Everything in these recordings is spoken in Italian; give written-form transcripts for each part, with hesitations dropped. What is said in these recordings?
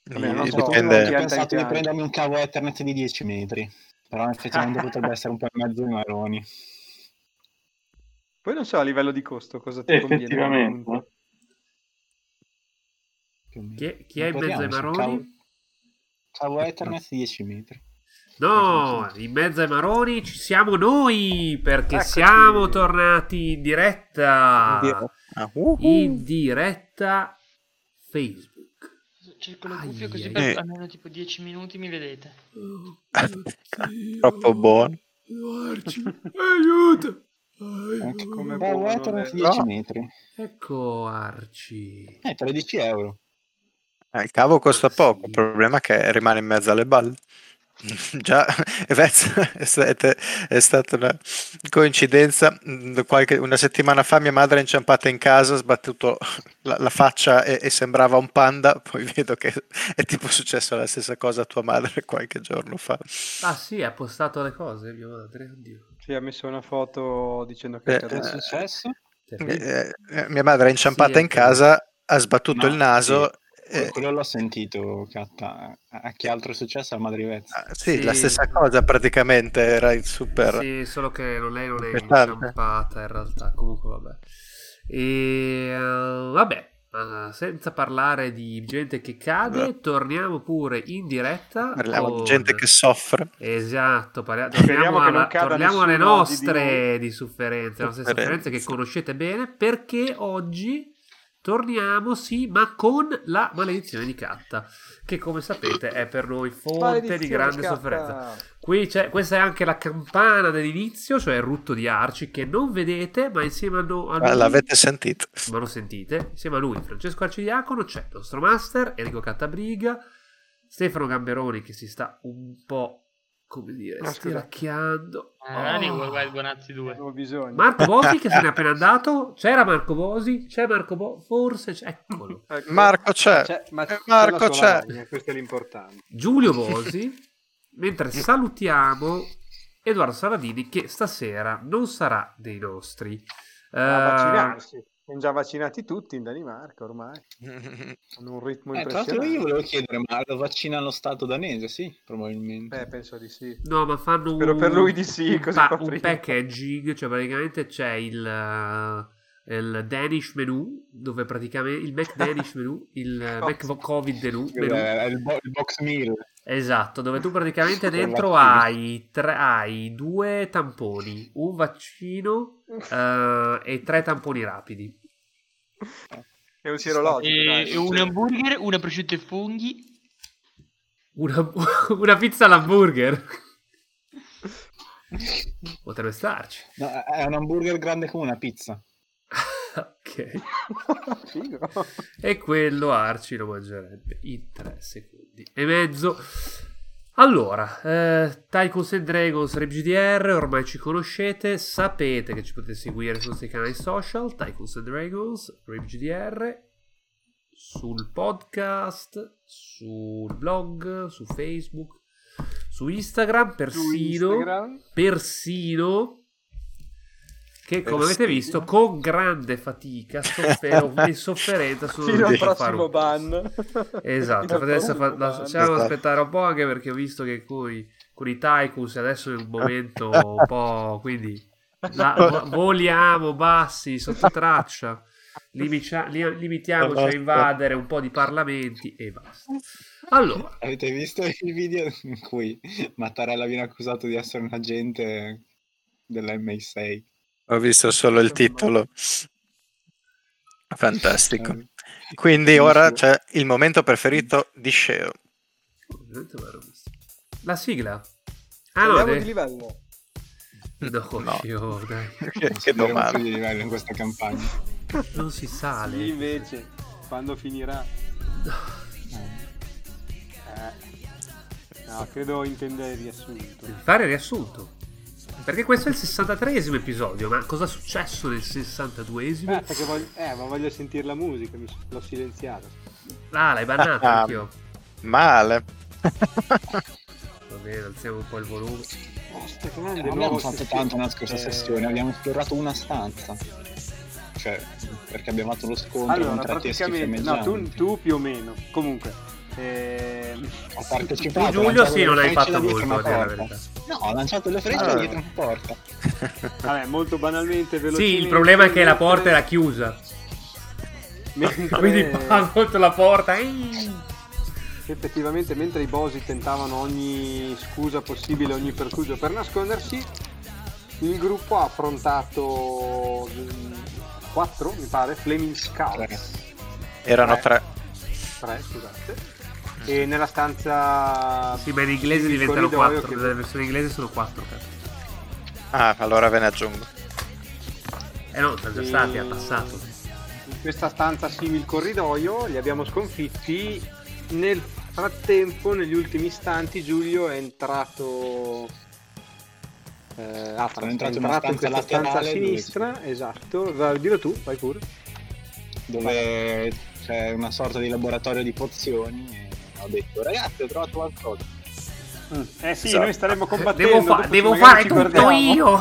Vabbè, non so, Dipende. ho pensato di prendermi un cavo Ethernet di 10 metri, però effettivamente potrebbe essere un po' in mezzo ai maroni. Poi non so a livello di costo cosa ti conviene. Effettivamente. Chi è in mezzo ai maroni? Cavo Ethernet di 10 metri. No, in mezzo ai maroni ci siamo noi, perché Eccoci. siamo tornati in diretta. In diretta Facebook. Cerco le cuffie così per almeno tipo 10 minuti mi vedete. Troppo buono. Aiuto. Come Cavo buono, Ethernet bello. 10 metri. Ecco Arci. 13 euro. Il cavo costa poco, il problema è che rimane in mezzo alle balle. Già, è stata una coincidenza. Una settimana fa mia madre è inciampata in casa, ha sbattuto la faccia e sembrava un panda. Poi vedo che è tipo successo la stessa cosa a tua madre qualche giorno fa. Ah sì, ha postato le cose mia madre, oddio. Sì, ha messo una foto dicendo che Che è successo? Mia madre è inciampata in casa, ha sbattuto il naso. Quello l'ho sentito, Catta. A chi altro è successo? Al Madrivezza. Sì, la stessa cosa praticamente, era il super. Sì, solo che lei non è inciampata in realtà. Comunque vabbè. Vabbè, senza parlare di gente che cade, torniamo pure in diretta. Parliamo di gente che soffre. Esatto, torniamo alle nostre di sofferenze, le nostre sofferenze che conoscete bene, perché oggi torniamo, sì, ma con la maledizione di Catta, che come sapete è per noi fonte di grande sofferenza. Questa è anche la campana dell'inizio, cioè il rutto di Arci, che non vedete, ma insieme a noi... L'avete sentito. Ma lo sentite? Insieme a lui, Francesco Arcidiacono, c'è il nostro master, Enrico Cattabriga, Stefano Gamberoni, che si sta un po', come dire, stiracchiando. Buonazzi due. Marco Bosi che se n'è appena andato. C'era Marco Bosi? C'è Marco Bosi? Forse c'è. Eccolo. Marco c'è. Marco c'è. Questo è l'importante. Giulio Bosi. Mentre salutiamo Edoardo Saladini, che stasera non sarà dei nostri. Vaccinarsi. Sono già vaccinati tutti in Danimarca ormai. Hanno un ritmo Tra impressionante. l'altro io volevo chiedere, ma lo vaccina lo Stato danese? Sì, probabilmente. Penso di sì. No, ma fanno Spero per lui di sì, così un packaging, cioè praticamente c'è il Danish menu, dove praticamente il Mac Danish menu, il Mac Covid menu. Il box meal. Esatto, dove tu praticamente dentro hai 2 tamponi, un vaccino e 3 tamponi rapidi. È un sierologico. E un hamburger, una prosciutto e funghi. Una pizza all'hamburger. Potrebbe starci. No, è un hamburger grande come una pizza. Ok. E quello Arci lo mangerebbe in 3 secondi e mezzo. Allora, Tycoons and Dragons RepGDR, ormai ci conoscete, sapete che ci potete seguire sui nostri canali social, Tycoons and Dragons RepGDR, sul podcast, sul blog, su Facebook, su Instagram, persino che come avete visto con grande fatica in sofferenza sono fino al riuscito a prossimo ban. Esatto, adesso facciamo aspettare un po', anche perché ho visto che con i Tycoons adesso è un momento un po', quindi voliamo bassi sotto traccia, limitiamoci a invadere un po' di parlamenti e basta. Allora, avete visto il video in cui Mattarella viene accusato di essere un agente dell'MI6? Ho visto solo il titolo. Fantastico. Quindi ora c'è il momento preferito di Sceo. La sigla. Di livello. No. Io, dai. Che domanda. Di livello in questa campagna. Non si sale. Sì, invece, quando finirà. No, credo intenda il riassunto. Fare il riassunto. Perché questo è il 63esimo episodio, ma cosa è successo nel 62esimo? Perché voglio sentire la musica, l'ho silenziata. Ah, l'hai bannata anch'io. Male. Va bene, alziamo un po' il volume. Abbiamo fatto tanto nella scorsa sessione, abbiamo esplorato una stanza. Cioè, perché abbiamo fatto lo scontro con 3 teschi fiammeggianti. No, tu più o meno. Comunque, Ho partecipato. Tu, Giulio, sì, non hai frecce fatto da dietro molto, una a dire la porta. verità. No, ho lanciato le frecce dietro una porta. Vabbè, molto banalmente, Sì, velocemente. il problema è che la porta era chiusa. Quindi ha rotto la porta. Effettivamente, mentre i bosi tentavano ogni scusa possibile, ogni pertugio per nascondersi, il gruppo ha affrontato 4, mi pare, Flaming Scouts. Erano 3. 3, scusate. E nella stanza... Sì, ma in inglese il diventano corridoio 4. che- Nella versione inglese sono 4. Ah, allora ve ne aggiungo. No, sono già stati, al passato. In questa stanza simil corridoio li abbiamo sconfitti. Nel frattempo, negli ultimi istanti, Giulio è entrato... Sono entrato in in una questa stanza stanza a laterale sinistra, esatto. Dillo tu, vai pure. dove c'è una sorta di laboratorio di pozioni e ho detto ragazzi ho trovato qualcosa. Sì, Esatto. noi staremo combattendo. Devo dopo fare ci tutto guardiamo. io.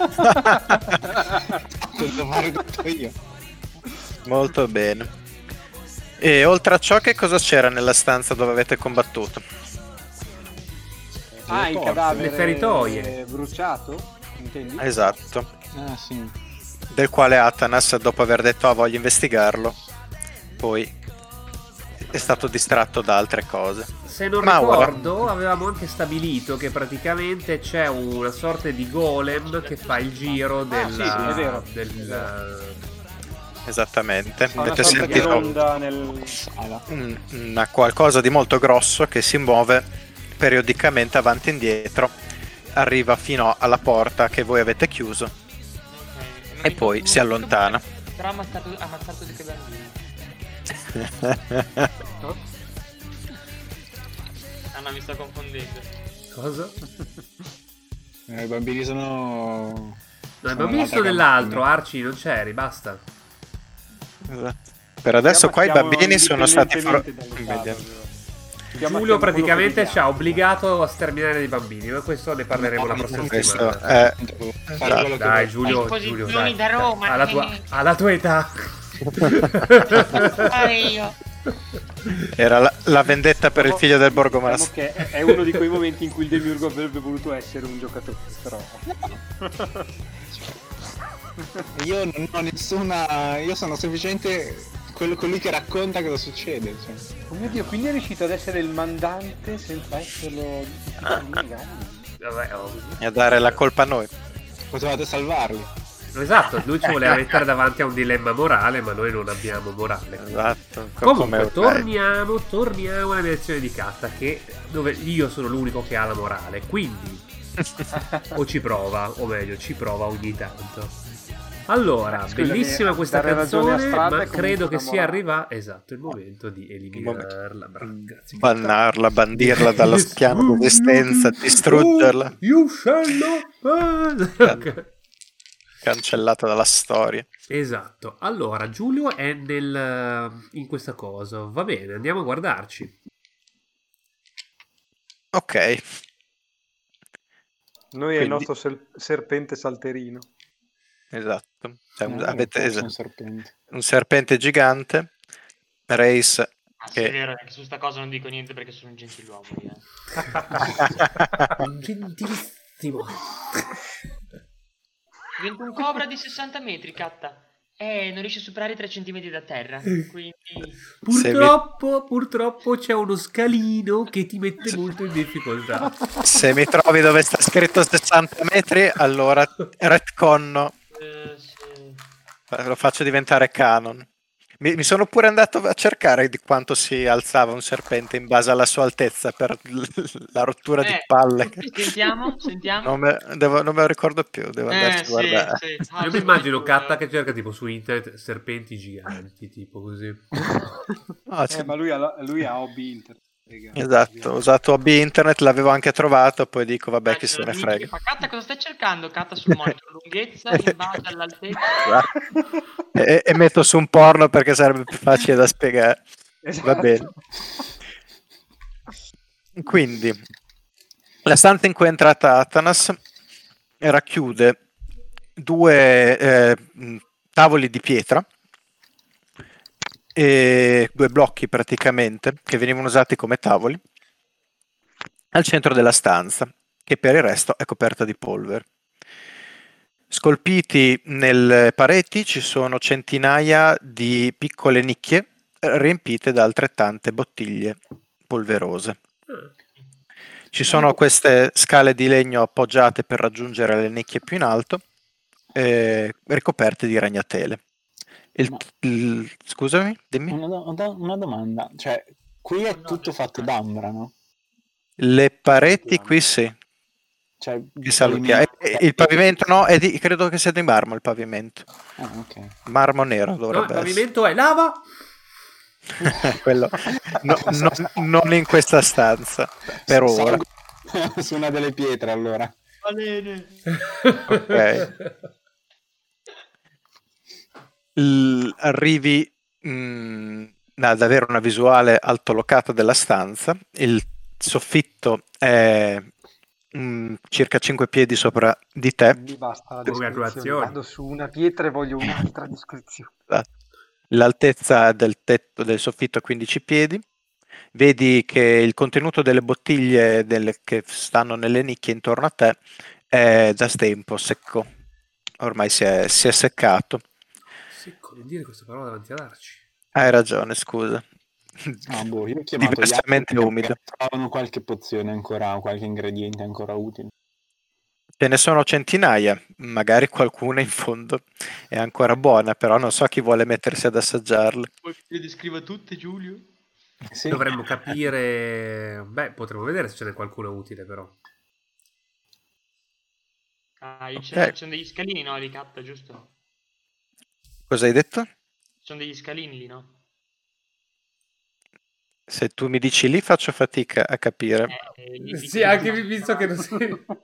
Devo fare tutto io. Molto bene. E oltre a ciò, che cosa c'era nella stanza dove avete combattuto? Ah, il porte. cadavere Le feritoie. bruciato, intendi? Esatto. Ah sì. Del quale Atanas, dopo aver detto voglio investigarlo, poi è stato distratto da altre cose. Se non Ma ora- ricordo, avevamo anche stabilito che praticamente c'è una sorta di golem che fa il giro sì, sì, è vero. Esattamente. Fa una Avete sorta di sentito ronda nel... una qualcosa di molto grosso che si muove periodicamente avanti e indietro, arriva fino alla porta che voi avete chiuso e poi si allontana. Però ha ammazzato dei bambini. Ah no, mi sto confondendo. Cosa? I bambini sono... No, i bambini sono nell'altro, Arci, non c'eri, basta. Per adesso qua i Siamo bambini sono stati indipendentemente dal caso, Giulio quello praticamente che ci ha vediamo. obbligato a sterminare dei bambini, ma questo ne parleremo la prossima questo settimana. Fare quello che Dai, vuoi. Giulio, Esposizioni dai, da Roma, alla tua età. Fare io. era la vendetta per il figlio del Diciamo borgomastro. che è uno di quei momenti in cui il Demiurgo avrebbe voluto essere un giocatore, però... Io non ho nessuna... Io sono semplicemente colui che racconta cosa succede. Cioè. Oh mio Dio, quindi è riuscito ad essere il mandante senza esserlo... Vabbè, E a dare la colpa a noi. Potevate salvarli. esatto, lui ci voleva mettere davanti a un dilemma morale, ma noi non abbiamo morale. Esatto. Comunque, Come torniamo alla lezione di Katta, dove io sono l'unico che ha la morale, quindi o ci prova, o meglio, ci prova ogni tanto. Allora, Scusami, bellissima questa dare ragione a canzone, Strada ma è credo che comunque sia una morale. arrivato esatto il momento di eliminarla. Bravo, grazie. bannarla, bandirla dallo piano di esistenza, distruggerla, You shall not pass. cancellata dalla storia. Esatto. Allora, Giulio è in questa cosa. Va bene, andiamo a guardarci. Ok. Noi è il Quindi- nostro serpente salterino. Esatto. Cioè, Non avete posso un serpente. un serpente gigante, Race, Ah, sì, è che vero, che su sta cosa non dico niente perché sono un gentiluomo. Gentilissimo. Divento un cobra di 60 metri, Catta. Non riesce a superare i 3 centimetri da terra. Quindi... Purtroppo c'è uno scalino che ti mette molto in difficoltà. se mi trovi dove sta scritto 60 metri, allora retconno, sì. lo faccio diventare canon. Mi sono pure andato a cercare di quanto si alzava un serpente in base alla sua altezza per la rottura di palle. Sentiamo. Non me lo ricordo più, devo andarci a Sì, guardare. sì. Io mi immagino Katta che cerca tipo su internet serpenti giganti, tipo così. No, sì, Ma lui ha hobby internet. esatto, ho usato hobby internet, l'avevo anche trovato, poi dico vabbè chi se ne frega. Catta, cosa stai cercando? Catta sul monitor, lunghezza in base all'altezza. e metto su un porno perché sarebbe più facile da spiegare. Esatto. Va bene. Quindi la stanza in cui è entrata Atanas racchiude 2 tavoli di pietra e 2 blocchi praticamente che venivano usati come tavoli al centro della stanza, che per il resto è coperta di polvere. Scolpiti nelle pareti ci sono centinaia di piccole nicchie riempite da altrettante bottiglie polverose. Ci sono queste scale di legno appoggiate per raggiungere le nicchie più in alto, ricoperte di ragnatele. Scusami, dimmi. Una domanda, cioè qui è tutto fatto d'ambra, no? Le pareti qui sì. Cioè, Il pavimento no, credo che sia di marmo il pavimento. Ah, ok. Marmo nero No, il dovrebbe essere. pavimento è lava. Quello, non in questa stanza per ora. Su una delle pietre allora. Va bene. Ok. Arrivi ad avere una visuale altolocata della stanza. Il soffitto è circa 5 piedi sopra di te. Mi basta la descrizione. Congratulazioni. Vado su una pietra e voglio un'altra descrizione. L'altezza del tetto del soffitto è 15 piedi. Vedi che il contenuto delle bottiglie che stanno nelle nicchie intorno a te è da tempo secco. Ormai si è seccato. Secco, non dire questa parola davanti ad Arci. Hai ragione, scusa. Io ho chiamato Diversamente umido. Trovano qualche pozione ancora, qualche ingrediente ancora utile. Ce ne sono centinaia, magari qualcuna in fondo è ancora buona, però non so chi vuole mettersi ad assaggiarle. Vuoi che le descriva tutte, Giulio? Sì. Dovremmo capire. Beh, potremmo vedere se ce n'è qualcuna utile, però. Ci sono degli scalini, no? Di K, giusto? Cosa hai detto? Ci sono degli scalini lì, no? Se tu mi dici lì faccio fatica a capire. Sì, anche visto che non si.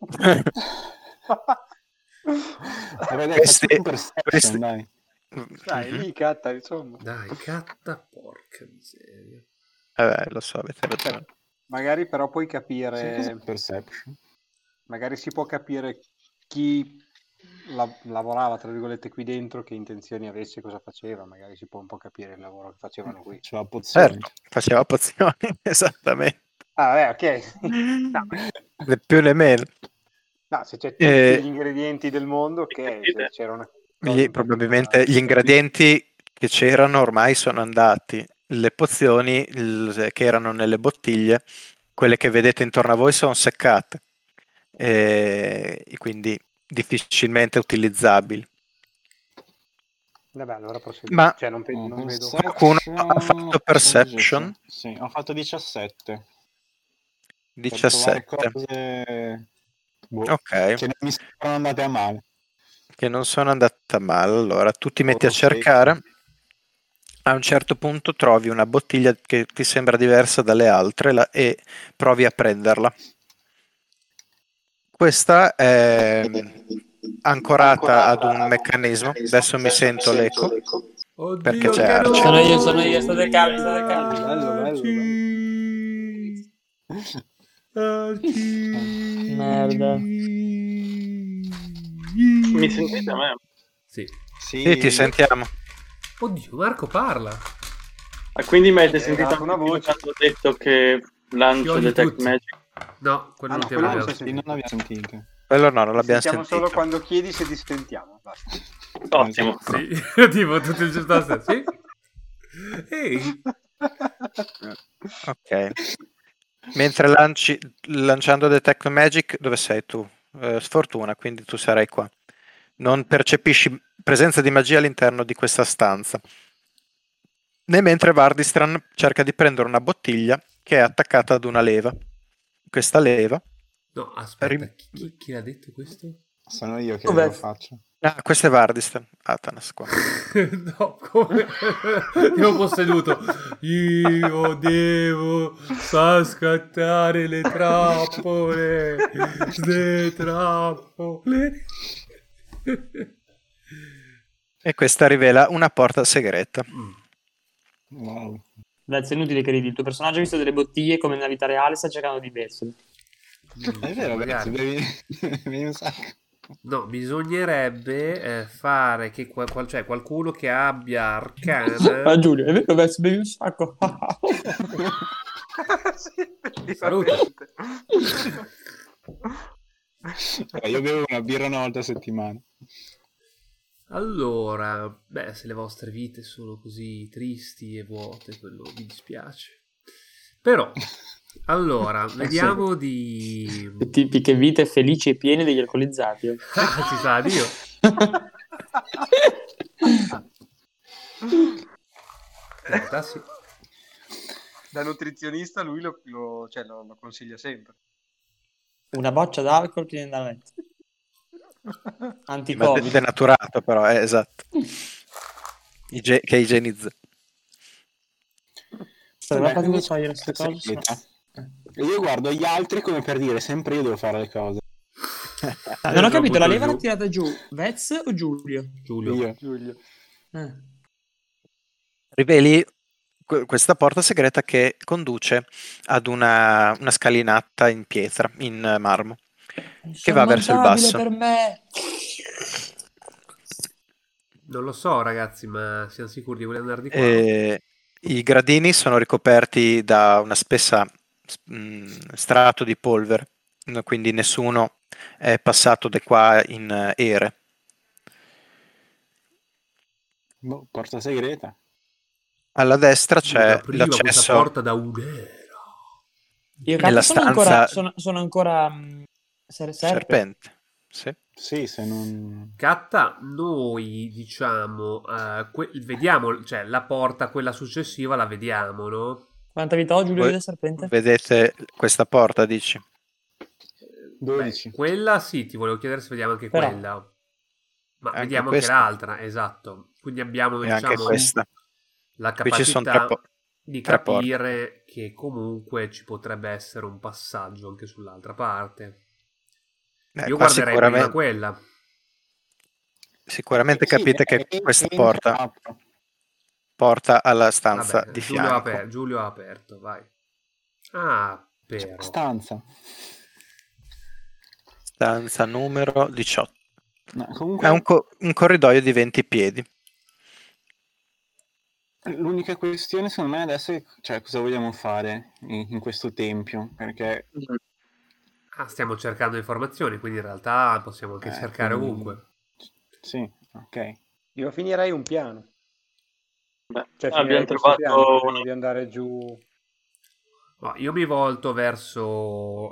Questi- Dai. Dai, lì catta, insomma. Dai, catta, porca miseria. Lo so, avete ragione. Magari però puoi capire, Perception. magari si può capire chi lavorava, tra virgolette, qui dentro, che intenzioni avesse, cosa faceva. Magari si può un po' capire il lavoro che facevano qui. C'è la pozione. Certo, faceva pozioni, esattamente. Ah, vabbè, ok. No, Né più né meno. no, se c'è tutti gli ingredienti del mondo, ok. Se c'era una cosa Probabilmente gli ingredienti che c'erano ormai sono andati. Le pozioni che erano nelle bottiglie, quelle che vedete intorno a voi, sono seccate e quindi difficilmente utilizzabili. Vabbè, allora proseguiamo. Ma Cioè, non vedo. qualcuno ha fatto perception? Sì, ho fatto 17. 17. Per cose Ok. che non mi sono andate a male. Che non sono andata male. Allora tu ti metti a cercare. A un certo punto trovi una bottiglia che ti sembra diversa dalle altre e provi a prenderla. Questa è ancorata ad un meccanismo. Adesso mi sento l'eco. Oddio, Perché c'è che Arci. Sono io, state calmi. Merda. Mi sentite a me? Sì. Sì, ti sentiamo. Oddio, Marco parla. Quindi mi avete sentito anche una voce. quando ho detto che lancio Chiodi Detect tutti. Magic? No, quello Ah, non no, ti quello avevo non detto. si Non l'abbiamo sentito. Quello no, non l'abbiamo Sentiamo sentito. solo quando chiedi se ti sentiamo. Basta. Ottimo. Sì, tipo tutto il giusto. Sì. Ehi. Ok. Mentre lanciando Detect Magic, dove sei tu? Sfortuna, quindi tu sarai qua. Non percepisci presenza di magia all'interno di questa stanza. Né mentre Vardistran cerca di prendere una bottiglia che è attaccata ad una leva. Questa leva... No, aspetta, chi l'ha detto questo? Sono io che Dov'è? lo faccio. Ah, questo è Vardistran. Atanas qua. No, come? Ti ho posseduto. Io devo far scattare le trappole. Le trappole. E questa rivela una porta segreta. Wow. Vezzo, è inutile che ridi. Il tuo personaggio ha visto delle bottiglie come nella vita reale, sta cercando di bersele. È vero, magari. ragazzi, bevi un sacco. No, bisognerebbe fare che cioè qualcuno che abbia arcana. Ah, Giulio, è vero, Vez, bevi un sacco. Sì, Salute. Io bevo una birra una volta a settimana. Allora, beh, se le vostre vite sono così tristi e vuote, quello mi dispiace. Però, allora, vediamo di... Tipiche vite felici e piene degli alcolizzati. Si sa Dio. In realtà sì. Da nutrizionista lui lo consiglia sempre. Una boccia d'alcol prima di andare a letto. Ma Anti-Covid. denaturato però, esatto. Che igienizza. Sarebbe Vabbè, fatto quindi togliere queste questa cose. segreta. E io guardo gli altri come per dire, sempre io devo fare le cose. Non ho capito, la butto leva giù. l'ha tirata giù Vez o Giulio? Giulio. Io. Giulio. Riveli questa porta segreta che conduce ad una scalinata in pietra, in marmo, che va verso il basso. per me. Non lo so, ragazzi, ma siamo sicuri di voler andare di qua? I gradini sono ricoperti da una spessa strato di polvere, quindi nessuno è passato da qua in ere. Boh, porta segreta. Alla destra Io c'è apriva questa l'accesso porta da un'era. Io nella cazzo sono ancora, stanza sono ancora serpe. serpente. Sì. Sì, se non... Catta, noi diciamo, vediamo, cioè la porta, quella successiva la vediamo, no? Quanta vita ho Giulio Voi del serpente? vedete questa porta, dici? 12. Beh, quella sì, ti volevo chiedere se vediamo anche Però- quella. Ma Anche vediamo questa. anche l'altra, esatto. Quindi abbiamo, E anche diciamo, questa. la Qui ci sono capacità di tre porte. capire che comunque ci potrebbe essere un passaggio anche sull'altra parte. Io Qua guarderei prima quella. sicuramente Sì, capite che questa entro, porta apro. porta alla stanza Vabbè, di Giulio ha, fianco. Giulio ha aperto, vai. Ah, però. Stanza. Stanza numero 18. No, È comunque un corridoio di 20 piedi. l'unica questione secondo me adesso è, cioè, cosa vogliamo fare in questo tempio, perché Stiamo cercando informazioni, quindi in realtà possiamo anche cercare quindi- ovunque. Sì, ok. Io finirei un piano. Beh, Cioè, abbiamo finirei questo piano trovato prima di andare giù. No, io mi volto verso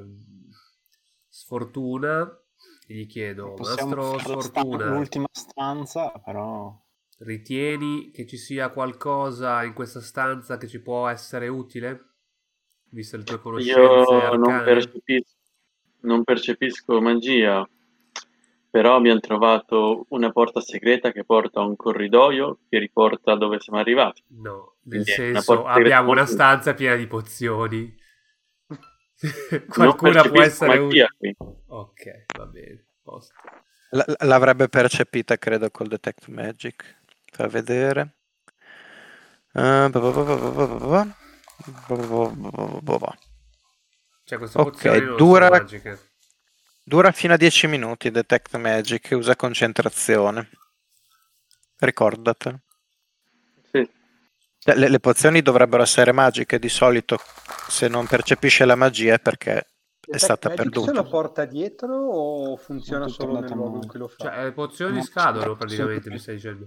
Sfortuna e gli chiedo, Possiamo Mastro fare Sfortuna, l'ultima stanza, però ritieni che ci sia qualcosa in questa stanza che ci può essere utile? Viste le tue conoscenze io arcane? non percepisco magia, però abbiamo trovato una porta segreta che porta a un corridoio che riporta dove siamo arrivati. No, nel Quindi è una senso porta segreta abbiamo una molto- stanza piena di pozioni. Non Qualcuna può percepisco essere magia utile. qui. Ok, va bene. Posto. L'avrebbe percepita, credo, col Detect Magic. Fa vedere. Cioè, queste Ok, pozioni non dura- sono magiche. Dura fino a 10 minuti Detect Magic, usa concentrazione. Ricordatelo. Sì. Le pozioni dovrebbero essere magiche di solito, se non percepisce la magia è perché è stata Magic se perduta. lo porta dietro o funziona Tutto solo nel andato luogo in male. cui lo fa? Cioè, le pozioni No, scadono sì, praticamente, sì. mi stai dicendo.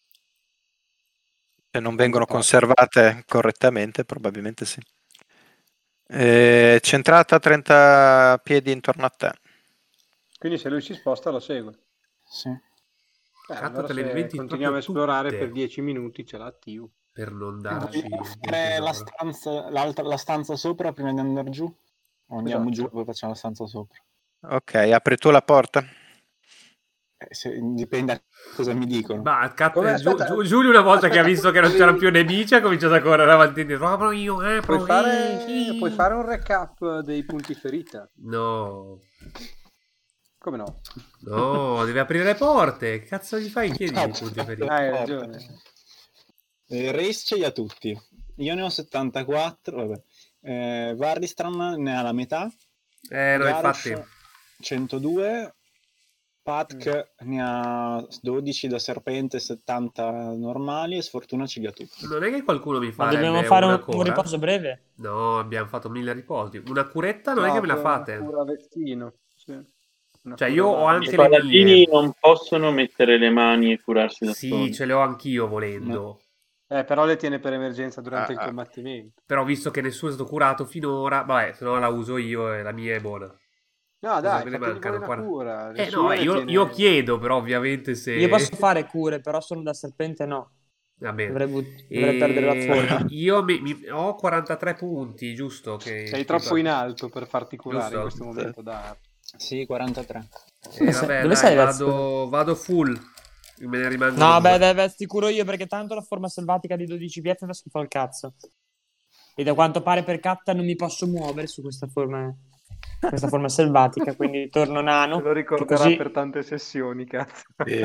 Se non vengono conservate correttamente, probabilmente sì. Centrata a 30 piedi intorno a te. Quindi se lui si sposta lo segue. sì. Allora te le se inventi continuiamo a proprio esplorare tutte. per 10 minuti ce l'attivo. Per non darci Vogliamo del fare la tesoro. stanza, la stanza sopra prima di andare giù? O andiamo Esatto. giù e poi facciamo la stanza sopra? Ok, apri tu la porta. Dipende da cosa mi dicono. Ma Come, aspetta. Giulio una volta che ha visto che non c'erano più nemici ha cominciato a correre avanti e indietro. Apro io, Puoi fare, sì. puoi fare un recap dei punti ferita? No. Come no? No, devi aprire le porte. Che cazzo gli fai? Chiedi i Cazzo, punti feriti. Hai ragione. Race ce li ha tutti. Io ne ho 74. Vabbè. Vardistram ne ha la metà. No, Garrosh infatti. 102. Patk ne ha 12 da serpente, 70 normali e sfortuna ce li ha tutti. Non è che qualcuno mi Ma farebbe dobbiamo fare una un cura? riposo breve? No, abbiamo fatto 1000 riposi. Una curetta non è che me la fate. Una cura vestino. Sì. Una Cioè, cura io ho varia. anche I le paladini mie. non possono mettere le mani e curarsi da Sì, soli. ce le ho anch'io volendo. Però le tiene per emergenza durante il combattimento. Però visto che nessuno è stato curato finora, vabbè, se no la uso io e la mia è buona. No, Cosa dai, me ne fategli mancano? pure una cura. Le No, sue le io, tiene- io chiedo, però ovviamente se... Io posso fare cure, però sono da serpente no. Va bene. Dovrei perdere la forma. Io ho 43 punti, giusto? Che Sei troppo in alto per farti curare Giusto. in questo momento. Dai. Sì, 43. Vabbè, Dove dai, sei, Vez? vado full. Me ne rimangono No, due. beh, ti curo io perché tanto la forma selvatica di 12 PF fa schifo al cazzo. E da quanto pare per Katta non mi posso muovere su questa forma selvatica, quindi torno nano. Te lo ricorderà che così... per tante sessioni, cazzo.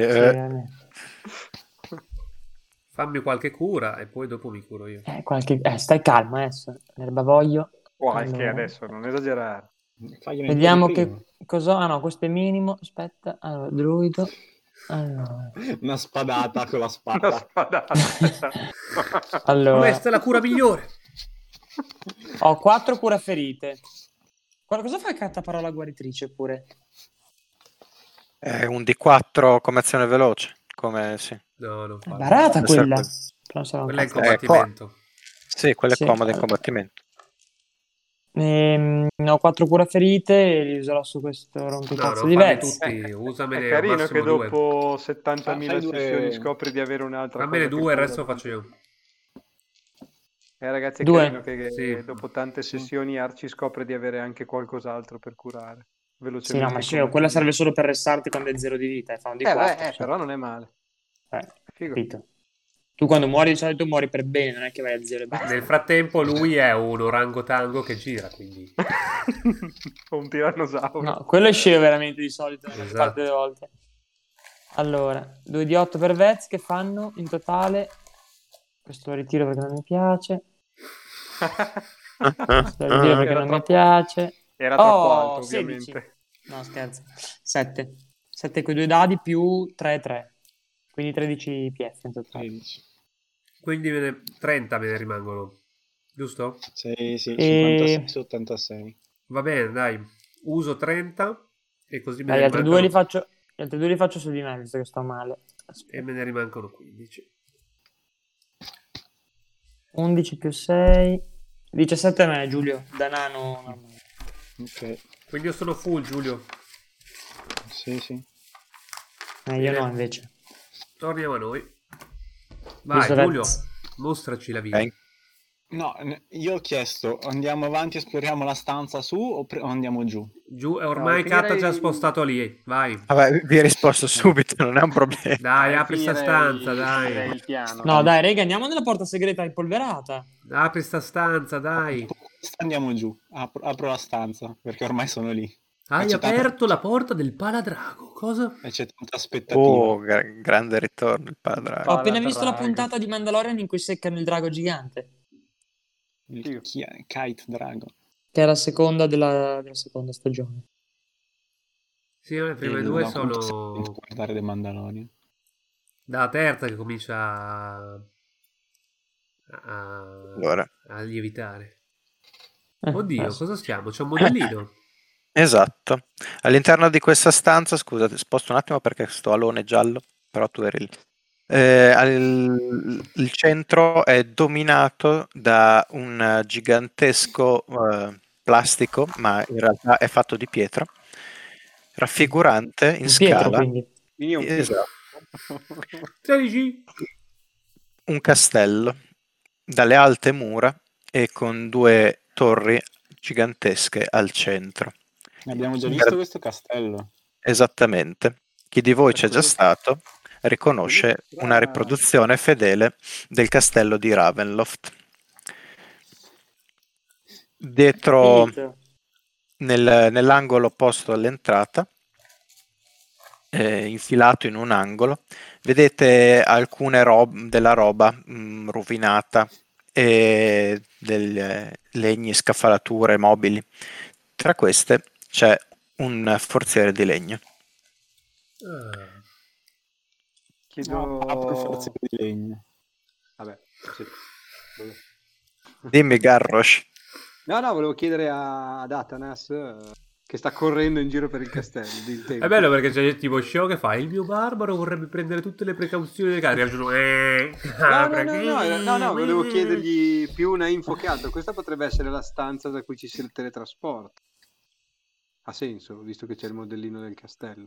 Fammi qualche cura e poi dopo mi curo io. Stai calmo adesso. L'erba voglio. Qualche Allora. adesso, non esagerare. Fagliene un Vediamo po' di prima. che cosa. Ah no, questo è minimo. Aspetta. Allora, druido. Allora. Una spadata con la Una spada. spadata. Allora. Questa è la cura migliore. Ho 4 cura ferite. Cosa fa Katta parola guaritrice pure? È un D4 come azione veloce. Come sì. No, non fa. Barata quella. Serve. Però sarà un Quella è il cazzo. combattimento. Sì, quello Sì. è comodo in combattimento. Ho 4 cura ferite e li userò su questo No, rompicazzo non di farli Vez. tutti, usamene È al carino massimo che due. dopo 70.000 Fai due- sessioni scopri di avere un'altra Fammene cosa che due, il cura. resto lo faccio io. Ragazzi, è Due. carino che Sì. dopo tante sessioni Arci scopre di avere anche qualcos'altro per curare. Sì, Velocemente. no, ma sì, quella serve solo per restarti quando è 0 di vita. Fa un di 4. Però non è male. Figo. Capito. Tu quando muori di solito muori per bene, non è che vai a 0 e basta. Nel frattempo lui è un orangotango che gira, quindi... O un tirannosauro. No, quello è scemo veramente di solito, la maggior Esatto. parte delle volte. Allora, 2 di 8 per Vez che fanno in totale. Questo lo ritiro perché non mi piace. Questo lo ritiro perché Era non mi troppo- piace. Era troppo Oh, alto, 16. ovviamente. No, scherzo. 7. 7 con i 2 dadi più 3 e 3. Quindi 13 PF in totale. 13. Quindi 30 me ne rimangono, giusto? Sì, sì, E- 56 su 86. Va bene, dai. Uso 30 e così me Dai, ne gli altri due rimangono... gli altri due li faccio su di me, visto che sto male. E me ne rimangono 15. 11 più 6. 17 a me, Giulio. Da nano. Ok. Quindi io sono full, Giulio. Sì, sì. Io no, invece. Torniamo a noi. Vai, Visto Giulio, Vez. mostraci la via. Ok. No, io ho chiesto, andiamo avanti, esploriamo la stanza su o andiamo giù? Giù, e ormai No, Kat ha già finirei- spostato lì. Vai. Vabbè, vi ho risposto subito, non è un problema. Dai, apri sta stanza, Finirei dai. il piano. No, dai, rega, andiamo nella porta segreta impolverata. Apri sta stanza, dai. Andiamo giù, apro la stanza, perché ormai sono lì. Hai c'è tanta- aperto la porta del Paladrago. Cosa? E c'è tanta aspettativa. Oh, grande ritorno il padre. Ho appena visto la Paladrago. puntata di Mandalorian in cui seccano il drago gigante. Il Kite Dragon. Che è la seconda della seconda stagione. Sì, le prime due No, comunque sono sento guardare The Mandalorian. dalla terza che comincia a Allora, lievitare. Oddio, adesso. cosa stiamo? C'è un modellino. esatto. All'interno di questa stanza, scusate, sposto un attimo perché sto alone giallo, però tu eri lì. Il centro è dominato da un gigantesco plastico, ma in realtà è fatto di pietra, raffigurante in Il Pietro, scala. quindi. Quindi è un Esatto. 13. Un castello dalle alte mura e con 2 torri gigantesche al centro. Abbiamo già visto questo castello. Esattamente. Chi di voi c'è già stato riconosce una riproduzione fedele del castello di Ravenloft. Dietro, Finito. nell'angolo opposto all'entrata, infilato in un angolo, vedete alcune della roba rovinata e delle legni, scaffalature mobili. Tra queste c'è un forziere di legno. Chiedo... Apro forze di legno. Vabbè, sì. Vabbè. Dimmi, Garrosh. No, volevo chiedere ad Atanas che sta correndo in giro per il castello. Di tempo. È bello perché c'è tipo Sceo che fa: il mio barbaro vorrebbe prendere tutte le precauzioni dei casi. No, volevo chiedergli più una info che altro. Questa potrebbe essere la stanza da cui ci si teletrasporta. Ha senso, visto che c'è il modellino del castello.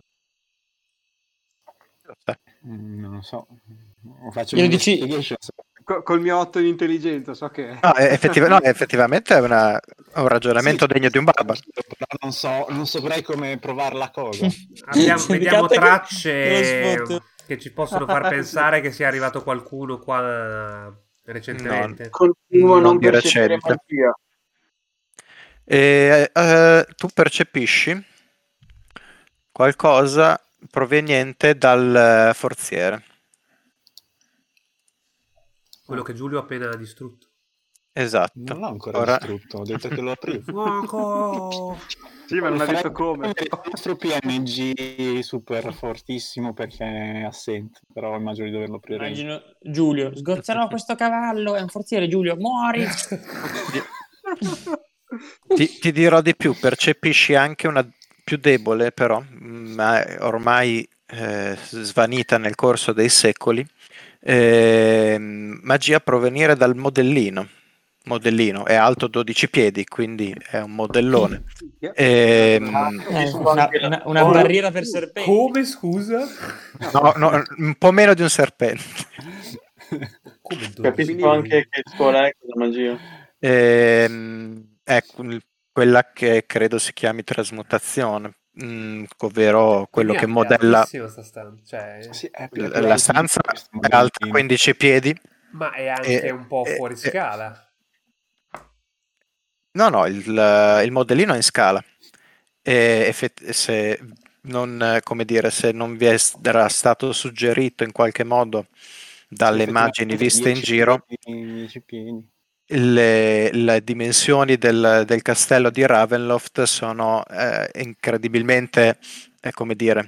Non lo so. Faccio Glielo dici- investigation. Col mio 8 di intelligenza, so che... No, effettivamente è un ragionamento degno di un barbaro. Però non saprei come provare la cosa. Vediamo Che- tracce che lo sfotte. che ci possono far pensare che sia arrivato qualcuno qua recentemente. Continuo a Non non di percepire recente. magia. Tu percepisci qualcosa proveniente dal forziere. Quello che Giulio ha appena distrutto. Esatto. Non l'ho ancora Ora- distrutto, ho detto che lo aprivo. Fuoco! Sì, ma non ha detto come. Il nostro PNG super fortissimo perché è assente, però immagino di doverlo aprire. Immagino Giulio, sgozzerò questo cavallo, è un forziere, Giulio, muori! Ti dirò di più, percepisci anche una più debole però, ma ormai svanita nel corso dei secoli, magia provenire dal modellino. Modellino è alto 12 piedi, quindi è un modellone. Una barriera per serpenti. Come, scusa? No, un po' meno di un serpente. Come 12? Capisco anche che scuola è quella magia. Ecco, quella che credo si chiami trasmutazione, ovvero quello che Quindi è modella altissima sta stanza, cioè, Sì, è la stanza è alta 15 piedi. ma è anche E- un po' e- fuori e- scala. No, il modellino è in scala. Se non, come dire, se non vi era stato suggerito in qualche modo dalle immagini viste in giro, 10 piedi. le dimensioni del castello di Ravenloft sono incredibilmente, come dire,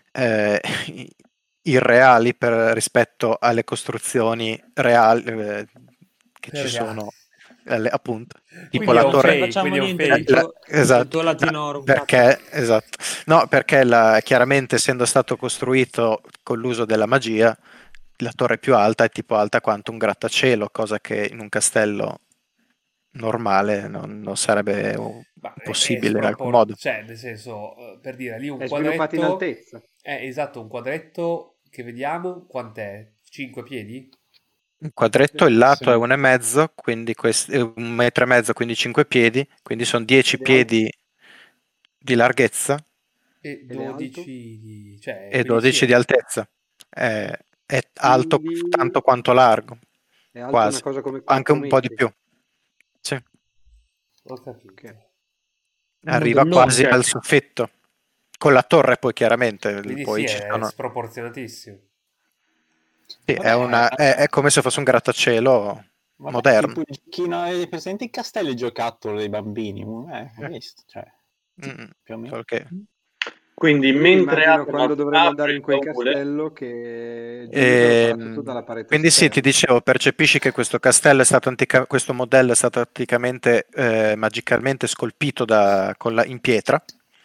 irreali rispetto alle costruzioni reali che ci sono, appunto. Tipo Quindi la è un torre. fake, Facciamo quindi è un niente, fake. Esatto. il tuo latino oro. Perché, esatto. No, perché chiaramente essendo stato costruito con l'uso della magia, la torre più alta è tipo alta quanto un grattacielo, cosa che in un castello normale non sarebbe Ma possibile in alcun modo. Cioè, nel senso, per dire, lì un È sviluppato in quadretto... altezza. Esatto, un quadretto che vediamo quant'è? 5 piedi? Un quadretto, il lato Sì. è 1,5, quindi 1,5 m, quindi 5 piedi, quindi sono 10 Ed è piedi di larghezza E è 12 di... Cioè, e quindi 12 sì, di altezza. È alto Quindi- tanto quanto largo, È alta quasi, una cosa come 4 anche un po' di metri. più. Sì. ho capito. Ok. Arriva modellone. quasi al soffitto. Con la torre poi chiaramente, Quindi poi sì, ci è sono... sproporzionatissimo. Sì, è come se fosse un grattacielo moderno. Tipo il giochino, hai presente i castelli giocattolo dei bambini? Hai visto? Cioè, più o meno. Solo che- Quindi Io mentre immagino apre quando dovremo apre andare in quel il baule, castello che Giulio farà tutto dalla parete Quindi sì, ti esterna. dicevo, percepisci che questo castello è stato questo modello è stato anticamente magicalmente scolpito in pietra.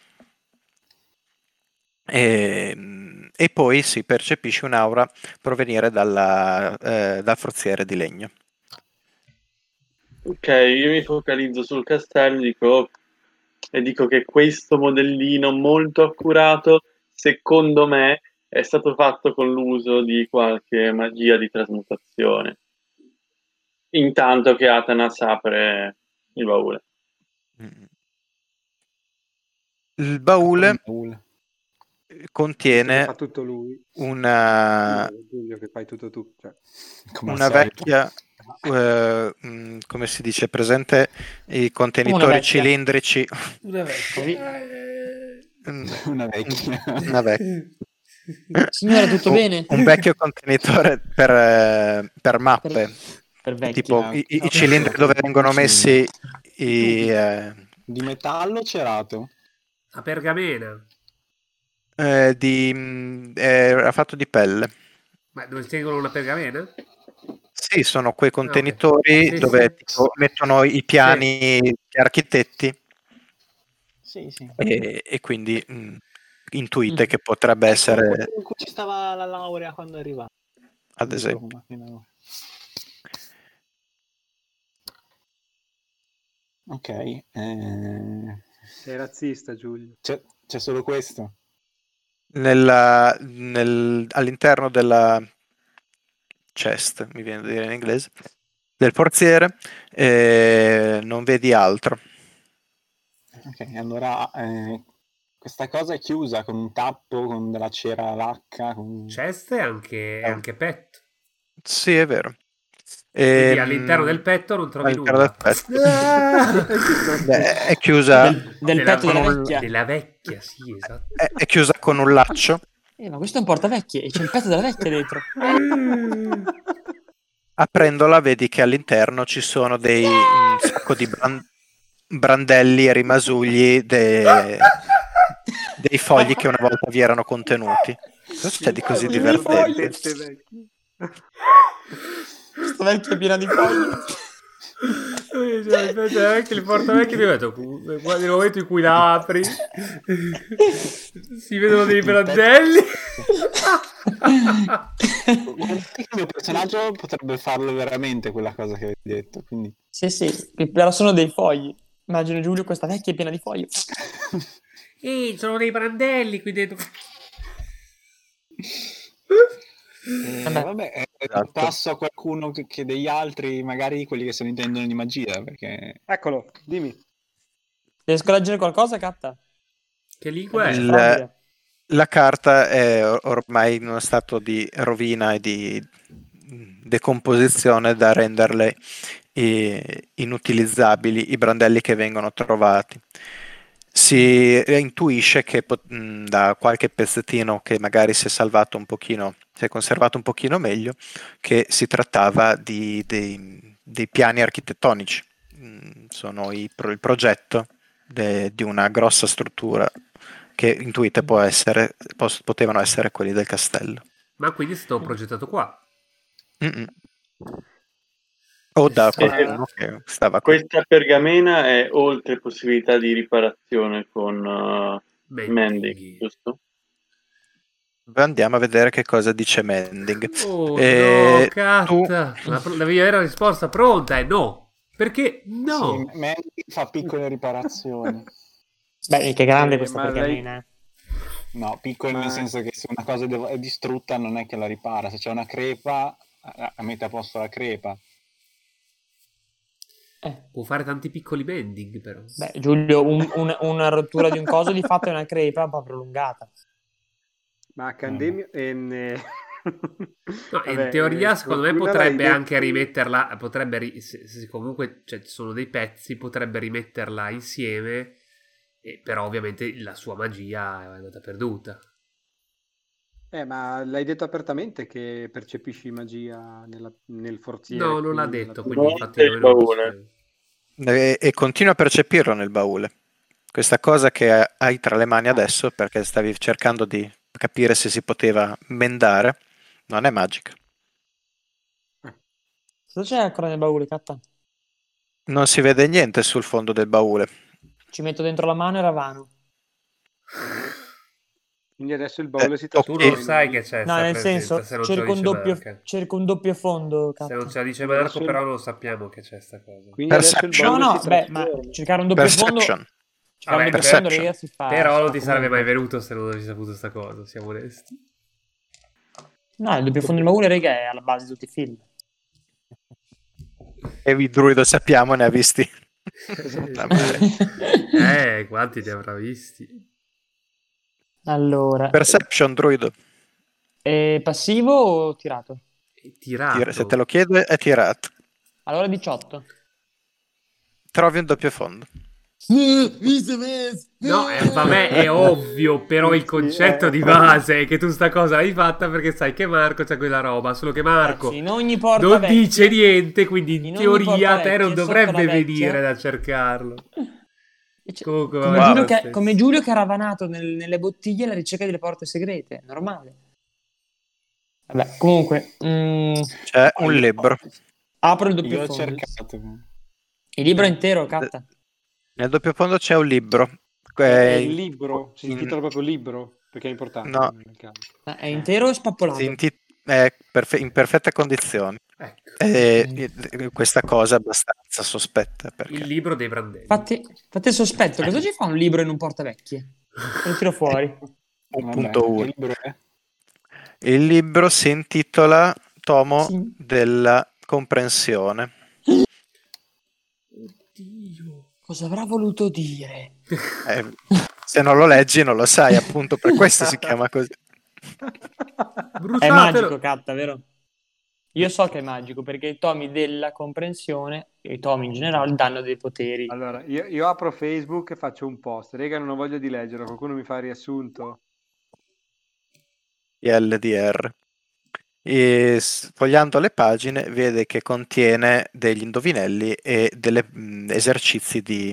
E poi si percepisce un'aura provenire dal forziere di legno. ok, io mi focalizzo sul castello e dico che questo modellino molto accurato, secondo me, è stato fatto con l'uso di qualche magia di trasmutazione. Intanto che Atanas apre il baule. Il baule Che contiene fa tutto lui. una Giulio che fai tutto tu. Cioè. Come al una solito. vecchia, come si dice, presente i contenitori vecchia. cilindrici. Una vecchia. Una vecchia. Una vecchia. Signora, tutto bene? Un vecchio contenitore per mappe, Per vecchi. tipo Ah, i ok. cilindri dove vengono messi i Di metallo cerato. A pergamena. Era fatto di pelle. Ma dove tengono una pergamena? Sì, sono quei ok. contenitori Sì, dove sì. tipo, mettono i piani gli architetti Sì, sì. e quindi intuite che potrebbe Ecco, essere, quello in cui ci stava la laurea quando è arrivata. ad Di esempio. Roma, fino a ora. Ok. Sei razzista, Giulio. C'è solo questo? All'interno della chest, mi viene da dire in inglese, del forziere, non vedi altro. Ok, allora questa cosa è chiusa con un tappo, con della cera lacca. Chest è anche petto. Sì, è vero. Quindi all'interno del petto non trovi all'interno nulla. del petto. Ah! Beh, è chiusa Del petto della con un- vecchia. Della vecchia, sì, esatto. è chiusa con un laccio. Ma questo è un portavecchie e c'è il petto della vecchia dentro. Aprendola vedi che all'interno ci sono un sacco di brandelli e rimasugli dei fogli che una volta vi erano contenuti. Cosa c'è di così divertente? Questa vecchia è piena di fogli. Anche il portavecchio ti detto, nel momento in cui la apri si vedono dei brandelli. Il mio personaggio potrebbe farlo veramente quella cosa che avete detto, quindi... Sì, però sono dei fogli. Immagino Giulio, questa vecchia è piena di fogli. Sono dei brandelli qui dentro. Vabbè, Esatto. passo a qualcuno che degli altri, magari quelli che se ne intendono di magia, perché... Eccolo, dimmi. Riesco a leggere qualcosa, Catta? Che lingua è? Decifrabile. La carta è ormai in uno stato di rovina e di decomposizione da renderle inutilizzabili i brandelli che vengono trovati. Si intuisce che da qualche pezzettino che magari si è salvato un pochino, si è conservato un pochino meglio, che si trattava dei piani architettonici. Sono il progetto di una grossa struttura che intuite potevano essere quelli del castello. Ma quindi è stato progettato qua. Mm-mm. O da Sì. qualcuno che stava qui. Questa pergamena è oltre possibilità di riparazione con Mending, giusto? Andiamo a vedere che cosa dice Mending. Oh no, Catta. tu- Devi avere la risposta pronta e no. Perché no? Sì, Mandy fa piccole riparazioni. Beh, che grande questa ma lei- pergamena. No, piccole nel senso che se una cosa è distrutta non è che la ripara. Se c'è una crepa, mette a posto la crepa. Può fare tanti piccoli bending, però. Beh, Giulio, una rottura di un coso di fatto è una crepa un po' prolungata. Ma Candemio... No, in teoria, secondo me fortuna potrebbe l'hai anche detto- rimetterla. Se comunque ci sono dei pezzi, potrebbe rimetterla insieme. Però, ovviamente, la sua magia è andata perduta. ma l'hai detto apertamente che percepisci magia nel forziere? No, non l'ha quindi detto. nella- Quindi, No, infatti, il noi non lo baule. possiamo. E continua a percepirlo nel baule. Questa cosa che hai tra le mani adesso, perché stavi cercando di capire se si poteva mendare, non è magica. Cosa c'è ancora nel baule, Catta? Non si vede niente sul fondo del baule. Ci metto dentro la mano e la vano. Quindi adesso il baule si Tu trasforma non Ok. sai in- che c'è. No, sta nel presenza, senso, se non ce lo dice cerco un doppio fondo, Se Catta. non ce la dice Adesso Marco, il- però non sappiamo che c'è sta cosa. Quindi adesso il Perception. baule No, si beh, ma trasforma. cercare un doppio fondo... Perception. Cercare un doppio Perception. fondo, raga, si fa. Però si non fa ti sarebbe mai comunque. venuto se non avessi saputo sta cosa, siamo onesti. No, il doppio fondo del baule, raga, è alla base di tutti i film. E il druido sappiamo, ne ha visti. Quanti ne avrà visti? Allora, Perception, druido. passivo o tirato? Tirato. Se te lo chiede è tirato. Allora 18. Trovi un doppio fondo. No, vabbè, è ovvio, però il concetto di base è che tu sta cosa l'hai fatta perché sai che Marco c'ha quella roba, solo che Marco Ragazzi, in ogni porta non vecchia- dice niente, quindi in in ogni teoria porta te non vecchia, dovrebbe sotto la venire vecchia- da cercarlo. E Comunque, Come, vabbè, Giulio lo che, stesso. come Giulio che ha ravanato nelle bottiglie alla ricerca delle porte segrete, normale. Vabbè, comunque, C'è un libro. apro il doppio Io ho fondo. cercato. Il libro intero, Catta. Nel doppio fondo c'è un libro. È il In- libro, si in- intitola proprio libro, perché è importante No. nel caso. È intero o spappolato? è in perfette condizioni. Ecco, Questa cosa è abbastanza sospetta il perché libro dei Brandelli. Infatti sospetto, cosa ci fa un libro in un portavecchie? Lo tiro fuori. 1.1. Che libro è? Il libro si intitola Tomo Sì. della comprensione. Oddio. Cosa avrà voluto dire? Se non lo leggi non lo sai, appunto per questo si chiama così. È Bruciatelo. magico, Catta, vero? Io so che è magico perché i tomi della comprensione e i tomi in generale danno dei poteri. Allora, io apro Facebook e faccio un post. Rega, non ho voglia di leggerlo. Qualcuno mi fa il riassunto? LDR. E sfogliando le pagine vede che contiene degli indovinelli e degli esercizi di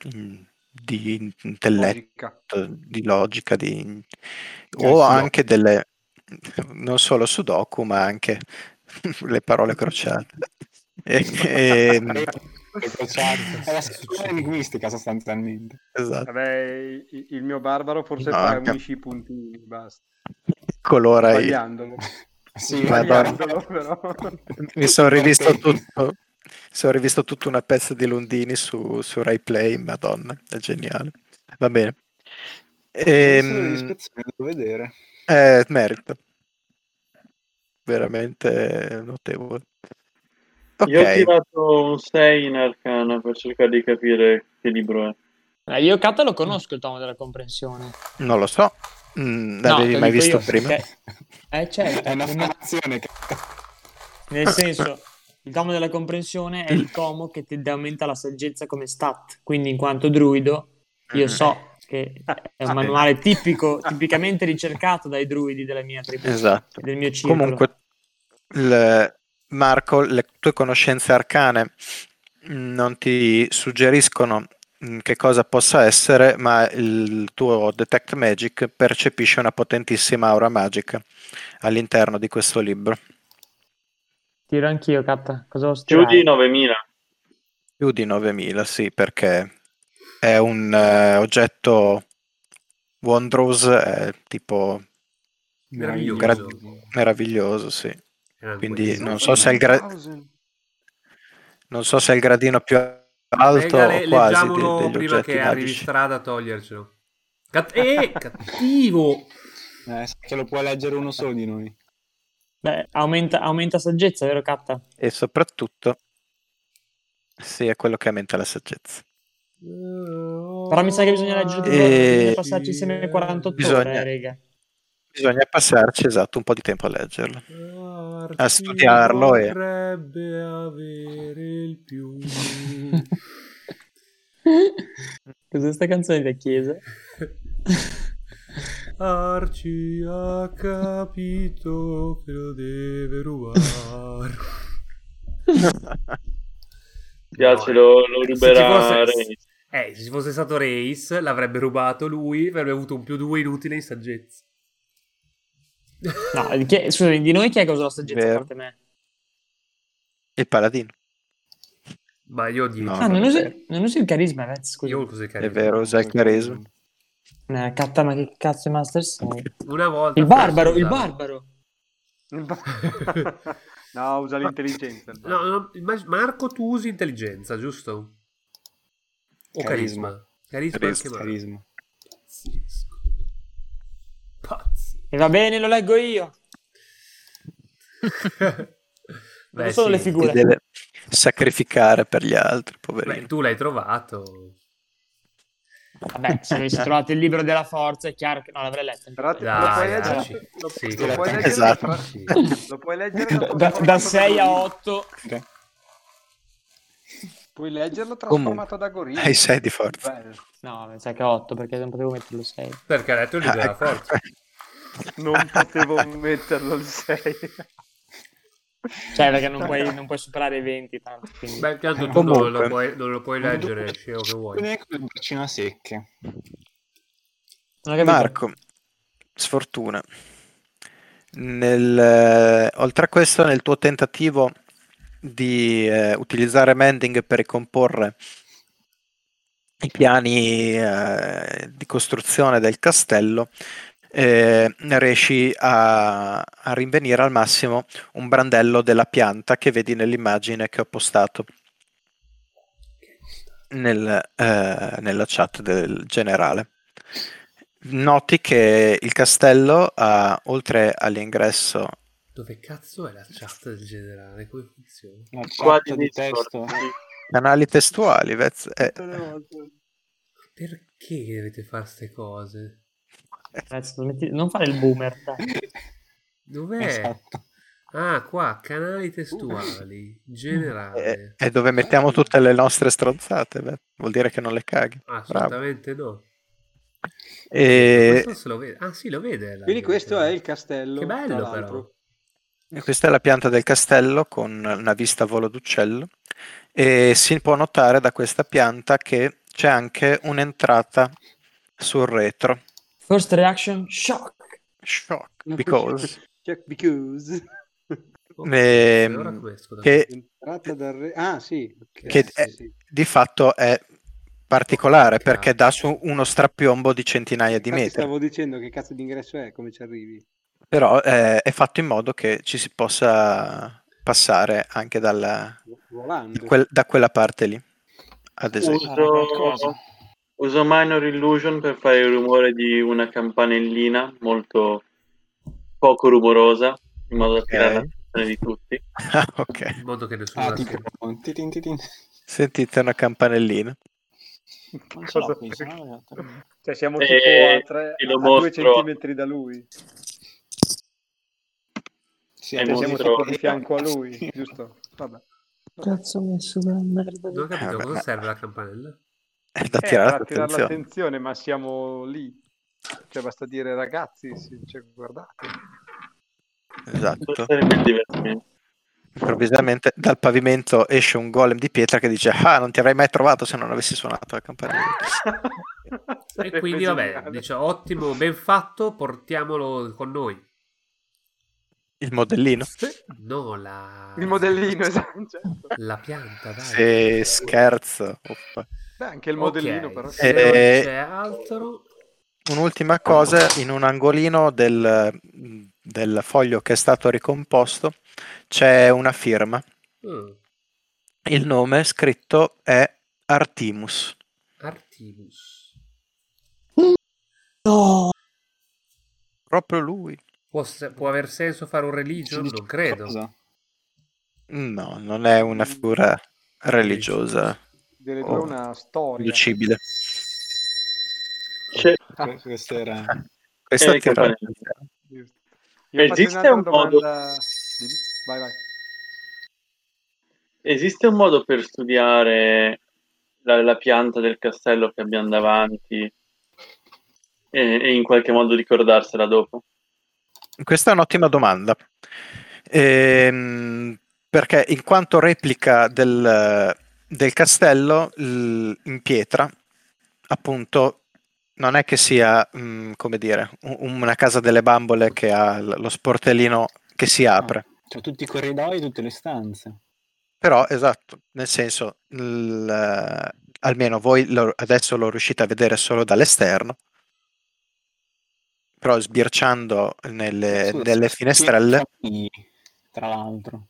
intelletto, Logica. di logica, o anche delle, non solo sudoku, ma anche le parole crociate. È la scrittura linguistica sostanzialmente. Esatto. Vabbè, il mio barbaro forse No, fa anche- unisci i puntini, basta. Colora Sbagliandolo. Sì, Sbagliandolo, però. mi sono rivisto tutta una pezza di Lundini su Rai Play, madonna, è geniale. Va bene. Devo vedere. Merito. Veramente notevole. Io ho Ok, tirato un 6 in Arcana per cercare di capire che libro è. Io Catta lo conosco il tomo della comprensione. non lo so. L'avevi te mai dico visto io, prima? perché- certo, È un'affermazione che... nel senso, il tomo della comprensione è il tomo che ti aumenta la saggezza come stat. Quindi, in quanto druido, io so che è un manuale tipicamente ricercato dai druidi della mia tribù, Esatto. del mio circolo. Comunque, Marco, le tue conoscenze arcane non ti suggeriscono che cosa possa essere, ma il tuo Detect Magic percepisce una potentissima aura magica all'interno di questo libro. Tiro anch'io, Catta. Cosa posso Più di tirare? 9.000. Più di 9.000, sì, perché è un oggetto wondrous, è tipo Meraviglioso. meraviglioso, sì. Quindi Meraviglioso. non so se è il gradino più alto Regale, o quasi leggiamolo degli prima oggetti che arrivi in magici. strada a togliercelo. Cattivo! che lo può leggere uno solo di noi. Beh, aumenta saggezza, vero, Catta? E soprattutto, sì, è quello che aumenta la saggezza. Però mi sa che bisogna leggere tutto, bisogna passarci insieme 48 Bisogna- ore, raga. Bisogna passarci, esatto, un po' di tempo a leggerlo. A studiarlo e- Potrebbe avere il più. Cos'è sta canzone da chiesa? Arci ha capito che lo deve rubare. Piace, No, lo se ci ruberà fosse- Reis. se ci fosse stato Race, l'avrebbe rubato lui, avrebbe avuto un +2 inutile in saggezza. No, scusami, di noi chi è che usa la saggezza Vero. a parte me? Il paladino. Ma io ho 10. No, Non non è usi il carisma, Vez, scusa. Io cos'è È vero, usa il carisma. Catta, ma che cazzo è Master sei? Una volta Il barbaro, forse il usavo. barbaro. No, usa l'intelligenza. No, Marco, tu usi intelligenza, giusto? O carisma? Carisma anche Marco. Carisma. Pazzesco. Pazzo. E va bene, lo leggo io. Beh, sono le Si figure. deve sacrificare per gli altri, poverino. Beh, tu l'hai trovato. Vabbè, se avessi trovato il libro della forza, è chiaro che non l'avrei letto. Però Dai, lo puoi leggere, dai, sì. lo puoi leggere Esatto. lo puoi leggere Da 6 a 8. Puoi leggerlo trasformato da gorilla. Hai 6 di forza. Bello. No, mi sa che 8 perché non potevo metterlo 6. Perché ha letto il libro della forza. Non potevo metterlo il 6. Cioè, perché non puoi superare i 20 tanto. Quindi... Beh, tanto tu Comunque. non lo puoi leggere, Sceo, che vuoi. Con le braccine secche. Non ho capito. Marco, sfortuna. Oltre a questo, nel tuo tentativo di utilizzare Mending per ricomporre i piani di costruzione del castello, riesci a rinvenire al massimo un brandello della pianta che vedi nell'immagine che ho postato nella chat del generale. Noti che il castello ha, oltre all'ingresso, Dove cazzo è la chat del generale? Come funziona? La Qua chat di di Discord, testo. sì. canali testuali, Perché dovete fare ste cose? Cazzo, non fare il boomer, dai. Dov'è? Esatto. Ah, qua, canali testuali, generale. è dove mettiamo tutte le nostre stronzate, vuol dire che non le caghi. Assolutamente no. E Questo se lo vede. Ah, sì, lo vede. la Quindi gente. questo è il castello, Che bello, tra però. l'altro. questa è la pianta del castello con una vista a volo d'uccello, e si può notare da questa pianta che c'è anche un'entrata sul retro. First reaction, shock. Shock, because Check because. Ok, e ora come esco da che, Entrata dal re... Ah, sì. ok, che sì, sì. di fatto è particolare Porca perché dà su uno strapiombo di centinaia di Infatti metri, stavo dicendo che cazzo di ingresso è, come ci arrivi. però è fatto in modo che ci si possa passare anche Volando. da quella parte lì, ad esempio. Uso Minor Illusion per fare il rumore di una campanellina molto poco rumorosa, in modo da attirare l'attenzione di tutti. Ok, in modo che nessuno la tipo sente. titin. sentite una campanellina. Non ce l'ho qui, se no, Cioè siamo E- tipo e lo a 2 mostro- centimetri da lui. sì, E Cioè, siamo mostro- tipo di fianco a lui, giusto? Vabbè. Cazzo, ho messo una merda. Non ho capito Vabbè, cosa serve la campanella. è da attirare Per attirare l'attenzione. l'attenzione, ma siamo lì. Cioè basta dire ragazzi, cioè, guardate. Esatto. Questo sarebbe il divertimento. Improvvisamente dal pavimento esce un golem di pietra che dice: ah, non ti avrei mai trovato se non avessi suonato la campanella. E quindi vabbè, dice ottimo, ben fatto, portiamolo con noi. Il modellino. No, Il modellino, esatto. Certo. la pianta, dai. Se scherzo. Uffa. Beh, anche il modellino, Ok, però. se non c'è altro. Un'ultima cosa, in un angolino del foglio che è stato ricomposto c'è una firma. Il nome scritto è Artimus. Artimus. No. Proprio lui. Può aver senso fare un religion? Non credo. Cosa? No, non è una figura religiosa Direi o una storia. lucibile. Questo era... Questa le tira- Giusto. Io faccio Esiste un'altra un modo- domanda. Dimmi. Vai. Esiste un modo per studiare la pianta del castello che abbiamo davanti e in qualche modo ricordarsela dopo? Questa è un'ottima domanda. Perché in quanto replica del castello in pietra, appunto, non è che sia, come dire, una casa delle bambole che ha lo sportellino che si apre. C'ho tutti i corridoi, tutte le stanze. Però, esatto, nel senso, almeno voi adesso lo riuscite a vedere solo dall'esterno, però sbirciando nelle finestrelle, tra l'altro.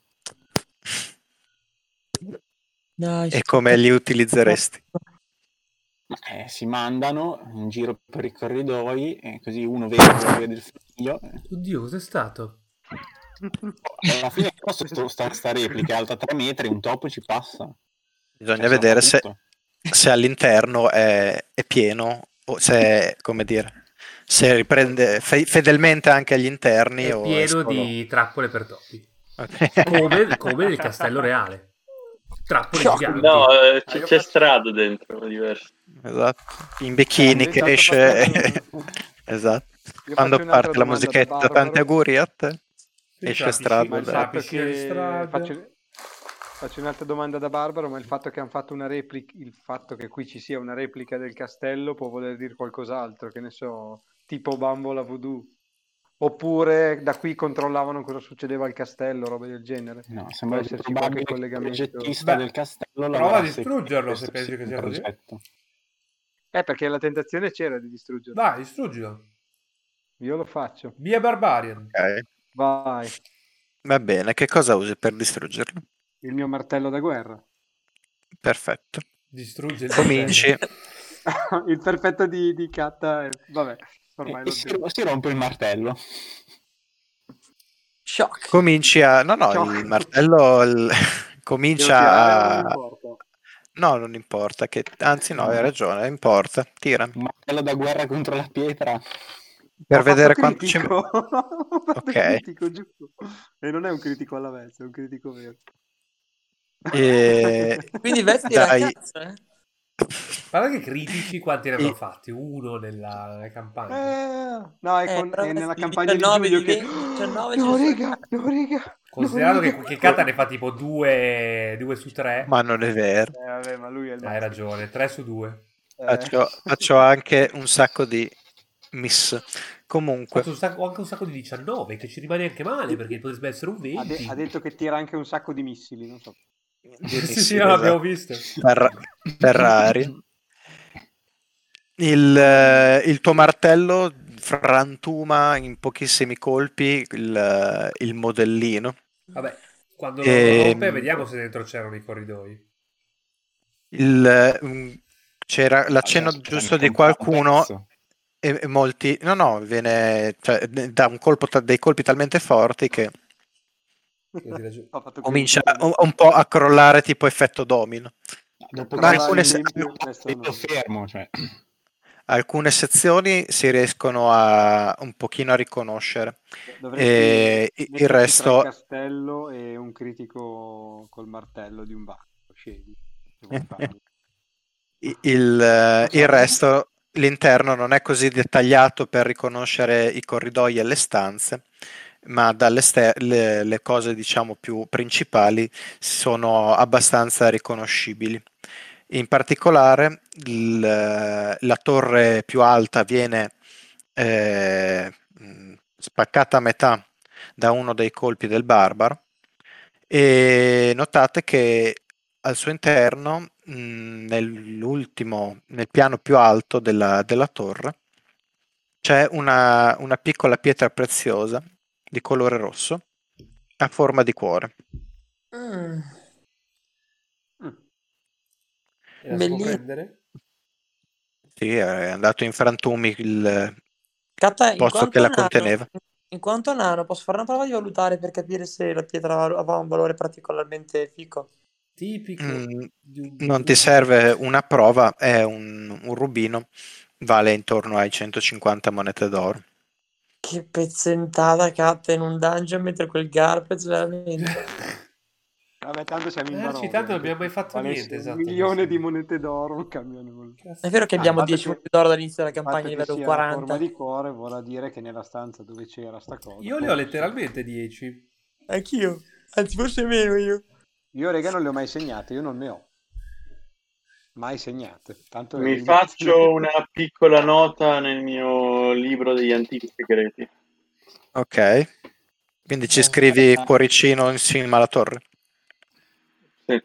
Dai, e come li utilizzeresti? Si mandano in giro per i corridoi e così uno vede il figlio. Oddio, cos'è stato? Alla fine sta replica è alta 3 metri, un topo ci passa. Bisogna vedere se all'interno è pieno o se, come dire, se riprende fedelmente anche agli interni. È o pieno di trappole per topi. Come nel castello reale. Trappole giganti. No, c'è strada dentro, è diverso. Esatto, in bikini che esce. Esatto. Quando parte la musichetta, tanti auguri a te. Esce la strada, Ma il piscina, la fatto piscina di che strada. faccio un'altra domanda da Barbaro, ma il fatto che hanno fatto una replica, il fatto che qui ci sia una replica del castello può voler dire qualcos'altro, che ne so, tipo Bambola Voodoo. Oppure da qui controllavano cosa succedeva al castello, roba del genere. No, Può sembra più esserci qualche probabile che il collegamento. progettista Beh, del castello prova a lavorasse distruggerlo se questo pensi sia che un sia così. progetto. Perché la tentazione c'era di distruggerlo. Vai, distruggilo. Io lo faccio. Via Barbarian. Ok, Vai, va bene. Che cosa usi per distruggerlo? il mio martello da guerra. Perfetto. Distrugge il Cominci. martello. Il perfetto di Katta, vabbè, ormai E l'ho si, detto. si rompe il martello. Shock. Cominci a... No, no, Ciao. il martello Devo tirare o non comincia a... importa? No, non importa, che... anzi no, hai ragione, importa, tira. Un martello da guerra contro la pietra. Per Ho vedere fatto quanto ci... critico. Ho fatto Ok. critico, giusto. E non è un critico alla vez, è un critico vero. E... Quindi vesti la Dai... cazzo, eh? Guarda che critici quanti ne avrò i- fatti? Uno nella campagna. No, Però è nella vesti campagna di 19 Giulio di che... 20, 19 ce No, ne sono. riga, no, riga. Considerato no, che Kata ne fa tipo 2 su 3. Ma non è vero. Vabbè, ma lui è il Hai master. ragione, 3 su 2. Faccio anche un sacco di miss. Comunque, Ho anche un sacco di 19, che ci rimane anche male perché potrebbe essere un Ha, 20. ha detto che tira anche un sacco di missili, non so. di Sì, sì, missili, non l'abbiamo esatto. visto. Ferrari. Il tuo martello frantuma in pochissimi colpi il modellino. Vabbè, quando lo E, rompe vediamo se dentro c'erano i corridoi. c'era l'accenno Adesso giusto ne di compra un qualcuno pezzo. e molti... No, no, viene cioè, da un colpo, dei colpi talmente forti che Avete ragione. Ho fatto comincia critico. un po' a crollare tipo effetto domino. Dopo Ma Crollare alcune, in tempio, questo io no. fermo, cioè. alcune sezioni si riescono a un pochino a riconoscere. Dovresti E il metterci tra il resto castello e un critico col martello di un barco. Scegli. Se vuoi farlo. il resto, l'interno non è così dettagliato per riconoscere i corridoi e le stanze, ma le cose diciamo più principali sono abbastanza riconoscibili. In particolare la torre più alta viene spaccata a metà da uno dei colpi del barbaro e notate che al suo interno, nel piano più alto della torre, c'è una piccola pietra preziosa di colore rosso a forma di cuore. Mm, E la si può bellissimo. prendere? Sì, è andato in frantumi il Catta, posto che la conteneva. in quanto nano, posso fare una prova di valutare per capire se la pietra aveva un valore particolarmente fico? Tipico di un Non ti serve una prova, è un rubino, vale intorno ai 150 monete d'oro. Che pezzentata, Catta, in un dungeon mentre quel Garpez, veramente. Vabbè, tanto siamo in Merci, Barovia. tanto non abbiamo mai fatto Valesse niente, esatto. 1 milione di monete d'oro non cambia nulla. È vero che abbiamo il fatto 10 che- punti d'oro dall'inizio della Il fatto campagna a che livello sia a forma 40. di cuore vorrà dire che nella stanza dove c'era sta cosa. Io ne ho letteralmente 10. Anch'io, anzi forse meno io. Io, raga, non le ho mai segnate, io non ne ho. Mai segnate. Tanto Mi le faccio una piccola nota nel mio libro degli antichi segreti. Ok, quindi ci scrivi cuoricino in cima alla torre. Sì.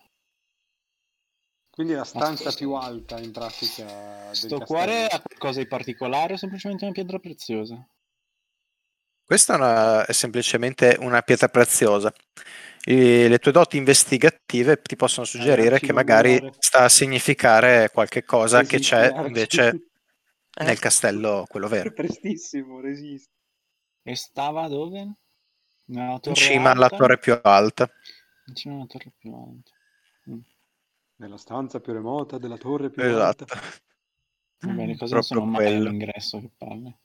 Quindi la stanza più alta in pratica del Sto castello. cuore ha qualcosa di particolare o semplicemente una pietra preziosa? Questa è semplicemente una pietra preziosa. Le tue doti investigative ti possono suggerire che magari arcinomore. sta a significare qualche cosa che Resiste, c'è Arci. invece nel castello, quello vero. Prestissimo, resiste. E stava dove? Nella In torre cima alla alta? torre più alta. In cima alla torre più alta. Nella stanza più remota della torre più Esatto. alta. Vabbè, le cose non Proprio sono mai quello. all'ingresso, che palle.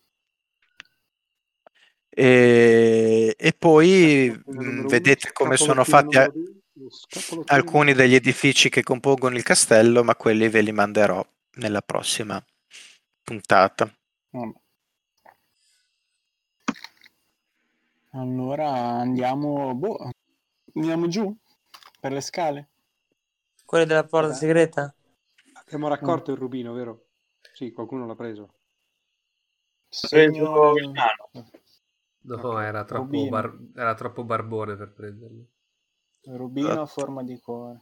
E poi Numero vedete uno, come sono scapolottino fatti numero due, lo scapolottino alcuni numero degli edifici che compongono il castello, ma quelli ve li manderò nella prossima puntata. Vabbè. Allora andiamo giù per le scale. Quelle della porta segreta? Abbiamo raccolto il rubino, vero? Sì, qualcuno l'ha preso. Preso il nano. No, Ok, era troppo, Rubino. era troppo barbone per prenderlo. Rubino a forma di cuore.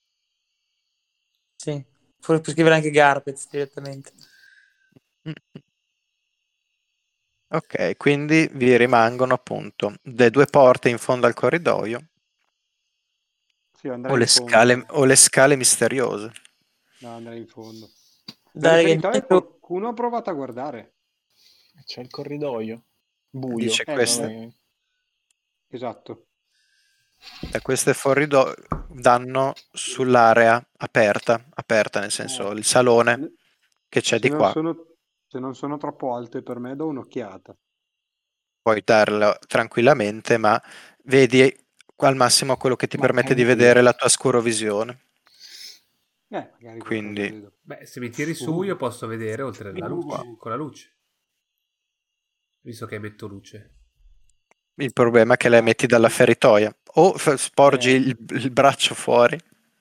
Sì. Puoi scrivere anche Garpez direttamente. Ok, quindi vi rimangono appunto le due porte in fondo al corridoio Sì, o andrei le in fondo. scale misteriose. No, andrei in fondo. Nel Dai, reperitorio qualcuno ha provato a guardare. C'è il corridoio. Buio. Dice queste, vabbè. Esatto. da queste danno sull'area aperta nel senso il salone che c'è Se di non qua. sono troppo alte per me, do un'occhiata. Puoi darlo tranquillamente, ma vedi al massimo quello che ti Ma permette è di buio. vedere la tua scurovisione. Magari qualcosa Quindi vedo. Beh, se mi tiri su io posso vedere oltre la luce, con la luce. Visto che metto luce. il problema è che le metti dalla feritoia o sporgi il braccio fuori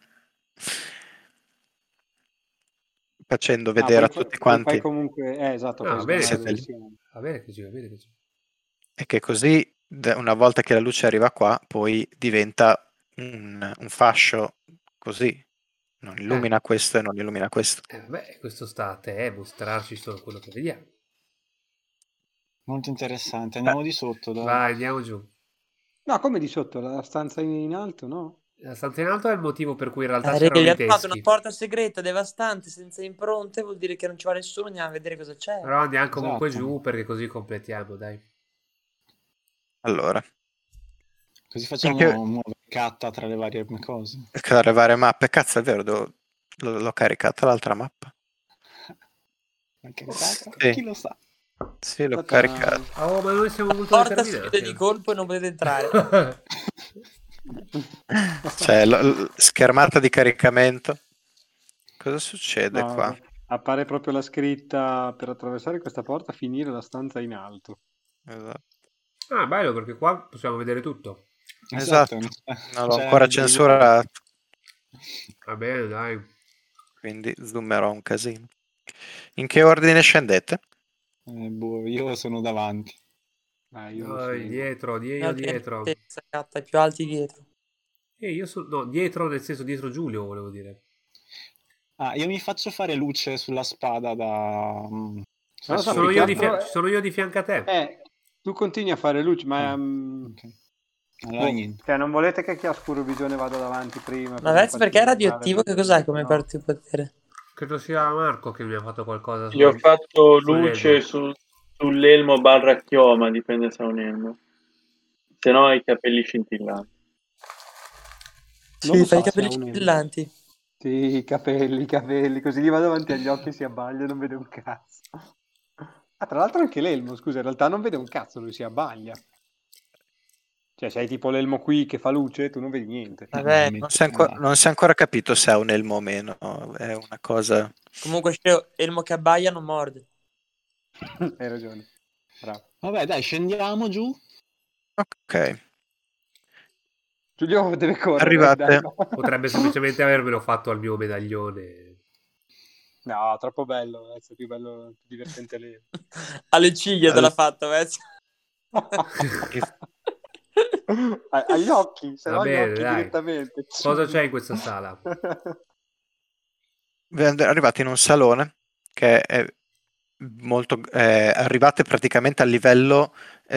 facendo vedere a tutti Poi fai quanti comunque... esatto, No, fai va bene, sgamare siete dove lì. siamo. va bene così, va bene così. E che così una volta che la luce arriva qua poi diventa un fascio così, non illumina questo e non illumina questo. Beh, questo sta a te, mostrarci solo quello che vediamo. Molto interessante. Andiamo di sotto, dai. Vai, andiamo giù. No, come di sotto? La stanza in alto, no? La stanza in alto è il motivo per cui in realtà Raga, c'erano gli i hanno fatto una teschi. porta segreta devastante senza impronte, vuol dire che non ci va nessuno, andiamo a vedere cosa c'è. Però andiamo comunque Esatto. giù perché così completiamo, dai. Allora, Così facciamo muovere Catta tra le varie cose. tra le varie mappe, cazzo è vero, l'ho caricata l'altra mappa. Anche Catta? Sì. Chi lo sa? Sì, l'ho Aspetta, caricata. Oh, ma noi siamo molto Porta si determinati. chiude di colpo e non potete entrare. Cioè, schermata di caricamento. Cosa succede No, qua? appare proprio la scritta per attraversare questa porta, finire la stanza in alto. Esatto. Ah, bello perché qua possiamo vedere tutto. Esatto. Non Non l'ho c'è ancora dei censurato, Va bene, dai. quindi zoomerò un casino. In che ordine scendete? io sono davanti. Io lo Dai, seguo. dietro, No, dietro. Catta, i più alti dietro. Io sono... No, dietro nel senso dietro Giulio, volevo dire. Io mi faccio fare luce sulla spada da... Non Ci lo so, sono, più che altro sono io di fianco a te. tu continui a fare luce, ma Ok. Allora niente. cioè, non volete che chi ha scuro visione vada davanti prima? Ma Vez perché è radioattivo? Che cos'hai come potere? Credo sia Marco che mi ha fatto qualcosa Gli ho fatto luce sull'elmo. sull'elmo barra chioma, dipende se è un elmo. Se no ha i capelli scintillanti. Non lo Sì, fai i so se capelli ha un elmo. scintillanti. Sì, i capelli, così gli va davanti agli occhi, si abbaglia e non vede un cazzo. Tra l'altro anche l'elmo, scusa, in realtà non vede un cazzo, lui si abbaglia. Cioè, se hai tipo l'elmo qui che fa luce, tu non vedi niente. Vabbè, Non si è ancora capito se ha un elmo o meno, è una cosa... comunque elmo che abbaia non morde. Hai ragione. Bravo. Vabbè, dai, scendiamo giù. Ok. Giulio deve correre. Arrivate. Dai, no. Potrebbe semplicemente avermelo fatto al mio medaglione. No, troppo bello, è più bello, più divertente lì. Alle ciglia te l'ha fatto, Vez. Agli occhi, se Va no agli bene, occhi dai. direttamente. Cosa c'è in questa sala? Arrivate in un salone che è molto... arrivate praticamente al livello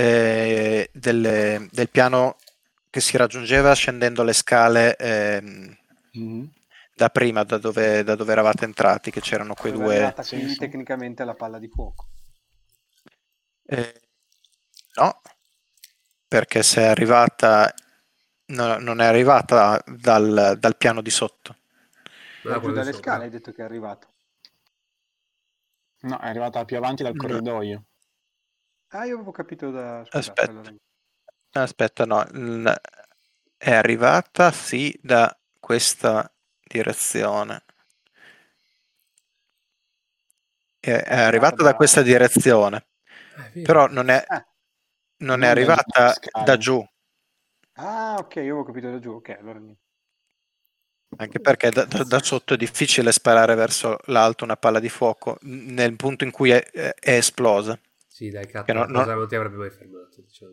del piano che si raggiungeva scendendo le scale da prima, da dove eravate entrati, che c'erano quei Dove è due... arrivata quindi tecnicamente la palla di fuoco. No, perché se è arrivata... No, non è arrivata dal piano di sotto. Giù dalle scale hai detto che è arrivato. No, è arrivata più avanti dal corridoio. Io avevo capito da... Scusate, allora. Aspetta, no. È arrivata, sì, da questa direzione. È arrivata da questa direzione. Però non è... non Non è da giù, arrivata scale. da giù, Ah, ok, io avevo capito da giù. Ok, allora niente. anche perché da sotto è difficile sparare verso l'alto una palla di fuoco nel punto in cui è esplosa. Sì, dai, Che Cat, la cosa non ti avrebbe mai fermato, diciamo.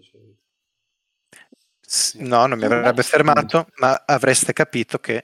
No, non mi avrebbe fermato, ma avreste capito che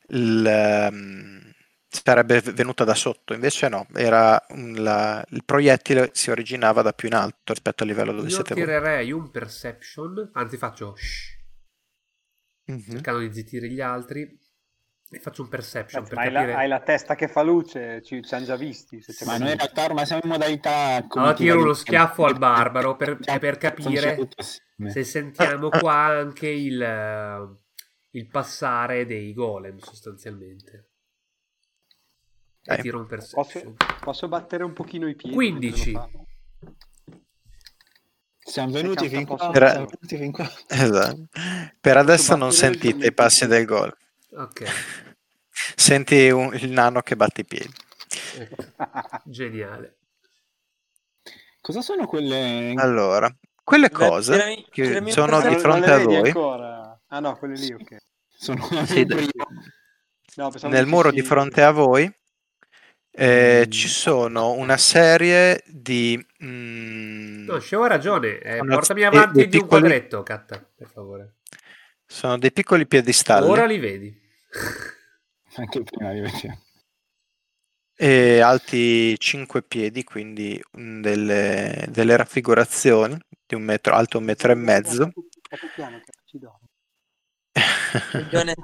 sarebbe venuta da sotto. Invece no, il proiettile si originava da più in alto rispetto al livello dove Io siete voi. tirerei un perception, anzi faccio shh, Mhm. cercando di zittire gli altri, e faccio un perception per Ma capire. hai la testa che fa luce, ci hanno già visti. Se c'è Ma noi in qualcuno. realtà ormai siamo in modalità Allora cognitiva tiro uno di- schiaffo al barbaro per capire Tutte assieme. se sentiamo qua anche il passare dei golem, sostanzialmente. E Dai. tiro un perception. Posso battere un pochino i piedi? 15. mentre lo Siamo Se venuti cazzo fin qua. posso Era- Siamo venuti fin qua. Esatto. Per adesso non battere sentite i passi del gol. Ok, Senti il nano che batte i piedi. ecco. Geniale. Cosa sono quelle? Allora, quelle Beh, cose tirami- che tirami un sono di perception. fronte non a le vedi voi, ancora? Ah no, quelle lì, ok. Sono sì, prima. No, pensavo nel muro di dicessi- fronte a voi ci sono una serie di No, Sceo ha ragione. sono Portami dei avanti di un piccoli- quadretto, Catta, per favore. sono dei piccoli piedistalli Ora li vedi. Anche prima li vediamo. e alti 5 piedi, quindi delle raffigurazioni di 1 metro, alto 1,5 metri. Sta piano che ci do. Coglione.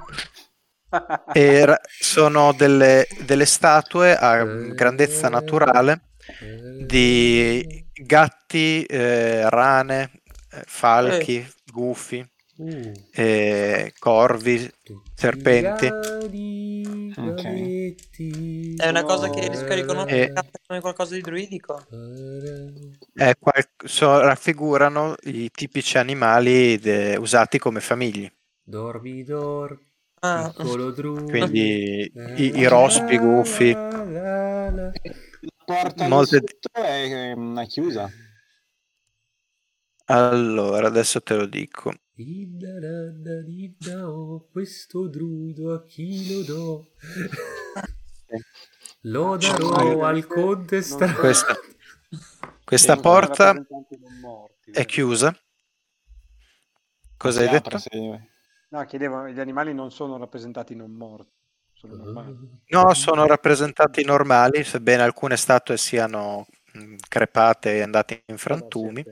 Sono delle statue a grandezza naturale di gatti, rane, falchi, gufi, corvi, serpenti. È una cosa che riesco a riconoscere E- come qualcosa di druidico. Raffigurano i tipici animali usati come famiglie, Dormi, Ah. piccolo druido. quindi i rospi, i gufi. La porta Molte- di sotto è chiusa. Allora, adesso te lo dico. Questo druido a chi lo do? Lo No, darò al conte non- strano. Questa non sono porta rappresentanti non morti, è vero? chiusa. Cosa Si hai apre detto? se- No, chiedevo, gli animali non sono rappresentati non morti, sono normali. No, sono rappresentati normali, sebbene alcune statue siano crepate e andate in frantumi,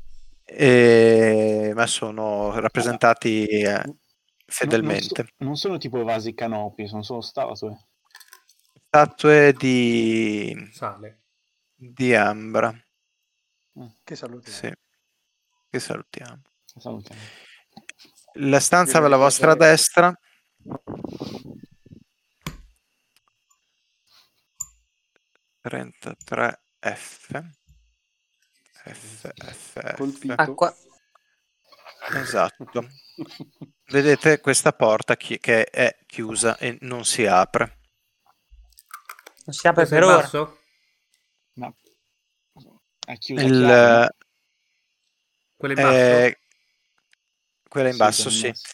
ma sono rappresentati fedelmente. Non sono tipo vasi canopi, sono solo statue. Statue di Sale. ambra, Che salutiamo. sì, che salutiamo. Salutiamo. La stanza Io alla devo vostra ricordare- destra (33F). Colpito. Acqua. Esatto. Vedete questa porta che è chiusa e non si apre. Non si apre Questo è per in ora. basso? Ma è chiusa a chiave, Quello in basso? Quella in Sì, basso, quella in sì. basso.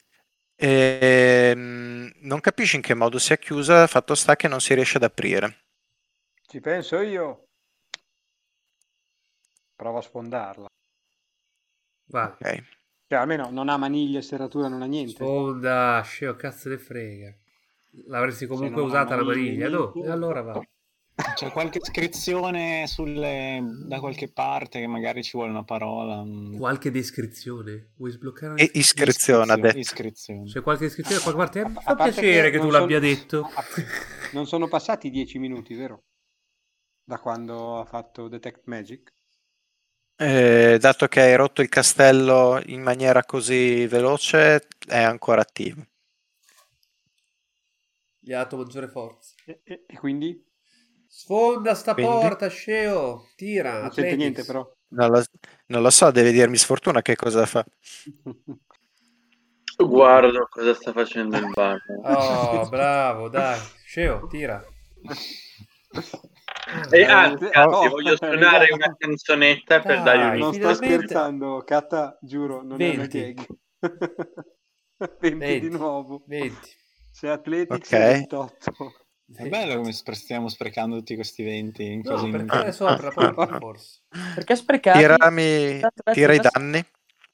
Non capisci in che modo sia chiusa, fatto sta che non si riesce ad aprire. Ci penso io. Provo a sfondarla. Vai. Ok. Cioè, almeno non ha maniglie, serratura, non ha niente. Sfonda, Sceo, cazzo ne frega. L'avresti comunque non ha usata la maniglie, maniglia, no? niente. E allora va. C'è qualche iscrizione da qualche parte che magari ci vuole una parola. Qualche descrizione? Vuoi sbloccare? E iscrizione, ha detto. Iscrizione. C'è qualche iscrizione da qualche parte? Mi A fa parte piacere che tu non l'abbia sono- detto. Non sono passati 10 minuti, vero? Da quando ha fatto Detect Magic? Dato che hai rotto il castello in maniera così veloce, è ancora attivo. Gli ha dato maggiore forza. E quindi? Sfonda sta Quindi? porta, Sceo. Tira. Non sente Athletics. niente, però. Non lo so, devi dirmi sfortuna che cosa fa. Guardo cosa sta facendo il barbaro. Oh, bravo, dai. Sceo, tira. Anzi, voglio suonare una canzonetta per dargli un Non sto finalmente- scherzando, Catta, giuro, non è una 20. gag. 20 di nuovo. 20. Se Athletics Ok. è 28. È bello come stiamo sprecando tutti questi 20 in cose No, perché inutili. adesso apre la porta, forse. Perché sprecati? Tira i danni.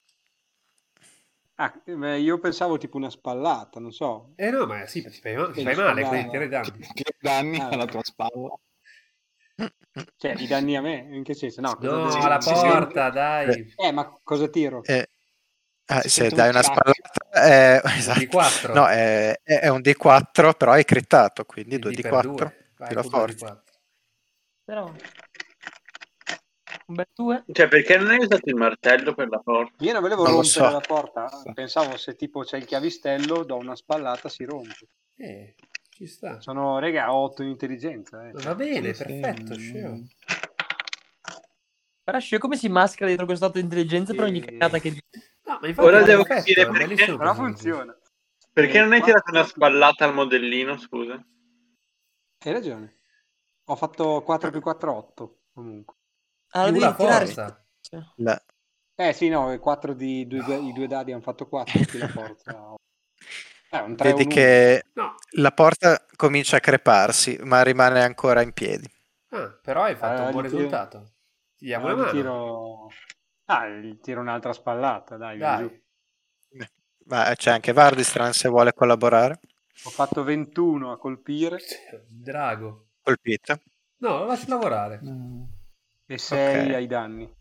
Beh, io pensavo tipo una spallata, non so. No, ma sì, ti fai male, Spallata. quindi tira i danni. Che danni Ah, alla tua spalla. Cioè, i danni a me? In che senso? No, cosa No, devo- alla se porta, sento- dai. Ma cosa tiro? Si Se sente dai un una crack. spallata, esatto. D4. No, è un D4, però hai crittato, quindi Quindi 2 per D4 due. Vai, più la con due forza. D4. Però... Un bel 2. Cioè, perché non hai usato il martello per la porta? Io non volevo Non lo rompere so. la porta. Pensavo se tipo c'è il chiavistello, do una spallata, si rompe. Ci sta. Sono, raga, 8 in intelligenza. Va bene, Sì, perfetto, sì. scemo. Però Scio come si maschera dietro questo stato di intelligenza per ogni Sì. cagata che dice? No, ma infatti Ora è devo perfetto, capire è perché- bellissimo Però così. funziona. Perché non hai Quattro tirato una più- spallata al modellino, scusa? Hai ragione. Ho fatto 4 più 4, 8. Comunque. Allora Più devi la tirare. forza. La- Sì, no, 4 di i due dadi hanno fatto 4 più la forza. Un 3 Vedi un che No. la porta comincia a creparsi, ma rimane ancora in piedi. Però hai fatto un Allora, buon gli tiro- risultato. Ti diamo una Allora mano. gli tiro un'altra spallata, dai, vieni Dai. giù. Ma c'è anche Vardistran se vuole collaborare. Ho fatto 21 a colpire Drago. Colpito. No, lo lascio lavorare. e 6 Ok. ai danni.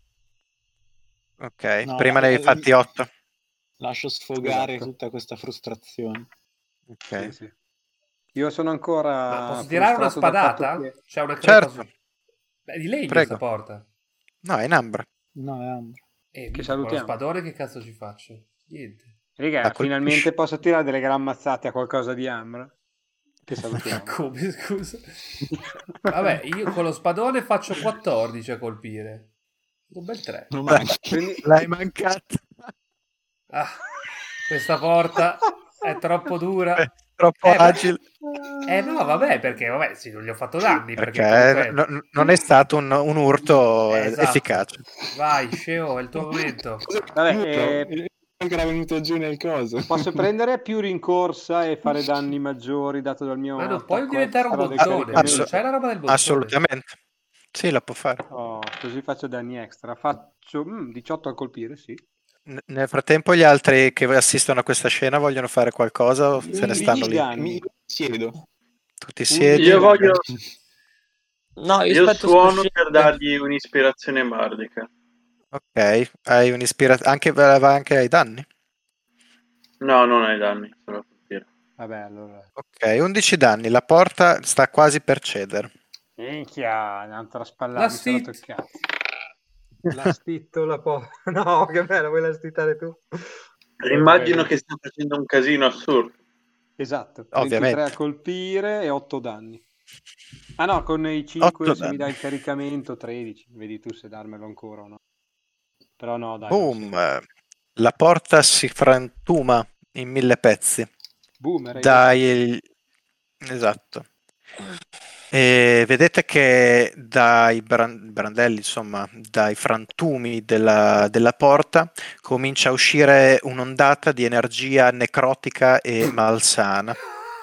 Ok, No, prima ne avevi fatti 8. Lascio sfogare Esatto. tutta questa frustrazione. Ok. Sì, sì. Io sono ancora Ma posso tirare una frustrato dal fatto spadata? che- C'è una crepa Certo. Beh, di legno Prego. sta porta. No, è in ambra. No, è Ambra. Minchia, con lo salutiamo. spadone che cazzo ci faccio? Niente. Raga, Ma colpisci. finalmente posso tirare delle gran mazzate a qualcosa di Ambra. Che salutiamo. Come, scusa? Vabbè, io con lo spadone faccio 14 a colpire. Un bel 3. Non manca. L'hai mancato. Ah, questa porta è troppo dura. Troppo ma- agile. No, vabbè, perché vabbè, sì, non gli ho fatto danni. Perché Perché comunque... non è stato un urto Esatto. efficace. Vai, Sceo, è il tuo momento. Vabbè, che era venuto giù nel coso. posso prendere più rincorsa e fare danni maggiori dato dal mio Ma non puoi attacco diventare un extra del bozzone. caricamento? Non c'è la roba del bozzone. Assolutamente. Sì, la può fare. Così faccio danni extra. Faccio 18 a colpire, sì. Nel frattempo gli altri che assistono a questa scena vogliono fare qualcosa o se ne stanno lì? danni. Mi siedo. Tu ti siedi? Io voglio... No, Io aspetto suono sto per dargli un'ispirazione bardica. Ok, hai un'ispirazione. Va anche ai danni? No, non hai danni, solo a colpire. Vabbè, allora. Ok, 11 danni. La porta sta quasi per cedere. Minchia, un'altra spallata. La Mi sono stit. toccato. La stitto la No, che bello, vuoi la stittare tu? Immagino che stia facendo un casino assurdo. Esatto, Ovviamente. 23 a colpire e 8 danni. Ah no, con i 5 8 se mi danni. dai il caricamento 13. Vedi tu se darmelo ancora o no. Però no, dai. Boom! La porta si frantuma in 1000 pezzi. Boomer. Esatto. E vedete che dai brandelli, insomma, dai frantumi della porta comincia a uscire un'ondata di energia necrotica e malsana.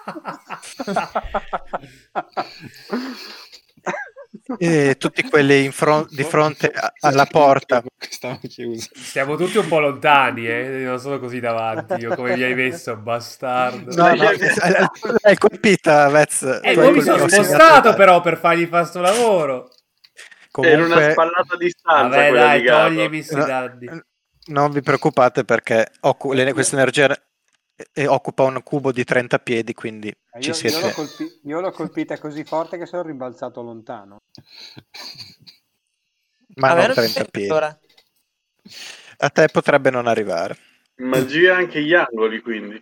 E tutti quelli di fronte alla porta. Stava chiuso. Siamo tutti un po' lontani, non sono così davanti. Io come mi hai messo, bastardo. No, l'hai colpita, Vez. Poi mi sono spostato però per fargli fare sto lavoro. Era una spallata a distanza. Vabbè, quella dai, di Gabo. toglimi sti danni. Non vi preoccupate perché questa energia occupa un cubo di 30 piedi, quindi ci siete. Io l'ho colpita così forte che sono rimbalzato lontano. Ma non 30 piedi. Allora. A te potrebbe non arrivare. Magia anche gli angoli, quindi.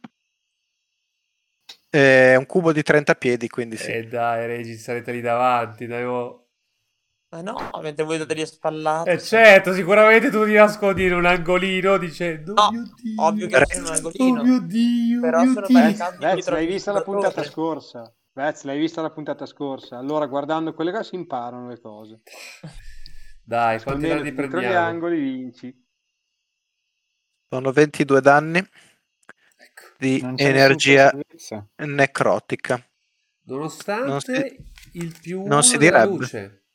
È un cubo di 30 piedi, quindi sì. Dai, Regi, sarete lì davanti, dai, oh. Ma no, mentre voi date le spallate. Certo, sicuramente tu ti nascondi in un angolino dicendo No, oh mio Dio, ovvio che sono in un angolino. oh mio Dio, Però mio sono Dio. barricati dietro L'hai il vista la puntata giocatore. scorsa? Vez, l'hai vista la puntata scorsa? Allora, guardando quelle cose si imparano le cose. Dai, quanti Nascondendo danni dietro gli prendiamo? angoli vinci. Sono 22 danni Ecco. di Non c'è energia nessun salvezza. necrotica. Nonostante il più non si 1 della direbbe. luce.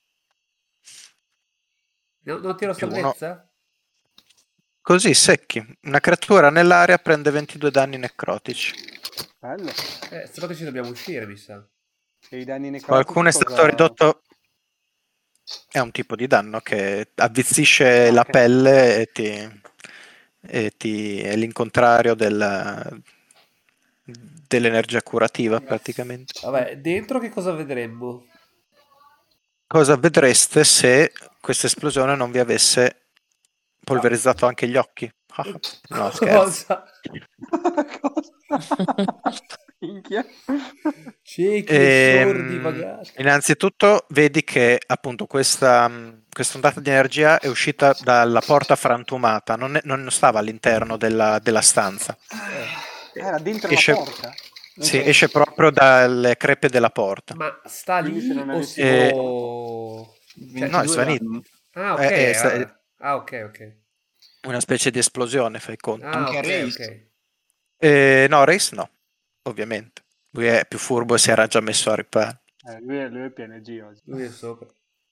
Non tiro Più uno. salvezza? Così, secchi. Una creatura nell'area prende 22 danni necrotici. Bello. Però ci dobbiamo uscire, mi sa. E i danni necrotici Qualcuno è stato ridotto. È un tipo di danno che avvizzisce la Ok. pelle e è l'incontrario dell'energia curativa, praticamente. Vabbè, dentro che cosa vedremmo? Cosa vedreste se questa esplosione non vi avesse polverizzato anche gli occhi? No, scherzo. Cosa? Minchia. Ciechi e sordi vagati. Innanzitutto vedi che appunto questa ondata di energia è uscita dalla porta frantumata, non stava all'interno della stanza. Era dentro Esce- la porta? Sì, esce proprio dalle crepe della porta. Ma sta Quindi lì se non o avessi No, è svanito. Ah, ok. Ok. Una specie di esplosione, fai conto. Anche Ok, Race. ok. No, Race no, ovviamente. Lui è più furbo e si era già messo a riparo. Lui è PNG oggi. Lui è sopra.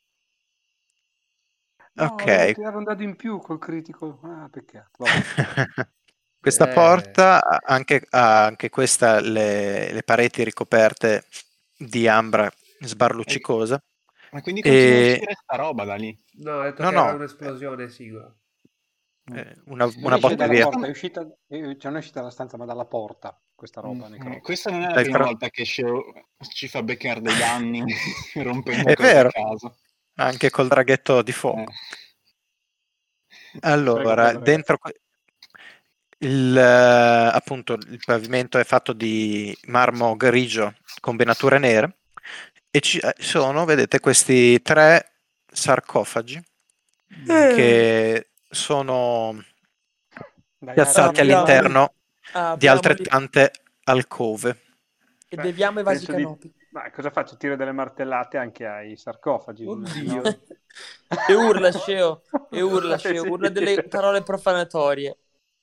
No, Ok. devo tirare un dado in più col critico. Ah, peccato. Vabbè. Questa porta ha anche questa le pareti ricoperte di ambra sbarluccicosa. Ma quindi continua a E uscire sta roba da lì. No, ho detto No, che era no. un'esplosione singola. Una Non esce botta dalla via. porta, è uscita, cioè non è uscita dalla stanza, ma dalla porta questa roba. Questa non è la Dai, prima però- volta che ci fa beccare dei danni rompendo È cose vero. a caso. Anche col draghetto di fuoco. Allora, Prego, dentro appunto il pavimento è fatto di marmo grigio con venature nere e ci sono, vedete, questi 3 sarcofagi che sono piazzati all'interno di altrettante alcove. E beviamo i vasi Penso di- canopi. Ma cosa faccio? Tiro delle martellate anche ai sarcofagi? Oddio. No? E urla, Sceo. E urla, Sceo. Sì. Urla delle parole profanatorie.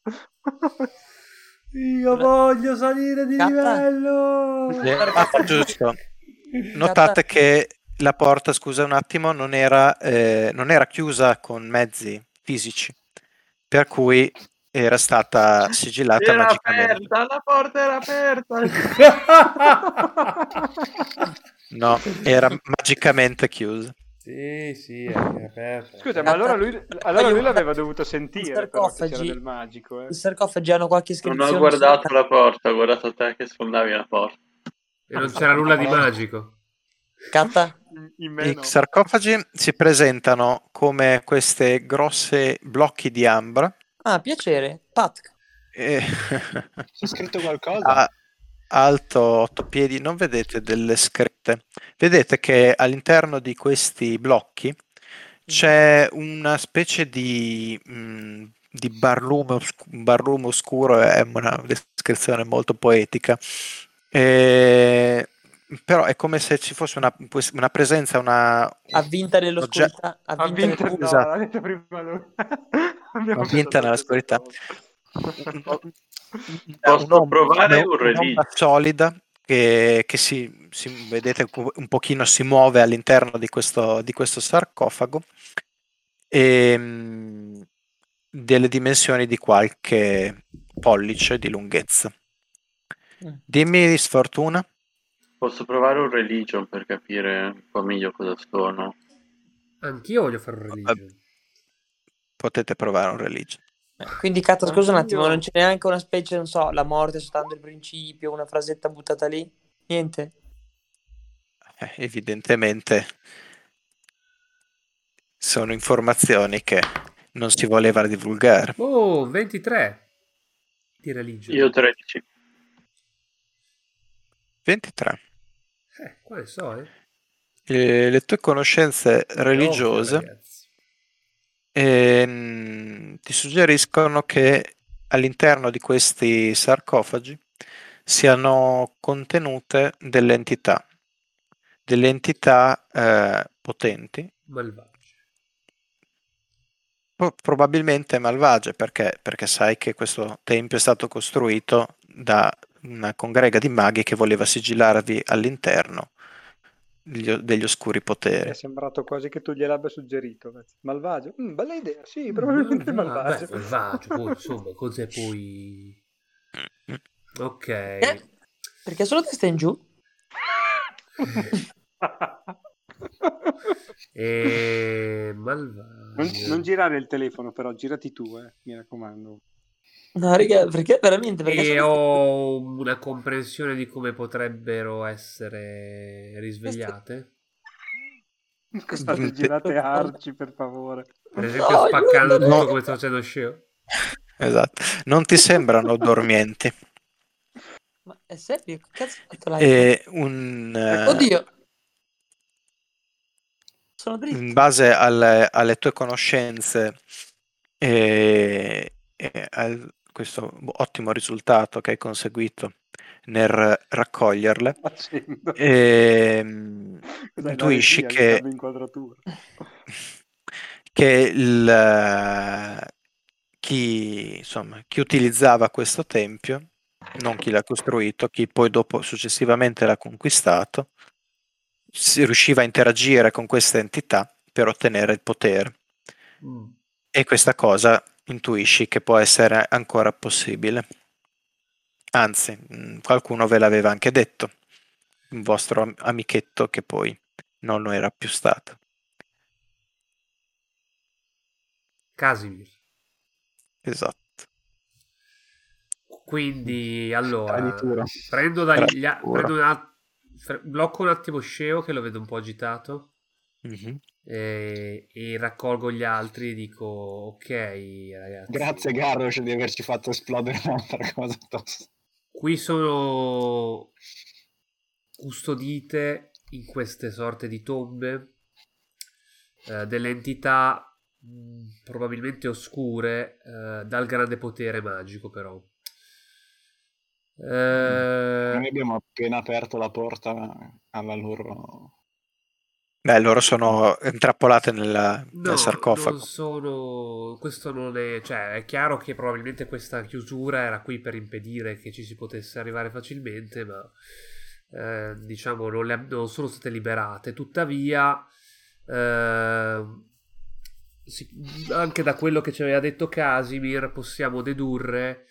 Io voglio salire di Catta. livello. Giusto. Notate che la porta, scusa un attimo, non era chiusa con mezzi fisici, per cui era stata sigillata Era magicamente. aperta, la porta era aperta. No, era magicamente chiusa. Sì, è aperto. Scusa, ma allora lui l'aveva dovuto sentire, però, che c'era sarcofagi- del magico. I sarcofagi hanno qualche Non iscrizione. ho guardato la porta, ho guardato te che sfondavi la porta. E non c'era nulla di magico. Catta? In I meno. sarcofagi si presentano come queste grosse blocchi di ambra. Ah, piacere. Pat. E C'è scritto qualcosa? alto 8 piedi, non vedete delle scritte. Vedete che all'interno di questi blocchi c'è una specie di barlume, barlume oscuro, è una descrizione molto poetica. Però è come se ci fosse una presenza, Avvinta nell'oscurità. Ha vinto, no, Esatto. l'ha detto prima lui. Abbiamo Avvinta pensato nella la stessa oscurità. cosa. Posso provare un religion? Un'ombra solida che vedete un pochino si muove all'interno di questo sarcofago e delle dimensioni di qualche pollice di lunghezza. Dimmi sfortuna. Posso provare un religion per capire un po' meglio cosa sono. Anch'io voglio fare un religion. Potete provare un religion. Quindi, Catta, scusa un attimo, Oddio. non c'è neanche una specie, non so, la morte soltanto il principio, una frasetta buttata lì? Niente? Evidentemente sono informazioni che non si voleva divulgare. Oh, 23 di religion. Io 13. 23. Qua ne so, Le tue conoscenze È ovvio, religiose ragazzi. ti suggeriscono che all'interno di questi sarcofagi siano contenute delle entità potenti, Malvagio. probabilmente malvagie, perché sai che questo tempio è stato costruito da una congrega di maghi che voleva sigillarvi all'interno degli oscuri Mi poteri. è sembrato quasi che tu gliel'abbia suggerito. Malvagio. Bella idea, sì, probabilmente malvagio. Beh, malvagio, poi insomma, cos'è poi... Mm. Ok. Perché solo testa in giù? Malvagio. Non girare il telefono, però, girati tu, mi raccomando. No, raga, perché veramente? Perché E solo ho una comprensione di come potrebbero essere risvegliate. Scusate, girate Arci, per favore. Per esempio, No, spaccando aiuto, tutto no. come sta facendo Sceo. Esatto, non ti sembrano dormienti. Ma è serio? Che cazzo ha fatto l'iPhone? Oddio! Sono In dritti. base alle tue conoscenze e questo ottimo risultato che hai conseguito nel raccoglierle, Facendo. Cos'è, intuisci la regia che cambia inquadratura. chi utilizzava questo tempio, non chi l'ha costruito, chi poi dopo successivamente l'ha conquistato, si riusciva a interagire con queste entità per ottenere il potere. E questa cosa intuisci che può essere ancora possibile. Anzi, qualcuno ve l'aveva anche detto, un vostro amichetto che poi non lo era più stato. Casimir. Esatto. Quindi, allora, Traditura. blocco un attimo Sceo che lo vedo un po' agitato. Mhm. E raccolgo gli altri e dico ok ragazzi, Grazie Garrosh di averci fatto esplodere un'altra cosa addosso. qui sono custodite in queste sorte di tombe delle entità probabilmente oscure dal grande potere magico, però Noi abbiamo appena aperto la porta alla loro... Beh, loro sono intrappolate nel no, sarcofago. non sono. Questo non è. Cioè, è chiaro che probabilmente questa chiusura era qui per impedire che ci si potesse arrivare facilmente, ma diciamo non sono state liberate. Tuttavia, anche da quello che ci aveva detto Casimir, possiamo dedurre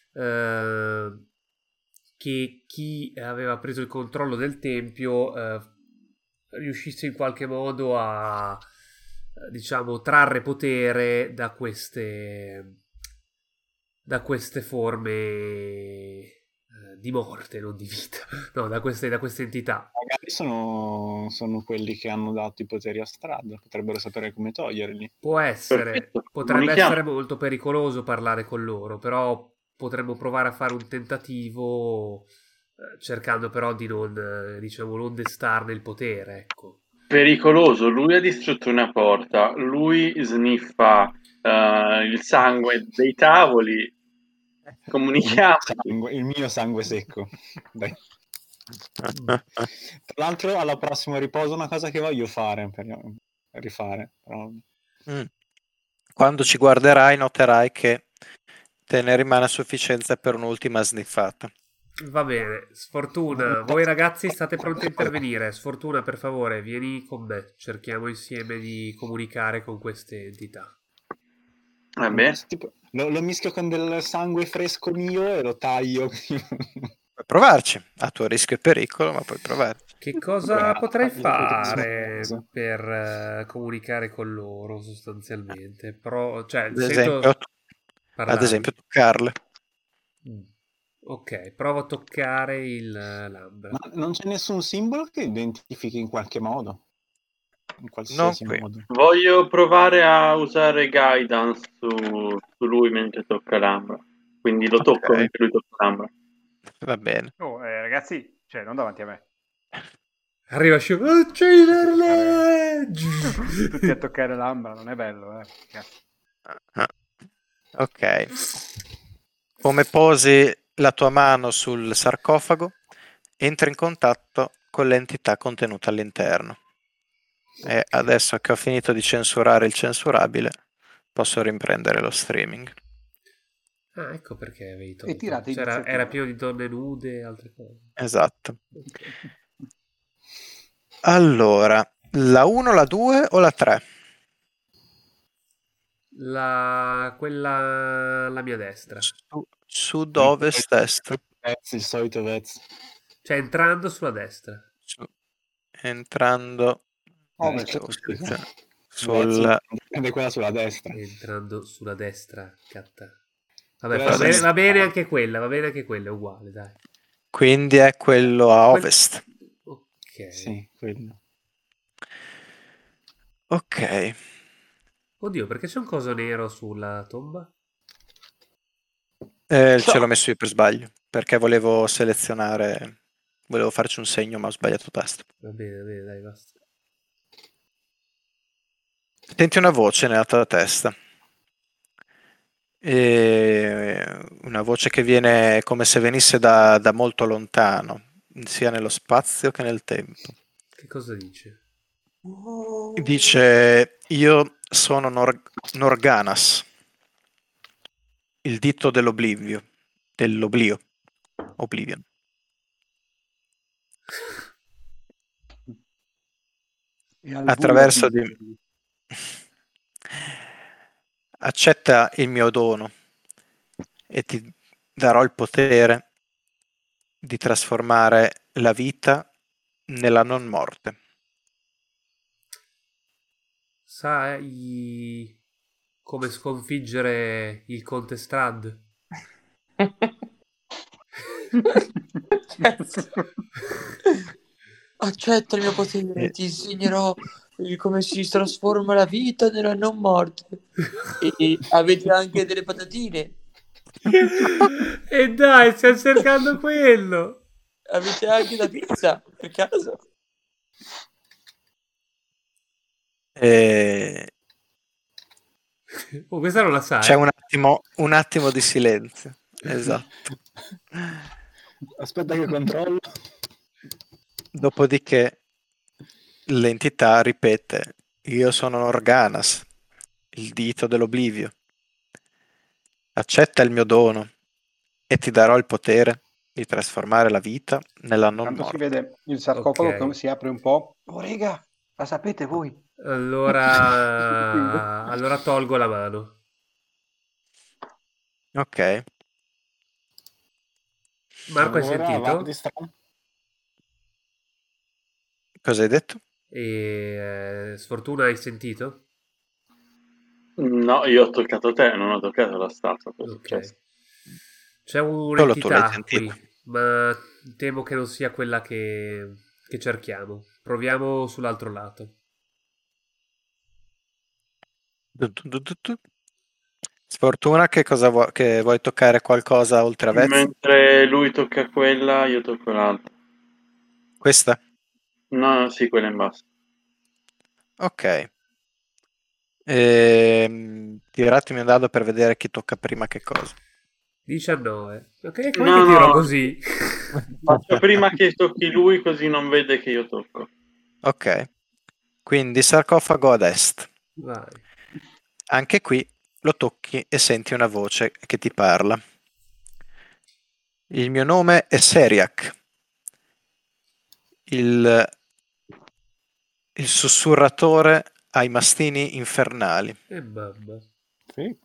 che chi aveva preso il controllo del tempio riuscisse in qualche modo a diciamo trarre potere da queste forme di morte, non di vita, no, da queste entità. Magari sono quelli che hanno dato i poteri a Strahd, potrebbero sapere come toglierli. Può essere, Perfetto. potrebbe Comunichiamo. essere molto pericoloso parlare con loro, però potremmo provare a fare un tentativo cercando però di non destarne il potere, ecco. Pericoloso, lui ha distrutto una porta, lui sniffa il sangue dei tavoli. Comunichiamo. Il mio sangue secco. Dai. Tra l'altro alla prossima riposo una cosa che voglio fare per rifare. Però... Quando ci guarderai noterai che te ne rimane a sufficienza per un'ultima sniffata. Va bene, Sfortuna, voi ragazzi state pronti a intervenire. Sfortuna, per favore, vieni con me. Cerchiamo insieme di comunicare con queste entità. Tipo, lo mischio con del sangue fresco mio e lo taglio. Puoi provarci, a tuo rischio e pericolo, ma puoi provarci. Che cosa potrei fare per comunicare con loro sostanzialmente? Cioè, ad esempio toccarle. Ok, provo a toccare il labbra. Ma non c'è nessun simbolo che identifichi in qualche modo? In qualsiasi modo. Voglio provare a usare guidance su lui mentre tocca l'ambra. Quindi lo tocco mentre lui tocca l'ambra. Va bene. Oh, ragazzi, cioè, non davanti a me. Arriva Sceo. Ucciderle! Tutti a toccare l'ambra, non è bello, Ok. Come posi la tua mano sul sarcofago, entri in contatto con l'entità contenuta all'interno. E adesso che ho finito di censurare il censurabile, posso riprendere lo streaming. Ah, ecco perché avevi E tolto. tirate Era iniziativa. pieno di donne nude e altre cose. Esatto. Allora, la 1, la 2 o la 3? Quella alla mia destra. Sud, ovest, est. Il solito Vez. Cioè, entrando sulla destra. Entrando Ovest. Prende quella sulla destra. Entrando sulla destra, catta. Vabbè, Quella va bene sinistra. anche quella, va bene anche quella, è uguale, dai. Quindi è quello a ovest. Ok. Sì, quello. Ok. Oddio, perché c'è un coso nero sulla tomba? Ce l'ho messo io per sbaglio, perché volevo farci un segno, ma ho sbagliato tasto. Va bene, dai, basta. Senti una voce nella tua testa. Una voce che viene come se venisse da molto lontano, sia nello spazio che nel tempo. Che cosa dice? Dice: io sono Norganas, il dito dell'oblivio, Oblivion. E al Attraverso buio di accetta il mio dono e ti darò il potere di trasformare la vita nella non morte. Sai come sconfiggere il Conte Strad? Accetta il mio potere, ti insegnerò come si trasforma la vita nella non morte. E avete anche delle patatine. E dai, stiamo cercando quello. Avete anche la pizza, per caso? Oh, questa non la sai. C'è un attimo di silenzio. Esatto. Aspetta che controllo. Dopodiché l'entità ripete: io sono Norganas, il dito dell'oblivio. Accetta il mio dono e ti darò il potere di trasformare la vita nella non Tanto si morte. vede il sarcofago Ok. come si apre un po'. Oh, rega, la sapete voi? Allora tolgo la mano. Ok. Marco, hai Allora, sentito? avanti, Cosa hai detto? E Sfortuna, hai sentito? No, io ho toccato te, non ho toccato la statua. Cosa è Ok. successo? C'è Solo tu l'hai un'entità sentito. qui, ma temo che non sia quella che cerchiamo. Proviamo sull'altro lato. Sfortuna, che cosa che vuoi toccare qualcosa oltre a Vez? Mentre lui tocca quella, io tocco l'altra. Questa? No, sì, quella in basso. Ok. Tiratemi un dado per vedere chi tocca prima che cosa. 19. Ok, come No, che tiro no. così? Faccio prima che tocchi lui, così non vede che io tocco. Ok. Quindi sarcofago ad est. Vai. Anche qui lo tocchi e senti una voce che ti parla. Il mio nome è Seriak, il sussurratore ai mastini infernali. E mamma. Sì.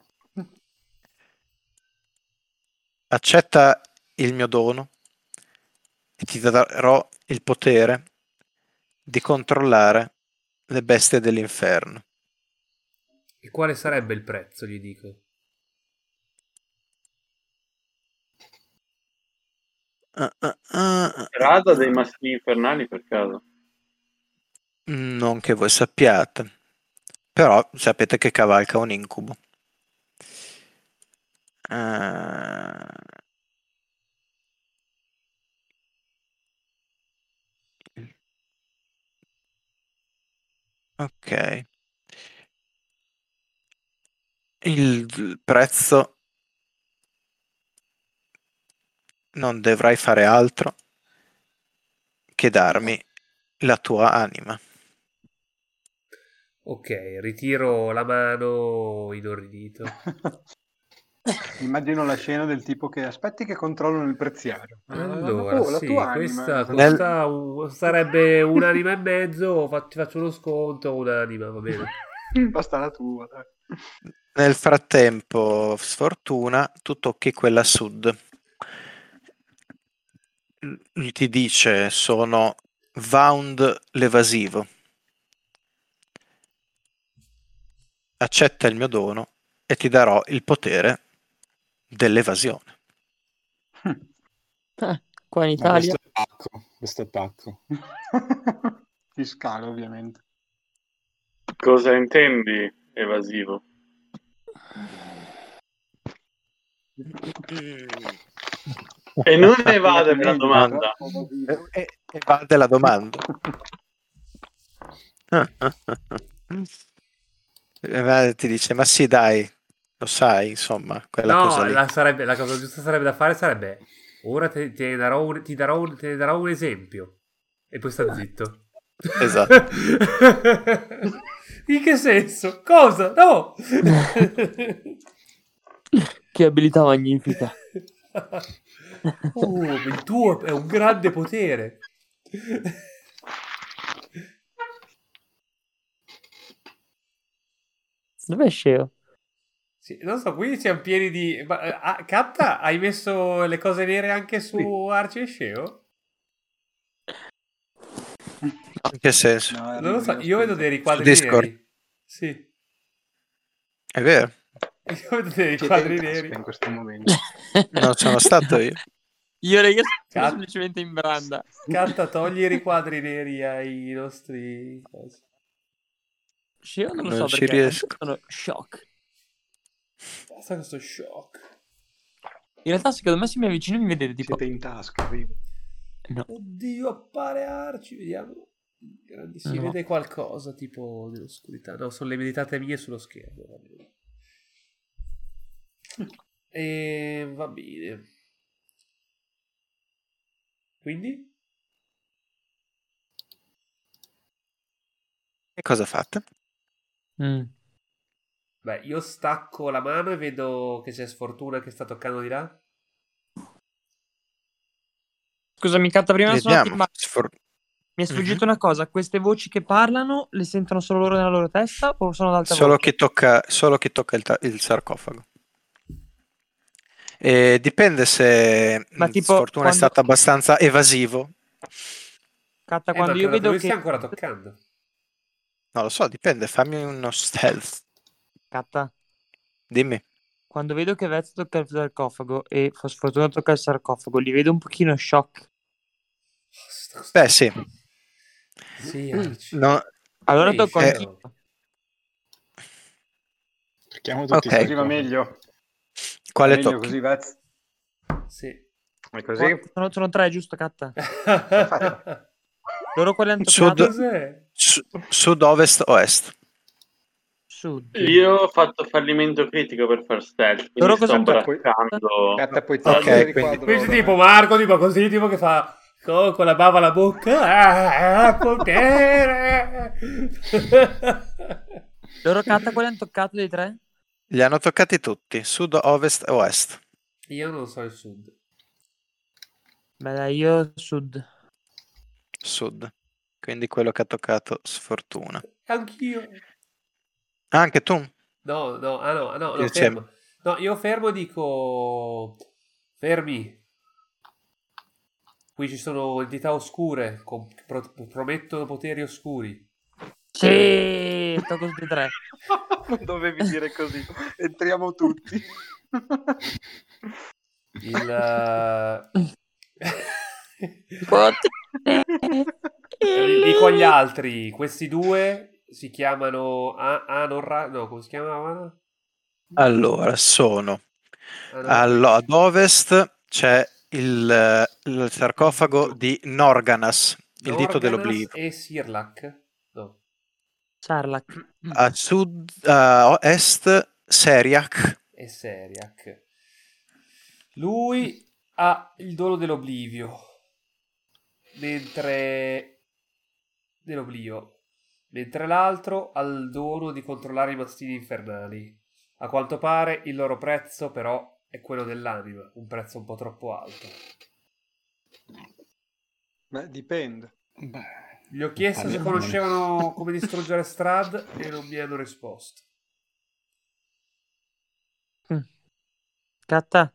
Accetta il mio dono e ti darò il potere di controllare le bestie dell'inferno. E quale sarebbe il prezzo, gli dico? Rada dei maschili infernali per caso. Non che voi sappiate, però sapete che cavalca un incubo. Ok. Il prezzo non dovrai fare altro che darmi la tua anima. Ok, ritiro la mano inorridito. Immagino la scena del tipo che aspetti che controllano il preziario. Allora, Oh, la sì, tua questa anima. sarebbe un'anima e mezzo, ti faccio uno sconto, un'anima, va bene. Basta la tua. Dai. Nel frattempo, sfortuna, tu tocchi quella sud. Ti dice: sono Wound l'evasivo. Accetta il mio dono e ti darò il potere dell'evasione. Qua in Ma Italia. questo è pacco. Fiscale, ovviamente. Cosa intendi evasivo? E non evade la domanda. Evade la domanda. Ti dice: ma sì, dai, lo sai, insomma, quella cosa lì. La cosa giusta sarebbe da fare sarebbe: ora te ne darò un esempio. E poi sta zitto. Esatto. In che senso? Cosa? No! Che abilità magnifica. Il tuo è un grande potere. Dov'è Sceo? Sì, non so, qui siamo pieni di... Katta, hai messo le cose nere anche su Arci e Sceo? In che senso? No, Non lo so, io vedo dei Su riquadri Discord. neri. Sì, È vero, io vedo dei Siete riquadri in tasca neri. in questo momento. non sono stato io. Io raga sono Cat- semplicemente in branda. Katta, togli i riquadri neri ai nostri... cosi. Sceo non lo Non so ci perché riesco. sono shock. Basta questo shock. In realtà secondo me se mi avvicino mi vedete tipo... Siete in tasca, arrivo. No. Oddio, appare Arci, vediamo. Si No. vede qualcosa tipo nell'oscurità. No, sono le meditate mie sullo schermo. Va bene. E va bene. Quindi? Che cosa fate? Beh, io stacco la mano e vedo che c'è Sfortuna che sta toccando di là. Scusami Catta, prima sono Vediamo. ma mi è sfuggito una cosa, queste voci che parlano le sentono solo loro nella loro testa o sono ad alta Solo voce? chi tocca il sarcofago. Dipende se Ma tipo, Sfortuna è quando- stato abbastanza evasivo. Catta, Ma quando io credo che vedo lui che... stia ancora toccando. Non lo so, dipende. Fammi uno stealth. Catta, Dimmi. quando vedo che Vez tocca il sarcofago e Sfortuna tocca il sarcofago, li vedo un pochino shock. Beh, sì. Sì, Arci. No, Allora Ehi, tocco Sceo. anch'io. Cerchiamo tutti Ok. Così va meglio. quale Va meglio tocchi? così, Vez. Sì. È così? Sono tre, giusto, Catta? Perfetto. Loro quali hanno toccato? Cos'è? Sud, ovest, oest. Sud. Io ho fatto fallimento critico per far stealth, Loro quindi cosa sto hanno toccato? braccando. Catta, puoi Ok, togliere il quindi- riquadro. Quindi tipo Marco, tipo così, tipo che fa con la bava alla bocca. Potere! Loro Catta quali hanno toccato dei tre? Li hanno toccati tutti. Sud, ovest e oest. Io non so il sud. Beh dai, io sud. Sud. Quindi quello che ha toccato Sfortuna. Anch'io. Anche tu? No, no, Insieme. fermo. No, io fermo e dico... Fermi. Qui ci sono entità oscure, promettono poteri oscuri. Sì, tocco tutti e tre. Non dovevi dire così. Entriamo tutti. Dico agli altri, questi due si chiamano no, come si chiamavano? Allora, sono ad ovest c'è il sarcofago di Norganas, il dito Norganas dell'oblivio. e Sirlak. No. Sarlacc. A est Seriac. E Seriac. Lui ha il dono dell'oblio, mentre l'altro ha il dono di controllare i mastini infernali. A quanto pare il loro prezzo però è quello dell'anima, un prezzo un po' troppo alto. Beh, dipende. Beh, Gli ho chiesto se parliamo. conoscevano come distruggere Strad e non mi hanno risposto. Catta?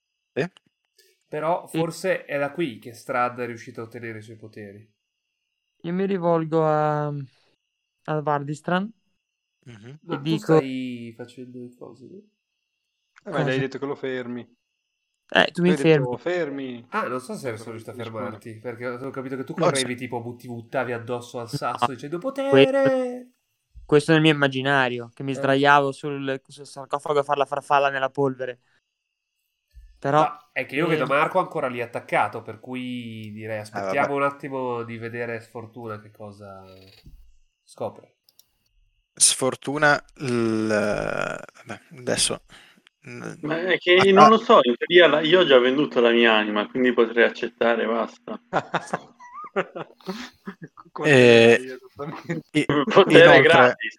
Però forse è da qui che Strad è riuscito a ottenere i suoi poteri. Io mi rivolgo a Vardistran Mhm. Ma e tu dico... stai facendo le cose, no? Ma Cosa? gli hai detto che lo fermi. Tu Tu mi hai fermi. detto fermi. Ah, non so se Ecco, sono riuscito a rispondo. fermarti, perché ho capito che tu No, correvi, tipo ti buttavi addosso al sasso No, dicendo potere! questo nel mio immaginario, che mi sdraiavo sul sarcofago a fare la farfalla nella polvere. Però... No, è che io vedo Marco ancora lì attaccato, per cui direi aspettiamo vabbè. un attimo di vedere Sfortuna che cosa scopre. Sfortuna vabbè, adesso Ma è che non lo so, in teoria io ho già venduto la mia anima, quindi potrei accettare, basta. Quanto ne hai, i- Potere inoltre, gratis.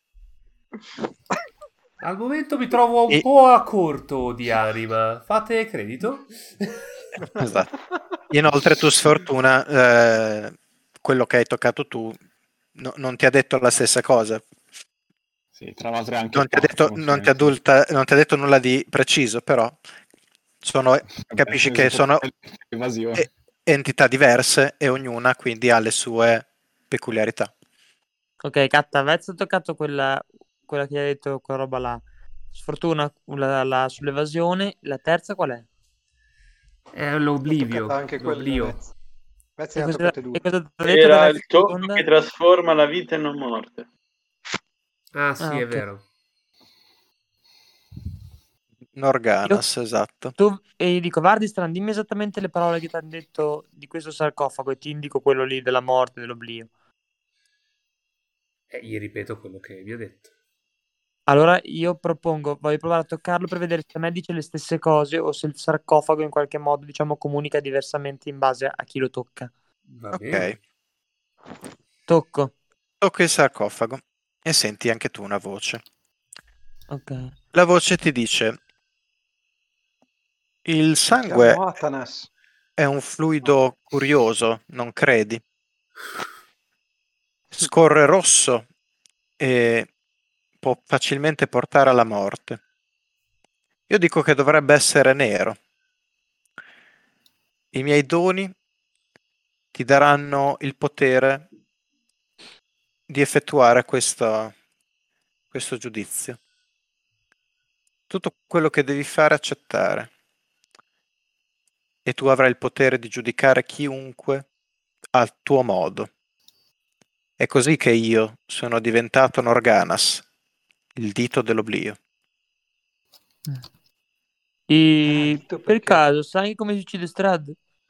Al momento mi trovo un E- po' a corto di anima. Fate credito? esatto. Inoltre tu Sfortuna, quello che hai toccato tu non ti ha detto la stessa cosa. Sì, tra l'altro è anche Non ti ha detto, pazzo, non ti ha detto nulla di preciso, però capisci che sono evasione. entità diverse e ognuna quindi ha le sue peculiarità. Ok, Catta, Vez ha toccato quella che gli ha detto, quella roba là. Sfortuna sull'evasione. La terza qual è? È L'ho l'oblivio. toccata anche quella da L'oblio. Vez. Vez E ne ha cosa, toccate e due. cosa ti ha detto Era della il tocco seconda? che trasforma la vita in non morte. Ah sì, Ah, è ok. vero. Norganas, esatto. E gli dico, Vardistran, dimmi esattamente le parole che ti hanno detto di questo sarcofago e ti indico quello lì della morte, dell'oblio. Gli ripeto quello che vi ho detto. Allora io voglio provare a toccarlo per vedere se a me dice le stesse cose o se il sarcofago in qualche modo, diciamo, comunica diversamente in base a chi lo tocca. Va bene. Ok, Tocco. tocca il sarcofago e senti anche tu una voce. Ok. La voce ti dice: il Mi sangue chiamo Atanas. è un fluido curioso, non credi? Scorre rosso e può facilmente portare alla morte. Io dico che dovrebbe essere nero. I miei doni ti daranno il potere di effettuare questo giudizio. Tutto quello che devi fare è accettare. E tu avrai il potere di giudicare chiunque al tuo modo. È così che io sono diventato Norganas, il dito dell'oblio. Dito Per perché? caso sai come si uccide Strad?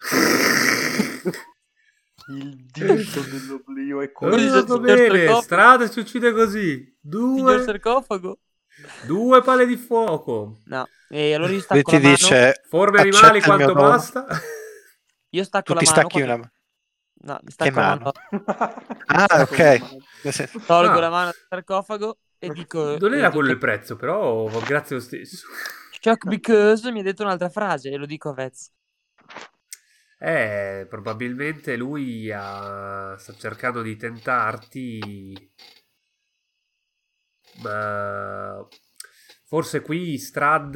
Il dito dell'oblio è Ho quello. risolto Signor bene. sarcofago. Strada si uccide così. Signor sarcofago? Due palle di fuoco. No. E allora io Lui stacco ti la mano. dice: Forme animali accetta il mio quanto dono. basta? Io stacco Tu la ti mano. stacchi una. No, mi Che stacco la mano? mano. Ah, ok. Tolgo Ah. la mano dal sarcofago e dico... Non e era dico, quello il prezzo, però grazie lo stesso. shock because mi ha detto un'altra frase e lo dico a Vez. Probabilmente lui sta cercando di tentarti, ma forse qui Strad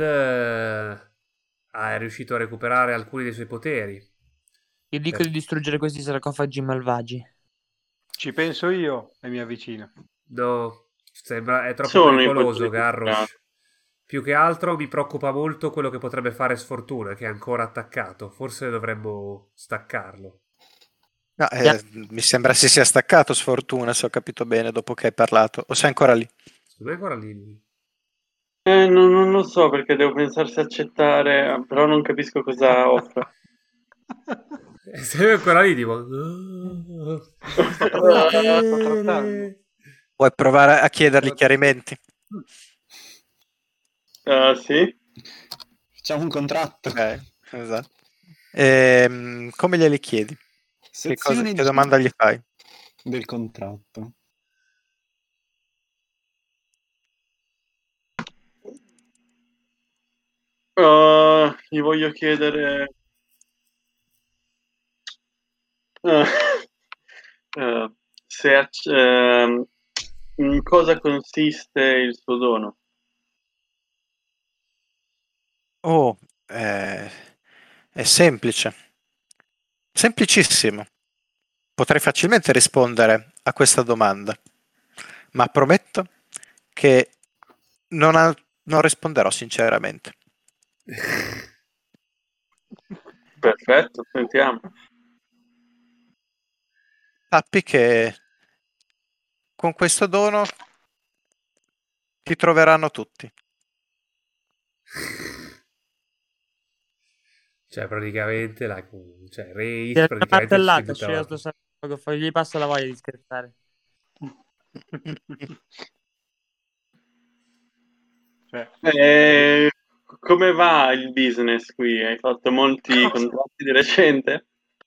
è riuscito a recuperare alcuni dei suoi poteri. Io dico di distruggere questi sarcofagi malvagi. Ci penso io e mi avvicino. No, è troppo Sono i pericoloso, poteri Garrosh. Più che altro mi preoccupa molto quello che potrebbe fare Sfortuna, che è ancora attaccato. Forse dovremmo staccarlo. No, mi sembra si sia staccato Sfortuna, se ho capito bene, dopo che hai parlato. O sei ancora lì? Secondo me è ancora lì lui. Non lo so perché devo pensarsi a accettare, però non capisco cosa offre. Sei ancora lì, tipo... Sto trattando. Puoi provare a chiedergli chiarimenti. Sì? Facciamo un contratto. Ok, esatto. Come glieli chiedi? Sezione Che G domanda gli fai? del contratto. Gli voglio chiedere eh, se in cosa consiste il suo dono. Oh, è semplice, semplicissimo. Potrei facilmente rispondere a questa domanda, ma prometto che non risponderò sinceramente. Perfetto, sentiamo. Sappi che con questo dono ti troveranno tutti. Cioè, praticamente, Reis Tira una praticamente ci si martellata, buttava. sceglie sto sarcofago, gli passa la voglia di scherzare. Come va il business qui? Hai fatto molti contratti di recente?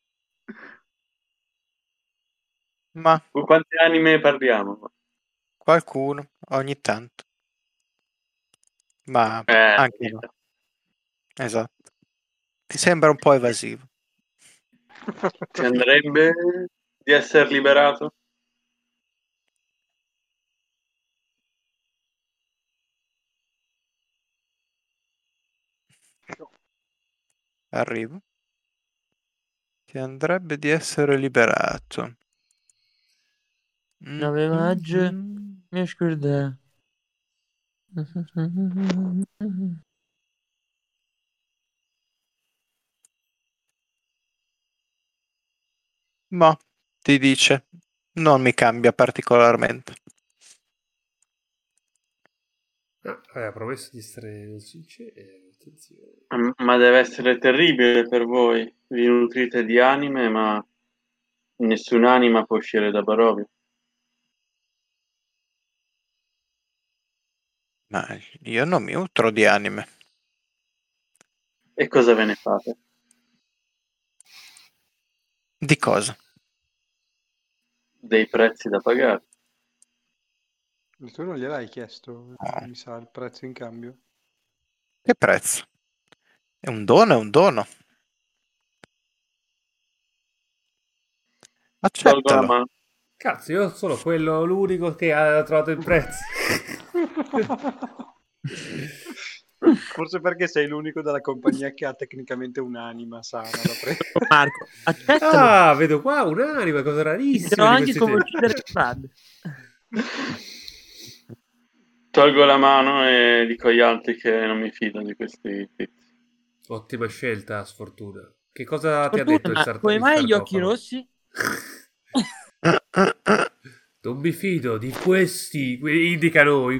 Ma Con quante anime parliamo? qualcuno ogni tanto. Ma anche no. Vita. Esatto. Ti sembra un po' evasivo. Ti andrebbe di essere liberato? Arrivo. Ti andrebbe di essere liberato. 9 maggio, mi scorda. Ma ti dice, non mi cambia particolarmente. Aveva promesso di essere sincero. Attenzione. Ma deve essere terribile per voi. Vi nutrite di anime, ma nessun'anima può uscire da Barovia. Ma io non mi nutro di anime. E cosa ve ne fate? Di cosa? Dei prezzi da pagare. Tu non gliel'hai chiesto, No. mi sa, il prezzo in cambio. Che prezzo? È un dono, è un dono. Tolgo la Accettalo. mano. Cazzo, io sono l'unico che ha trovato il prezzo. Forse perché sei l'unico della compagnia che ha tecnicamente un'anima sana da prendere. Marco, accettalo. Ah, vedo qua un'anima, cosa Ti rarissima dirò di anche questi come tempi. uccidere Brad. Tolgo la mano e dico agli altri che non mi fido di questi tizi. Ottima scelta, sfortuna. Che cosa ti ha Fortuna, detto il, ma come il mai gli occhi sarcofago? rossi? Non mi fido di questi, indica noi.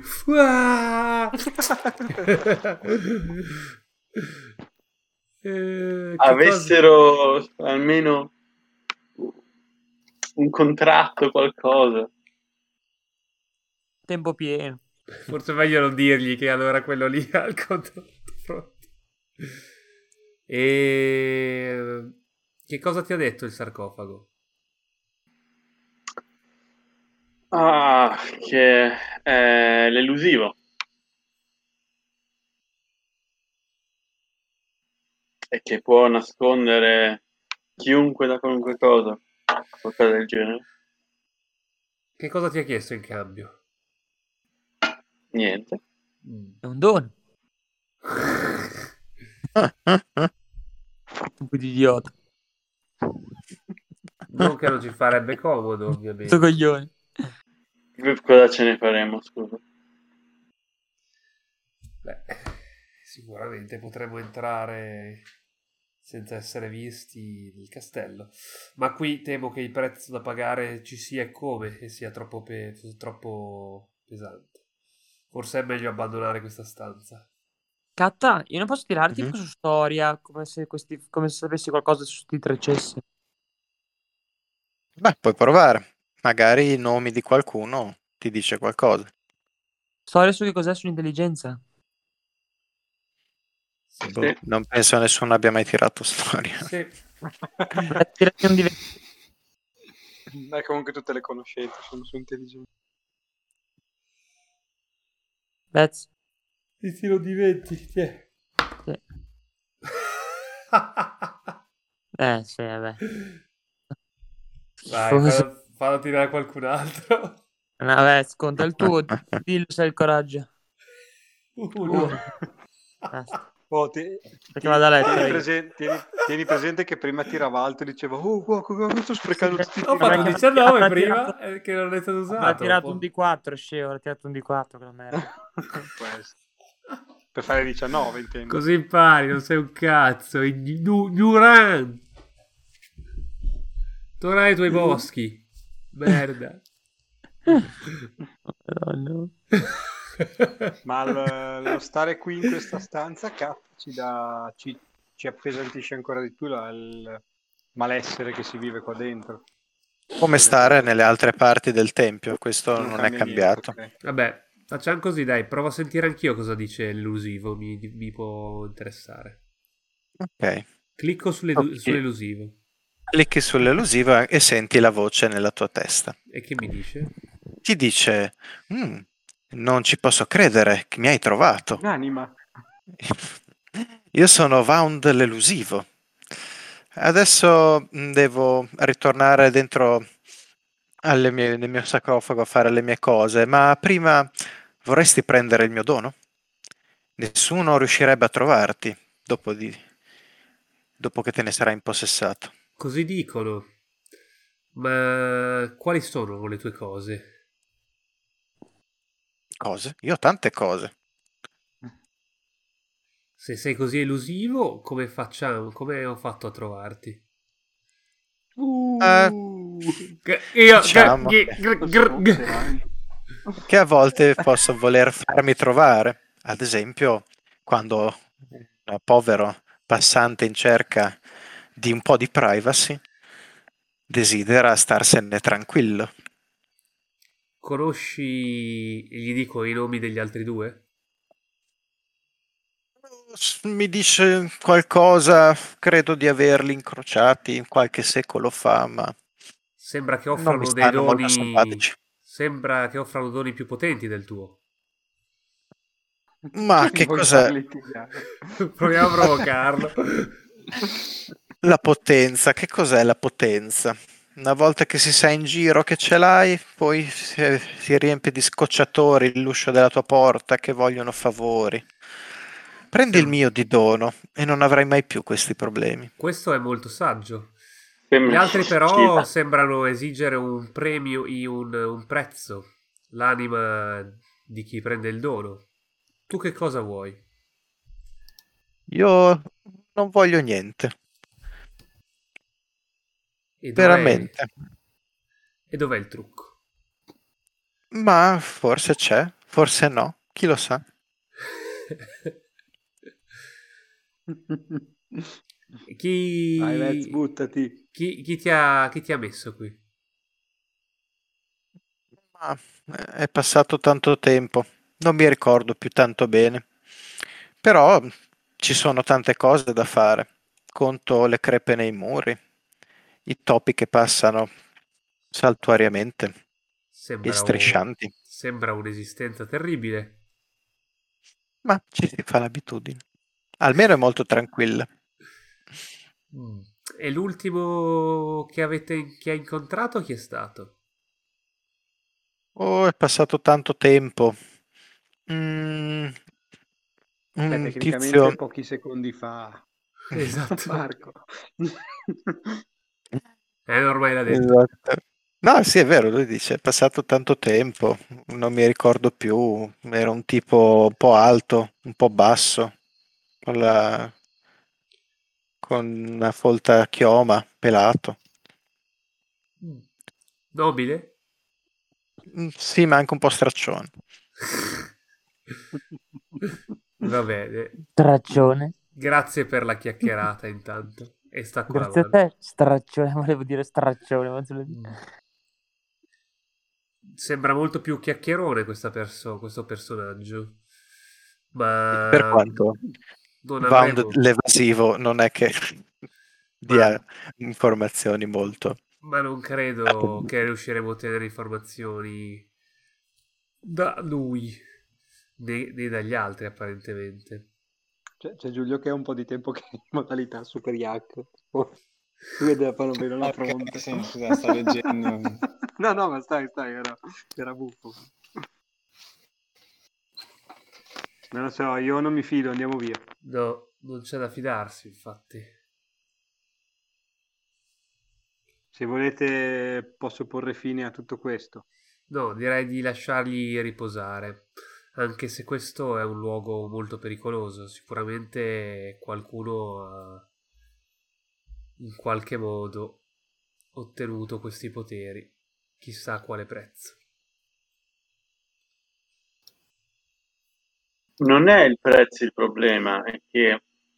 Che cosa? Avessero almeno un contratto, qualcosa. Tempo pieno. Forse è meglio non dirgli che allora quello lì ha il contratto pronto. E che cosa ti ha detto il sarcofago? Ah, che è l'elusivo. E che può nascondere chiunque da qualunque cosa. Qualcosa del genere. Che cosa ti ha chiesto in cambio? Niente. È un dono. Un po' di idiota. Non che non ci farebbe comodo, ovviamente. Sto coglione. Cosa ce ne faremo, scusa? Beh, sicuramente potremmo entrare senza essere visti nel castello. Ma qui temo che il prezzo da pagare ci sia come e sia troppo pesante. Forse è meglio abbandonare questa stanza. Catta, io non posso tirarti Mhm. tipo su storia, come se sapessi qualcosa su sti tre cessi. Beh, puoi provare. Magari i nomi di qualcuno ti dice qualcosa. Storia su che cos'è sull'intelligenza? Boh, non penso nessuno abbia mai tirato storia. Sì. Tirati un di 20. Dai, comunque tutte le conoscenze sono su intelligenza. Bets. Ti tiro di 20. Sì. Sì, vabbè. Vai, Schifoso. fallo tirare qualcun altro. No, vabbè, sconta il tuo. Dillo se hai il coraggio. Uno. Basta. Oh, Perché vado a letto. tieni presente che prima tirava alto e diceva come sto sprecando tutti i Ho tiri. fatto Perché 19 ha prima tirato- che non è stato Ha usato. tirato un D4, scemo, ha tirato un D4, quella merda. Può essere. Per fare 19, intendo. Così impari, non sei un cazzo. Ignorant. Torna ai tuoi boschi. Merda. Madonna. Ma lo stare qui in questa stanza ci appesantisce ancora di più il malessere che si vive qua dentro. Come stare nelle altre parti del tempio, questo non è cambia cambiato. niente, ok. Vabbè, facciamo così, dai. Provo a sentire anch'io cosa dice l'elusivo. Mi può interessare. Ok. Clicco Ok. sull'elusivo. Clicchi sull'elusiva e senti la voce nella tua testa. E che mi dice? Ti dice: non ci posso credere che mi hai trovato. Un'anima. Io sono Vaund l'elusivo. Adesso devo ritornare dentro nel mio sarcofago a fare le mie cose, ma prima vorresti prendere il mio dono? Nessuno riuscirebbe a trovarti dopo che te ne sarai impossessato. Così dicono. Ma quali sono le tue cose? Cose? Io ho tante cose. Se sei così elusivo, come facciamo? Come ho fatto a trovarti? Diciamo che a volte posso voler farmi trovare, ad esempio quando un povero passante in cerca di un po' di privacy desidera starsene tranquillo. Conosci, gli dico i nomi degli altri due? Mi dice qualcosa, credo di averli incrociati qualche secolo fa, ma Sembra che non mi offrano dei stanno molto doni. simpatici. Sembra che offrano doni più potenti del tuo. Ma che Vuoi cos'è farli tirare? Proviamo a provocarlo. la potenza? Che cos'è la potenza? Una volta che si sa in giro che ce l'hai, poi si riempie di scocciatori l'uscio della tua porta che vogliono favori. Prendi il mio di dono e non avrai mai più questi problemi. Questo è molto saggio. Gli Sembra altri però schifo. sembrano esigere un premio, un prezzo, l'anima di chi prende il dono. Tu che cosa vuoi? Io non voglio niente, E veramente. E dov'è il trucco? Ma forse c'è, forse no, chi lo sa. Vai, Vez, Chi buttati. ti ha messo qui? Ma è passato tanto tempo, non mi ricordo più tanto bene. Però ci sono tante cose da fare. Conto le crepe nei muri, i topi che passano saltuariamente e striscianti. Sembra un'esistenza terribile. Ma ci si fa l'abitudine. Almeno è molto tranquilla. E l'ultimo che hai incontrato chi è stato? Oh, è passato tanto tempo. Un Tecnicamente tizio. pochi secondi fa. Esatto. Marco. Ormai l'ha detto. Esatto. No, sì, è vero, lui dice, è passato tanto tempo, non mi ricordo più, era un tipo un po' alto, un po' basso, con una folta chioma, pelato. Nobile? Sì, ma anche un po' straccione. Va bene. Straccione. Grazie per la chiacchierata intanto. E stacco la Grazie a mano. te, straccione. Volevo dire straccione. Ma te lo dico. Sembra molto più chiacchierone questo personaggio. Ma Per quanto non Wound avremo, l'evasivo non è che dia informazioni molto. ma non credo che riusciremo a ottenere informazioni da lui né dagli altri apparentemente. C'è Giulio che ha un po' di tempo che è in modalità super yak. Si vede la palomino alla Ok, fronte. sì, scusa, sto leggendo. No, ma stai, era buffo. Non lo so, io non mi fido, andiamo via. No, non c'è da fidarsi, infatti. Se volete posso porre fine a tutto questo. No, direi di lasciarli riposare, anche se questo è un luogo molto pericoloso. Sicuramente qualcuno ha in qualche modo ottenuto questi poteri, chissà a quale prezzo. Non è il prezzo il problema, è che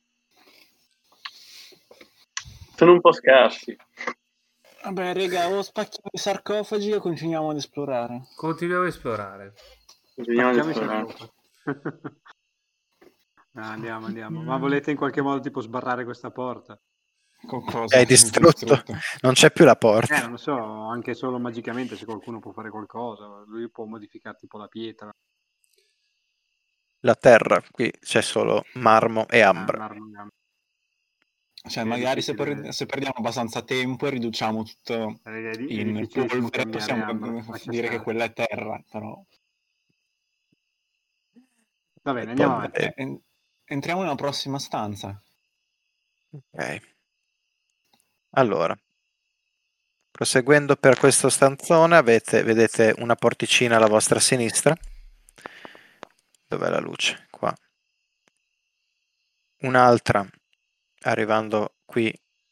sono un po' scarsi. Vabbè, raga, o spacchiamo i sarcofagi o continuiamo ad esplorare. Continuiamo a esplorare. Vediamo di Spacchiamo i esplorare. sarcofagi. Andiamo. Ma volete in qualche modo tipo sbarrare questa porta? Con cosa? È distrutto, non c'è più la porta. Non lo so, anche solo magicamente se qualcuno può fare qualcosa. Lui può modificare tipo la pietra. La terra, qui c'è solo marmo e ambra. Marmo. Cioè, È magari difficile. se perdiamo abbastanza tempo e riduciamo tutto È in difficilissimo polvere, cambiare possiamo ambra, lascia dire che stare. quella è terra, però... Va bene, andiamo avanti. Entriamo nella prossima stanza. Ok. Allora, proseguendo per questo stanzone, vedete una porticina alla vostra sinistra. Dov'è la luce? Qua. Un'altra, arrivando qui.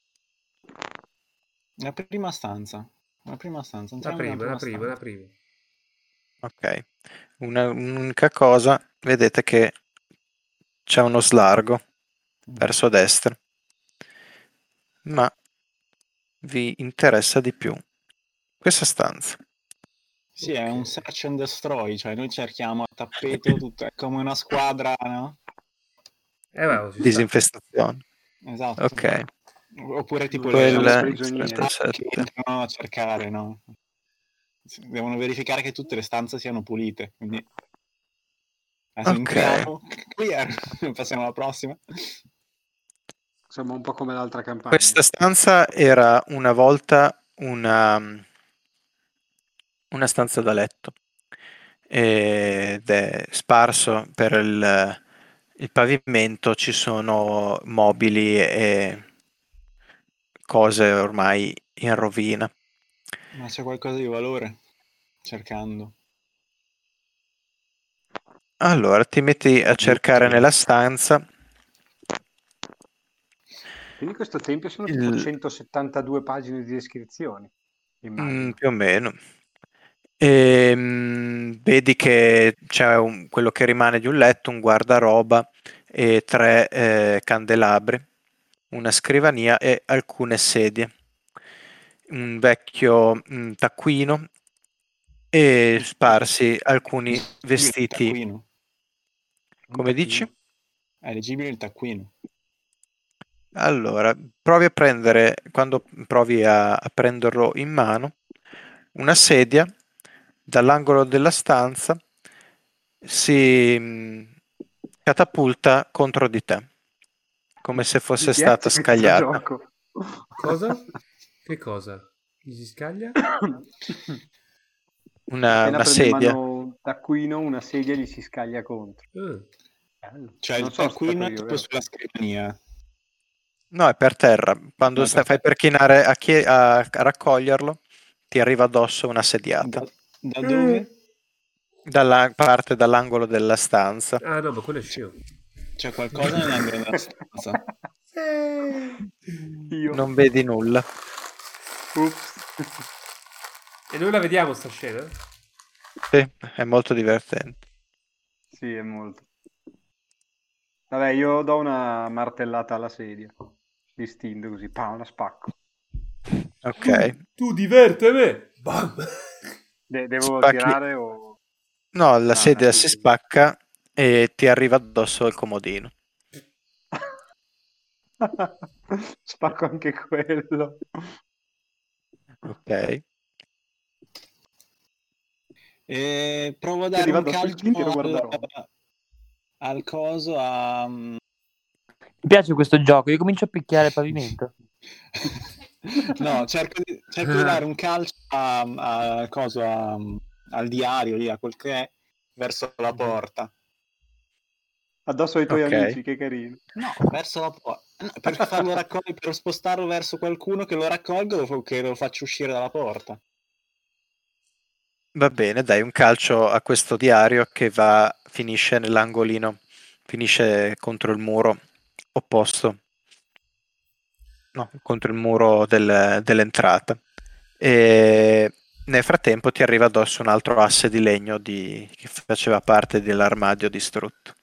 La prima stanza. Entriamo nella prima La stanza. prima. Ok. Un'unica cosa, vedete che c'è uno slargo verso destra, ma vi interessa di più questa stanza. Sì, è un search and destroy, cioè noi cerchiamo a tappeto tutto, è come una squadra, no? Disinfestazione. Esatto. Ok. Oppure tipo Quel- le prigionieri. che entrano a cercare, no? Devono verificare che tutte le stanze siano pulite, quindi adesso entriamo, clear. Passiamo alla prossima. Insomma, un po' come l'altra campagna. Questa stanza era una volta una stanza da letto ed è sparso per il pavimento, ci sono mobili e cose ormai in rovina. Ma c'è qualcosa di valore? Cercando. Allora ti metti a cercare nella stanza. Quindi questo tempio sono tipo 172 pagine di descrizioni, immagino. Più o meno. Vedi che c'è quello che rimane di un letto, un guardaroba e 3 candelabri, una scrivania e alcune sedie, un vecchio taccuino e sparsi alcuni vestiti. Taccuino. Come dici? È leggibile il taccuino. Allora, provi a prendere, quando provi a prenderlo in mano, una sedia dall'angolo della stanza si catapulta contro di te, come se fosse Mi piace stata questo scagliata. gioco. Cosa? Che cosa? Chi si scaglia? Una prende sedia. in mano un taccuino, una sedia gli si scaglia contro. Cioè Non il so, taccuino è io, tipo vero? sulla scrivania. No, è per terra. Quando fai per chinare a raccoglierlo, ti arriva addosso una sediata. Da dove? Dalla parte, dall'angolo della stanza. Ah no, ma quello è scemo. C'è qualcosa nell'angolo della stanza. Io. Non vedi nulla. Ups. E noi la vediamo sta scena? Sì, è molto divertente. Sì, è molto. Vabbè, io do una martellata alla sedia. Distinto così, la spacco. Ok. Tu diverte me! Bam! Devo Spacchi. tirare o... No, la sedia sì. si spacca e ti arriva addosso il comodino. Spacco anche quello. Ok. E provo a Quindi dare un vado su istinto e lo calcio guarderò. al coso a... Mi piace questo gioco, io comincio a picchiare il pavimento. No, cerco di dare un calcio al diario lì, a quel che è, verso la porta. Addosso ai tuoi Ok. amici, che carino. No, verso la porta. No, per farlo raccogliere, per spostarlo verso qualcuno che lo raccolga o che lo faccia uscire dalla porta. Va bene, dai un calcio a questo diario che finisce nell'angolino, finisce contro il muro opposto, no, contro il muro dell'entrata. E nel frattempo ti arriva addosso un altro asse di legno che faceva parte dell'armadio distrutto.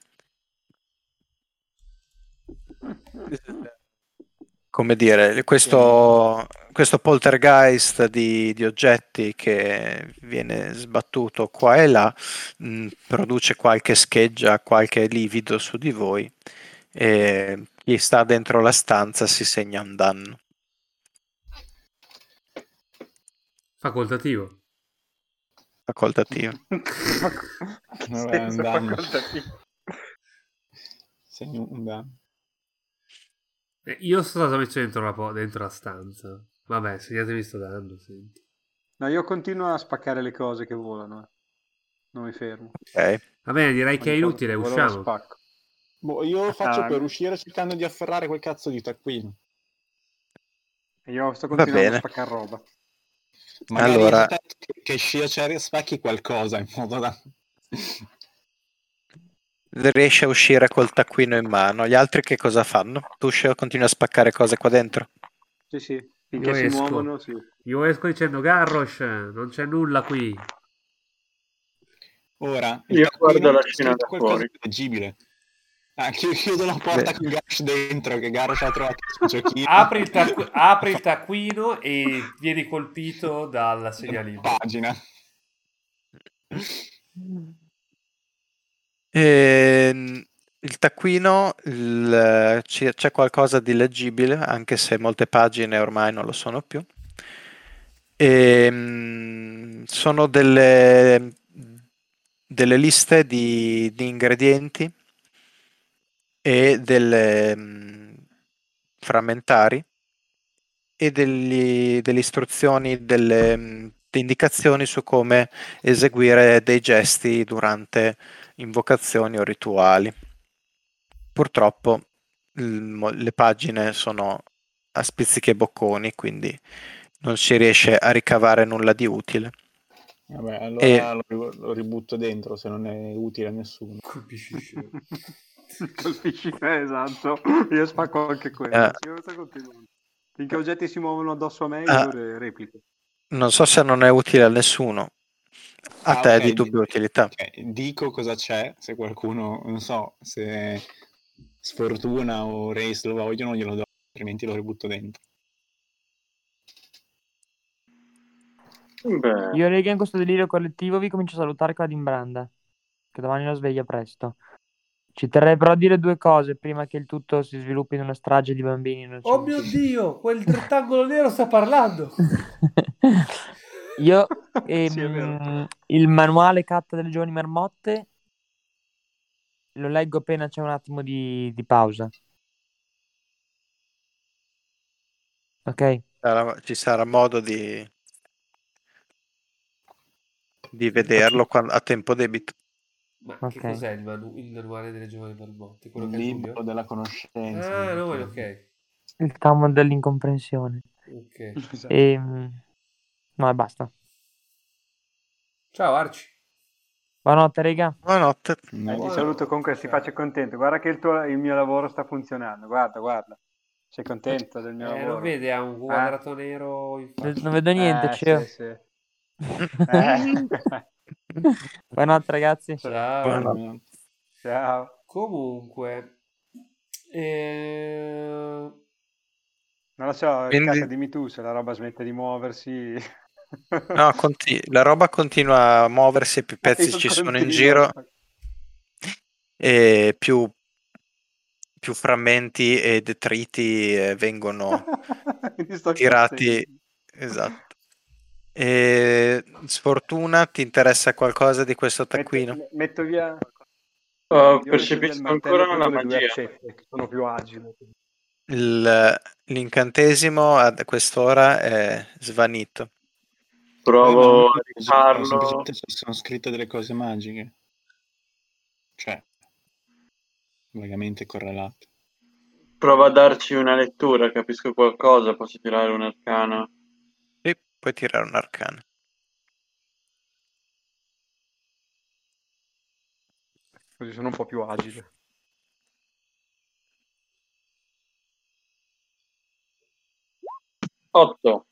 Come dire, questo poltergeist di oggetti che viene sbattuto qua e là produce qualche scheggia, qualche livido su di voi e chi sta dentro la stanza si segna un danno. Facoltativo. Facoltativo. Vabbè, è un Senza danno. facoltativo. Segno un danno. Io sono stato messo dentro la stanza. Vabbè, segnatemi sto danno, senti. No, io continuo a spaccare le cose che volano. Non mi fermo. Ok. Va bene, direi che è Ogni cosa inutile, che vola la usciamo. spacco. Boh, io faccio Ah, per uscire cercando di afferrare quel cazzo di taccuino. Io sto Va continuando a bene. spaccare roba. Magari Allora- aspetto che Scia spacchi qualcosa in modo da... Riesce a uscire col taccuino in mano. Gli altri che cosa fanno? Tu continui a spaccare cose qua dentro? Sì, sì. Finché Io si esco. muovono, sì. Io esco dicendo Garrosh, non c'è nulla qui. Ora, Io guardo la c'è scena scritto da qualcosa fuori. di leggibile. Chiudo la porta Beh. con Garrosh dentro, che Garrosh ha trovato il suo giochino. Apri il taccuino e vieni colpito dal segnalibro. Pagina. Il taccuino c'è qualcosa di leggibile, anche se molte pagine ormai non lo sono più. Sono delle liste di ingredienti e delle frammentari e delle istruzioni, delle indicazioni su come eseguire dei gesti durante invocazioni o rituali. Purtroppo le pagine sono a spizzichi e bocconi, quindi non si riesce a ricavare nulla di utile. Vabbè, allora lo ributto dentro se non è utile a nessuno. Colpisci scemo. Colpisci, esatto. Io spacco anche quello. Sì, io sto continuando. Finché oggetti si muovono addosso a me, io replico. Non so se non è utile a nessuno. A te è di dubbia utilità. Dico cosa c'è, se qualcuno, non so, se Sfortuna o Race lo vogliono, glielo do, altrimenti lo ributto dentro. Beh, Io, raga, in questo delirio collettivo vi comincio a salutare con la dimbranda, che domani la sveglia presto. Ci terrei però a dire due cose prima che il tutto si sviluppi in una strage di bambini innocenti. Oh mio Dio, quel rettangolo nero sta parlando. Io Sì, è vero. il manuale Catta delle giovani marmotte lo leggo appena c'è un attimo di pausa. Ok? Ci sarà modo di vederlo a tempo debito. Ma Ok. che cos'è il manuale delle giovani marmotte? Quello Il che è libro Giulio? della conoscenza. Ah, no, ok. Il tamo dell'incomprensione. Ok. Esatto. No, e basta. Ciao Arci. Buonanotte, raga. Buonanotte. Ti saluto comunque, si faccia contento. Guarda che il mio lavoro sta funzionando. Guarda. Sei contento del mio lavoro? Non vede, ha un quadrato nero in faccia. Non vedo niente, Cio. Sì. Buonanotte, ragazzi. Ciao. Buonanotte. Ciao. Comunque, Non lo so, Quindi- Cata, dimmi tu se la roba smette di muoversi. No, la roba continua a muoversi, più pezzi Io ci sono in continuo. giro e più più frammenti e detriti vengono Quindi sto tirati. impazzendo. Esatto. E sfortuna, ti interessa qualcosa di questo taccuino? Metto via. Oh, Io metto via il percepisco martello ancora e la prendo le due magia. accette, che sono più agili. L'incantesimo a quest'ora è svanito. Provo a Semplicemente rifarlo. sono scritte delle cose magiche. Cioè, vagamente correlate. Provo a darci una lettura, capisco qualcosa, posso tirare un arcano. E puoi tirare un arcano. Così sono un po' più agile. Otto.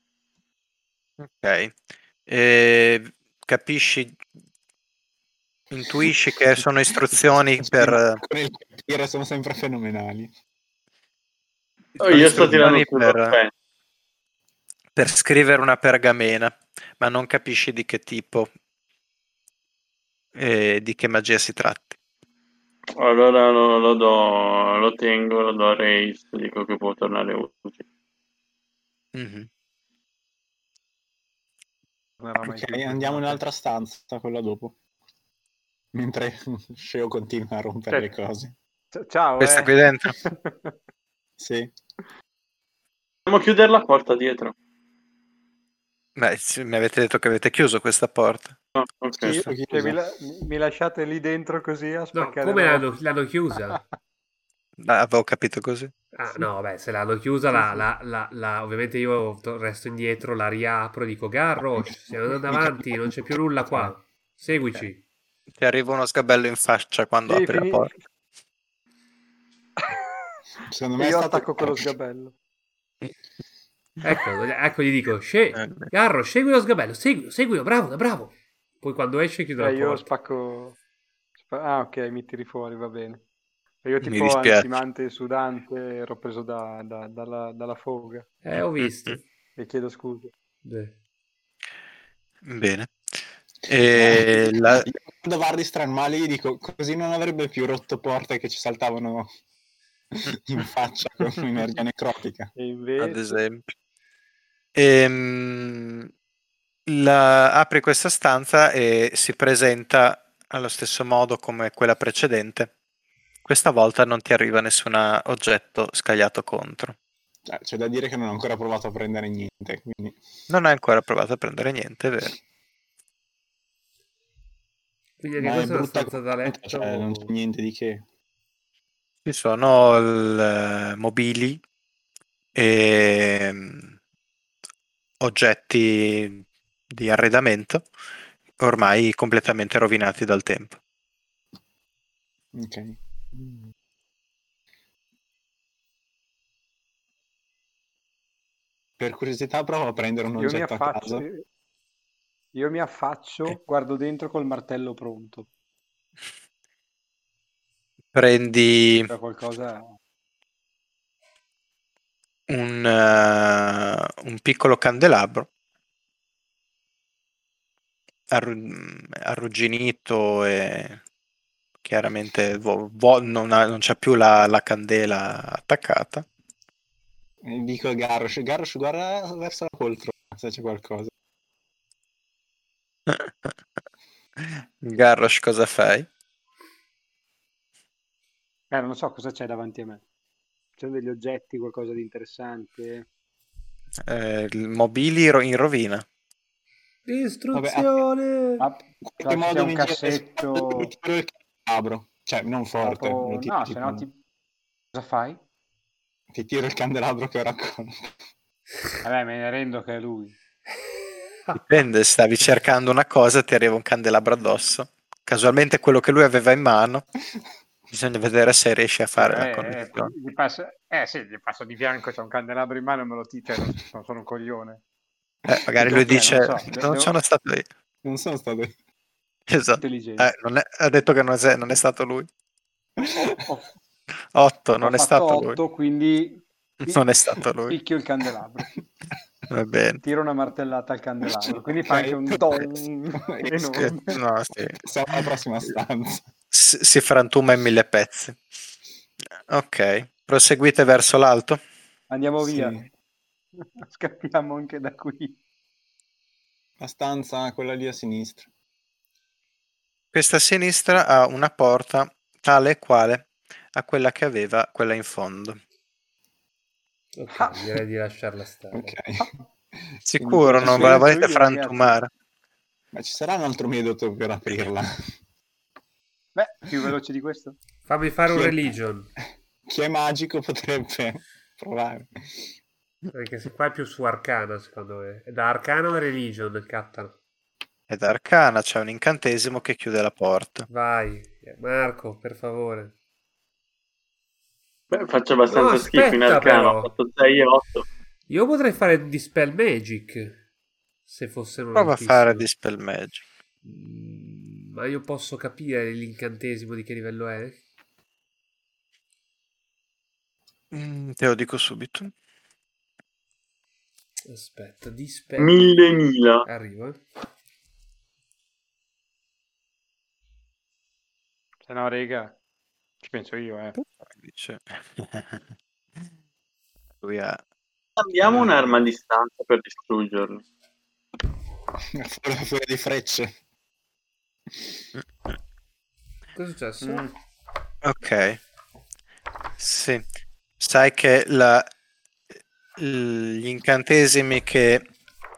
Ok. Capisci, intuisci che sono istruzioni per... Con il capire sono sempre fenomenali. Oh, io sto tirando istruzioni per scrivere una pergamena, ma non capisci di che tipo e di che magia si tratti. Allora lo tengo, lo do a Race, dico che può tornare utile. Mhm. Non era mai Ok, più andiamo importante. nell'altra stanza, quella dopo. Mentre Sceo continua a rompere le cose. Ciao, Questa qui dentro? Sì. Dobbiamo chiudere la porta dietro. Beh, mi avete detto che avete chiuso questa porta. No, ok. Sì, Cioè, mi lasciate lì dentro così a No, spaccare come roba? l'hanno chiusa? Avevo capito così. Ah, no, beh, se l'hanno chiusa, ovviamente io resto indietro, la riapro e dico, Garrosh, stiamo andando avanti, non c'è più nulla qua, seguici. Ti arriva uno sgabello in faccia quando Sì, apri la porta. Secondo E me è io stato attacco con lo sgabello. Ecco, gli dico, Garrosh, segui lo sgabello, seguilo, bravo, bravo. Poi quando esce chiudo la Io porta. spacco... Ah, ok, mi tiri fuori, va bene. E io Mi tipo dispiace. ansimante sudante ero preso dalla foga. Ho visto. E chiedo scusa. Bene. E Io quando Vardi Stranmali gli dico, così non avrebbe più rotto porte che ci saltavano in faccia con un'energia necrotica. E invece... ad esempio. Apri questa stanza e si presenta allo stesso modo come quella precedente. Questa volta non ti arriva nessun oggetto scagliato contro. C'è da dire che non ho ancora provato a prendere niente, quindi... Non hai ancora provato a prendere niente, è vero? Quindi anche Ma è questa è una brutta stanza da letto. cioè, non c'è niente di che. Ci sono mobili e oggetti di arredamento ormai completamente rovinati dal tempo. Ok. Per curiosità provo a prendere un oggetto a caso. Io mi affaccio, guardo dentro col martello pronto. Prendi C'è qualcosa... un piccolo candelabro arrugginito e chiaramente non c'ha più la candela attaccata. E dico a Garrosh, guarda verso la poltrona se c'è qualcosa. Garrosh, cosa fai? non so cosa c'è davanti a me. C'è degli oggetti, qualcosa di interessante? Mobili in rovina. Distruzione! C'è un cassetto... Ti tiro il candelabro. Cioè, non forte. No, se no cosa fai? Ti tiro il candelabro che ho raccolto. Vabbè, me ne rendo che è lui. Dipende, stavi cercando una cosa, ti arriva un candelabro addosso. Casualmente quello che lui aveva in mano. Bisogna vedere se riesci a fare la connessione. Gli passo di fianco, c'è un candelabro in mano e me lo tiro. Non sono un coglione. Magari lui dice, non sono stato io. Non sono stato io. Esatto. Ha detto che non è stato lui. 8, non è stato lui. Quindi non è stato lui. Picchio il candelabro. Va bene. Tiro una martellata al candelabro, quindi fa anche un don enorme. No, sì. Siamo alla prossima stanza. Si frantuma in 1000 pezzi. Ok, proseguite verso l'alto. Andiamo Sì. via. Scappiamo anche da qui. La stanza, quella lì a sinistra. Questa a sinistra ha una porta tale e quale a quella che aveva quella in fondo. Ok, direi di lasciarla stare. Ok. Sicuro, Quindi non ci ve la penso volete io, frantumare? Ma ci sarà un altro metodo per aprirla? Beh, più veloce di questo. Fammi fare un Chi è- religion. Chi è magico potrebbe provare. Perché se qua è più su arcana, secondo me. È da arcana o religion il Cattano? Ed arcana c'è un incantesimo che chiude la porta. Vai, Marco, per favore. Beh, faccio abbastanza No, schifo in aspetta, arcano. però. Ho fatto 6 e 8. Io potrei fare Dispel Magic. Se fossero Prova a altissimo. fare Dispel Magic. Ma io posso capire l'incantesimo di che livello è? Te lo dico subito. Aspetta, Dispel. 1000. Arrivo, Se no, rega, ci penso io, Dice. Lui ha Abbiamo un'arma a distanza per distruggerlo. Fuori di frecce. Cosa è successo? Ok. Sì. Sai che gli incantesimi che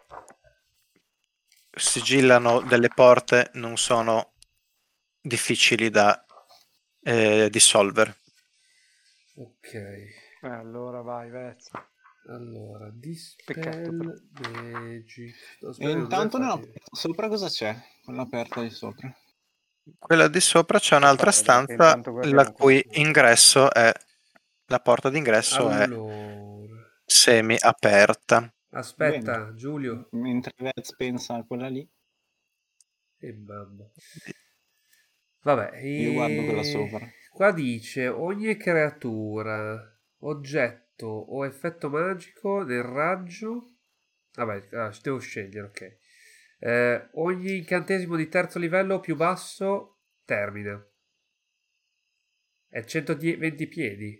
sigillano delle porte non sono difficili da dissolvere. Ok. Allora vai, Vez. Allora, Peccato, Dispel Magic. No, E aspetta, non è intanto nella facile. porta sopra cosa c'è? Quella aperta di sopra. Quella di sopra c'è un'altra Aspetta, che stanza intanto guardiamo la cui qua. ingresso è la porta d'ingresso è Allora, semi aperta. aspetta, Giulio. Mentre Vez pensa a quella lì, E mamma. Vabbè, io guardo quella sopra. qua dice ogni creatura, oggetto o effetto magico nel raggio. Vabbè, devo scegliere, ok. Ogni incantesimo di terzo livello o più basso termina. È 120 piedi.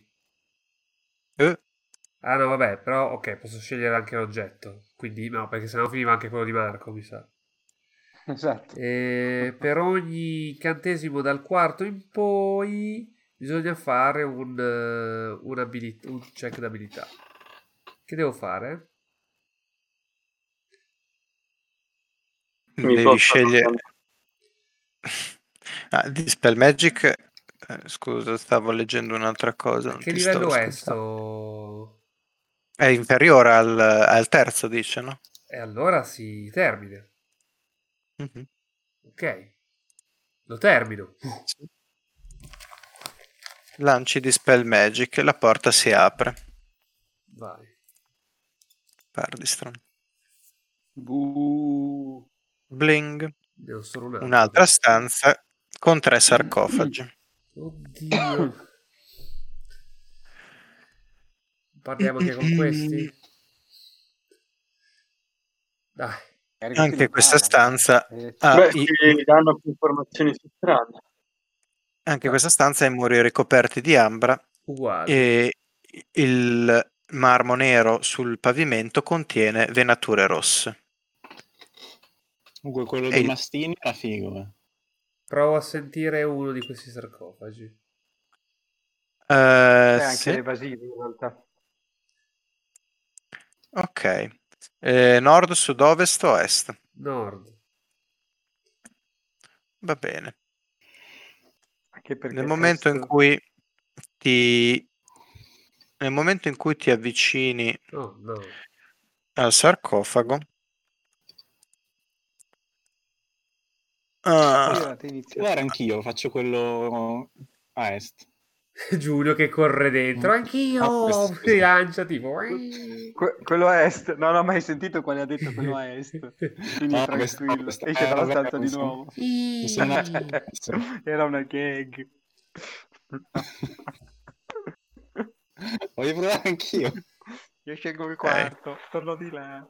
Ah no, vabbè, però ok, posso scegliere anche l'oggetto. Quindi no, perché sennò finiva anche quello di Marco, mi sa. Esatto. Per ogni incantesimo dal quarto in poi bisogna fare un check d'abilità. Che devo fare? Mi Devi posso scegliere. Dispel Magic. Scusa, stavo leggendo un'altra cosa. Non Che ti stavo livello è ascoltando. sto? È inferiore al terzo, dice, no? E allora si termina. Mhm. Ok. Lo termino. Sì. Lanci Dispel Magic e la porta si apre. Vai. Pardistron. Bling. Bling. Ne ho solo un altro. Un'altra stanza con 3 sarcofagi. Oddio. Parliamo anche con questi? Dai. Anche questa stanza ha Beh, gli danno più informazioni su strada. anche questa stanza ha i muri ricoperti di ambra Uguali. e il marmo nero sul pavimento contiene venature rosse. Comunque quello E di il- Mastini era figo. Provo a sentire uno di questi sarcofagi. Anche sì. le vasili in realtà. Ok. Nord, sud, ovest o est? Nord. Va bene. Anche perché Nel momento in cui ti avvicini Oh no. al sarcofago, Guarda, anch'io faccio quello a est. Giulio che corre dentro. Anch'io. Questo- Si lancia tipo. quello a est, non ho mai sentito quale ha detto quello a est, quindi No, tranquillo, questa- esce dalla vabbè, stanza di sono- nuovo. sono- Era una gag. Voglio provare anch'io. Io scelgo il quarto, torno di là.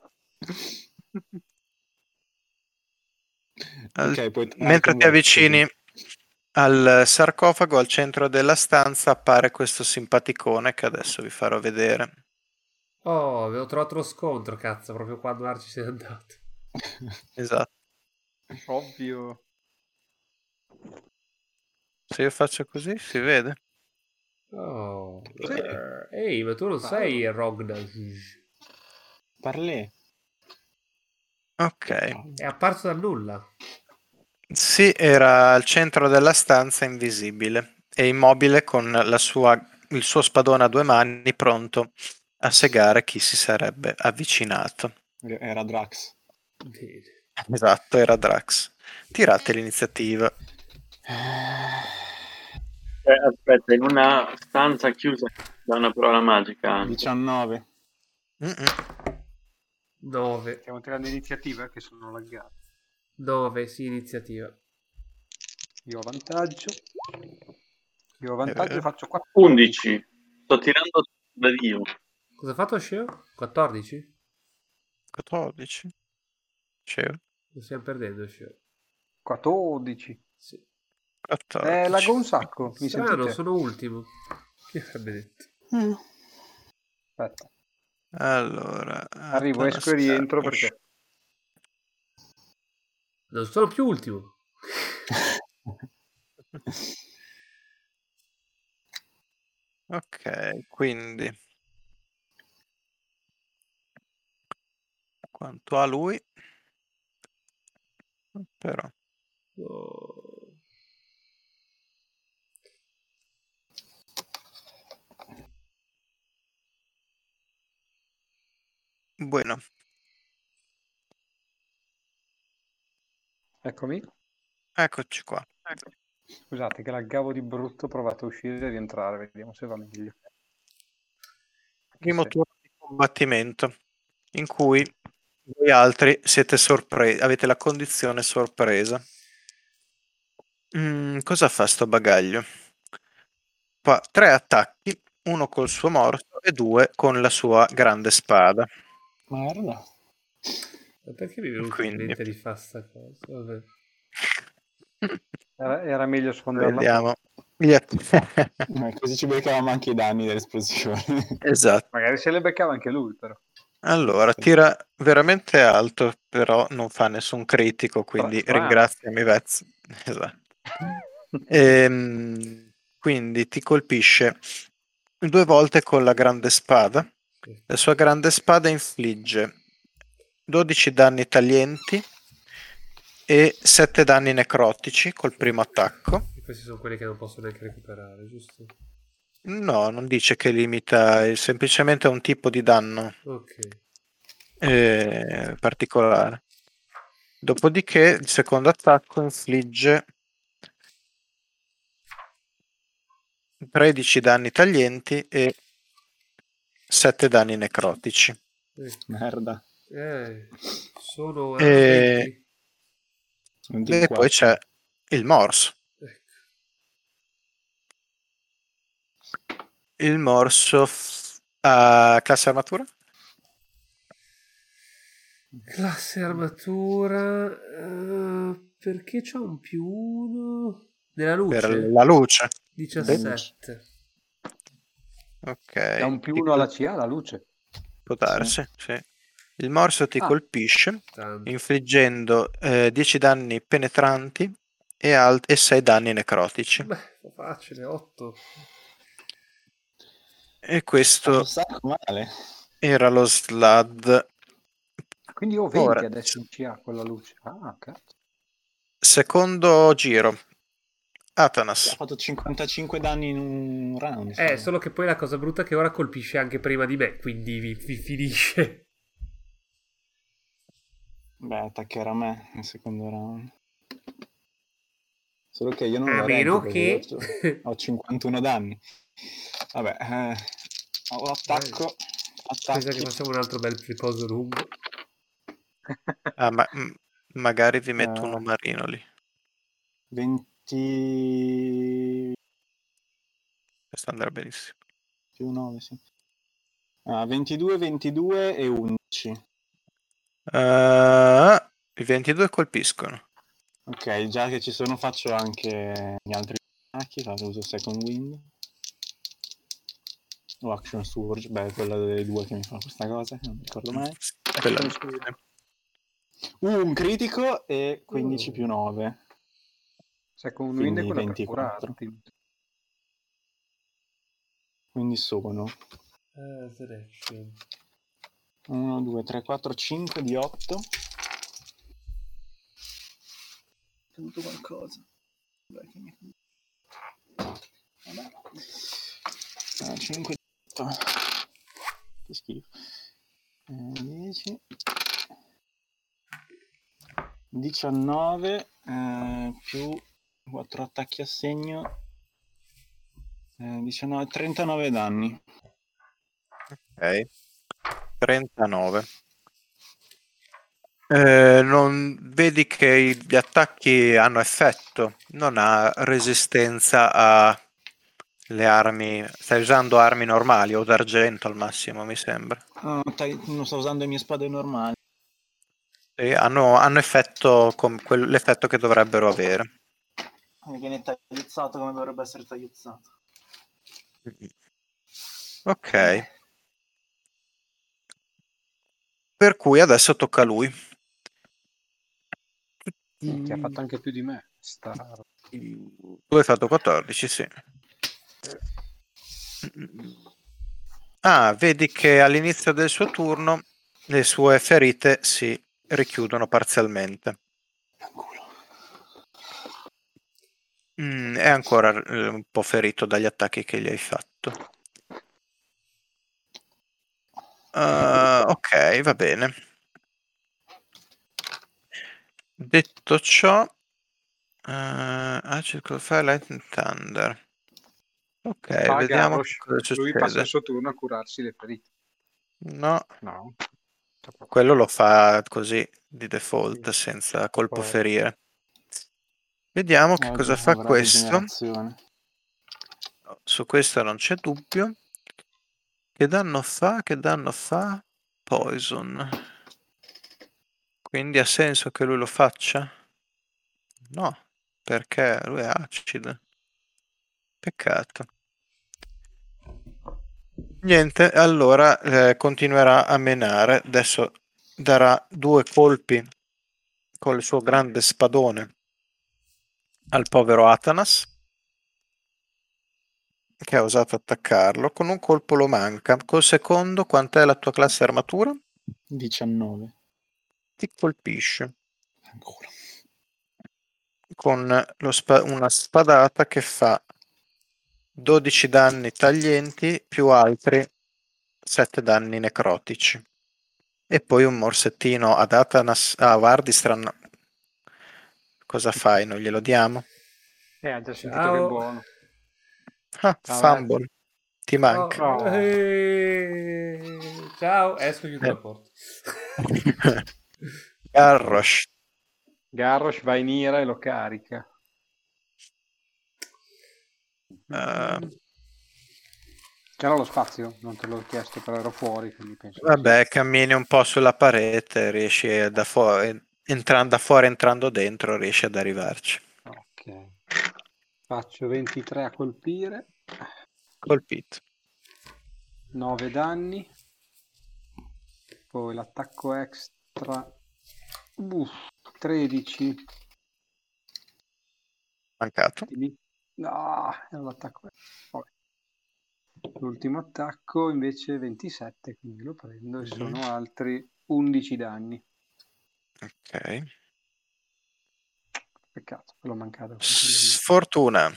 Ok, puoi tornare mentre con ti me, avvicini Al sarcofago al centro della stanza appare questo simpaticone che adesso vi farò vedere. Oh, avevo trovato lo scontro, cazzo, proprio quando Arci se n'è andato. Esatto. Ovvio. Se io faccio così si vede. Oh. Sì. Ehi, ma tu non sei Rogna. Parlé. Ok. È apparso dal nulla. Sì, era al centro della stanza invisibile e immobile con il suo spadone a 2 mani pronto a segare chi si sarebbe avvicinato. Era Drax. Bene. Esatto, era Drax. Tirate l'iniziativa. Aspetta, in una stanza chiusa da una parola magica anche. 19. Mm-mm. 9. Stiamo tirando iniziativa che sono laggato. 9, sì, iniziativa. Io ho vantaggio. E faccio 4. 11. Sto tirando da Dio. Cosa ha fatto Sceo? 14? 14. C'è. Lo stiamo perdendo, Sceo. 14. Sì. 14. Laggo un sacco. Mi Strano, sentite? sono ultimo. Chi avrebbe detto? Aspetta. Allora, Arrivo, esco e rientro perché... Non sono più ultimo. Ok, quindi quanto ha lui? Però Oh. bueno. Eccomi. Eccoci qua. Scusate che laggavo di brutto, ho provato a uscire e rientrare, vediamo se va meglio. Primo Sì. turno di combattimento in cui voi altri siete sorpresi, avete la condizione sorpresa. Cosa fa sto bagaglio? Fa 3 attacchi, uno col suo morso e 2 con la sua grande spada. Merda. Ma perché mi è venuto in Quindi mente di fare sta cosa? Vabbè. Era meglio sfondarla. vediamo. Così ci beccavamo anche i danni dell'esplosione. Esatto. Magari se le beccava anche lui, però. Allora, tira veramente alto, però non fa nessun critico, quindi Strano. ringraziami Vez. Esatto. Quindi ti colpisce 2 volte con la grande spada. La sua grande spada infligge 12 danni taglienti e 7 danni necrotici col primo attacco. E questi sono quelli che non posso neanche recuperare, giusto? No, non dice che limita, è semplicemente un tipo di danno Ok. particolare. Dopodiché il secondo attacco infligge 13 danni taglienti e 7 danni necrotici. Merda. Sono E 24. poi c'è il morso. Ecco. Il morso ha classe armatura? Classe armatura. Perché c'ho un +1 nella luce? Per la luce. 17. Ok. È un +1 alla CA, la luce. Può darsi, sì. Il morso ti colpisce Tanto. infliggendo 10 danni penetranti e 6 danni necrotici. Beh, fa facile, 8. E questo Un sacco male. era lo slad. Quindi ho 20 Ora, adesso in CA con la luce. Ah, cazzo. secondo giro. Ha Atanas. fatto 55 danni in un round. Solo che poi la cosa brutta è che ora colpisce anche prima di me, quindi vi finisce. Beh, attaccherà me nel secondo round. Solo che io non A lo meno reggo che... perché ho 51 danni. Vabbè, ho attacco. Pensa che facciamo un altro bel riposo lungo. Ah, magari vi metto uno marino lì. 20 Questo andrà benissimo. più 9, sì. 22, 22 e 11. I 22 colpiscono. Ok, già che ci sono faccio anche gli altri attacchi, uso Second Wind. O Action Surge, beh, quella delle due che mi fa questa cosa, non mi ricordo mai. Quella- Un critico e 15 più 9. Second Wind è Quindi quella 24. per curarti. Quindi sono Selection. 1, 2, 3, 4, 5 di 8. È caduto qualcosa. Vabbè, che mi... Vabbè. 5 di 8. Che schifo. 10. 19 più 4 attacchi a segno. 19, 39 danni. Ok. 39. Non vedi che gli attacchi hanno effetto, non ha resistenza alle armi. Stai usando armi normali o d'argento al massimo, mi sembra. Non sto usando le mie spade normali. Sì, hanno effetto l'effetto che dovrebbero avere. Viene tagliuzzato come dovrebbe essere tagliuzzato. Ok. Per cui adesso tocca a lui. Che ha fatto anche più di me. Tu hai fatto 14, sì. Vedi che all'inizio del suo turno le sue ferite si richiudono parzialmente. È ancora un po' ferito dagli attacchi che gli hai fatto. Ok, va bene. Detto ciò, Circle Fire, Lightning Thunder. Ok, vediamo Garrosh. cosa Lui passa succede. il suo turno a curarsi le ferite. No, No. quello lo fa così di default, senza colpo ferire. Vediamo che cosa fa Avrà questo. rigenerazione. Su questo non c'è dubbio. Che danno fa? Che danno fa? Poison. Quindi ha senso che lui lo faccia? No, perché lui è acido. Peccato. Niente, allora continuerà a menare. Adesso darà 2 colpi con il suo grande spadone al povero Atanas, che ha osato attaccarlo. Con un colpo lo manca. Col secondo, quant'è la tua classe armatura? 19. Ti colpisce Ancora. con una spadata che fa 12 danni taglienti più altri 7 danni necrotici. E poi un morsettino ad Atanas. Vardistran. Cosa fai? Non glielo diamo? Ha già sentito che è buono. Fumble. Ti manca. Ciao, esco e chiudo la porta. Garrosh. Garrosh va in ira e lo carica. C'era lo spazio, non te l'ho chiesto, però ero fuori, quindi penso. Vabbè, cammini un po' sulla parete, riesci da fuori, entrando dentro, riesci ad arrivarci. Ok. Faccio 23 a colpire. Colpito. 9 danni. Poi l'attacco extra. 13. Mancato. No, è l'attacco extra. L'ultimo attacco invece 27, quindi lo prendo e sono altri 11 danni. Ok. Peccato, l'ho mancato. Sfortuna.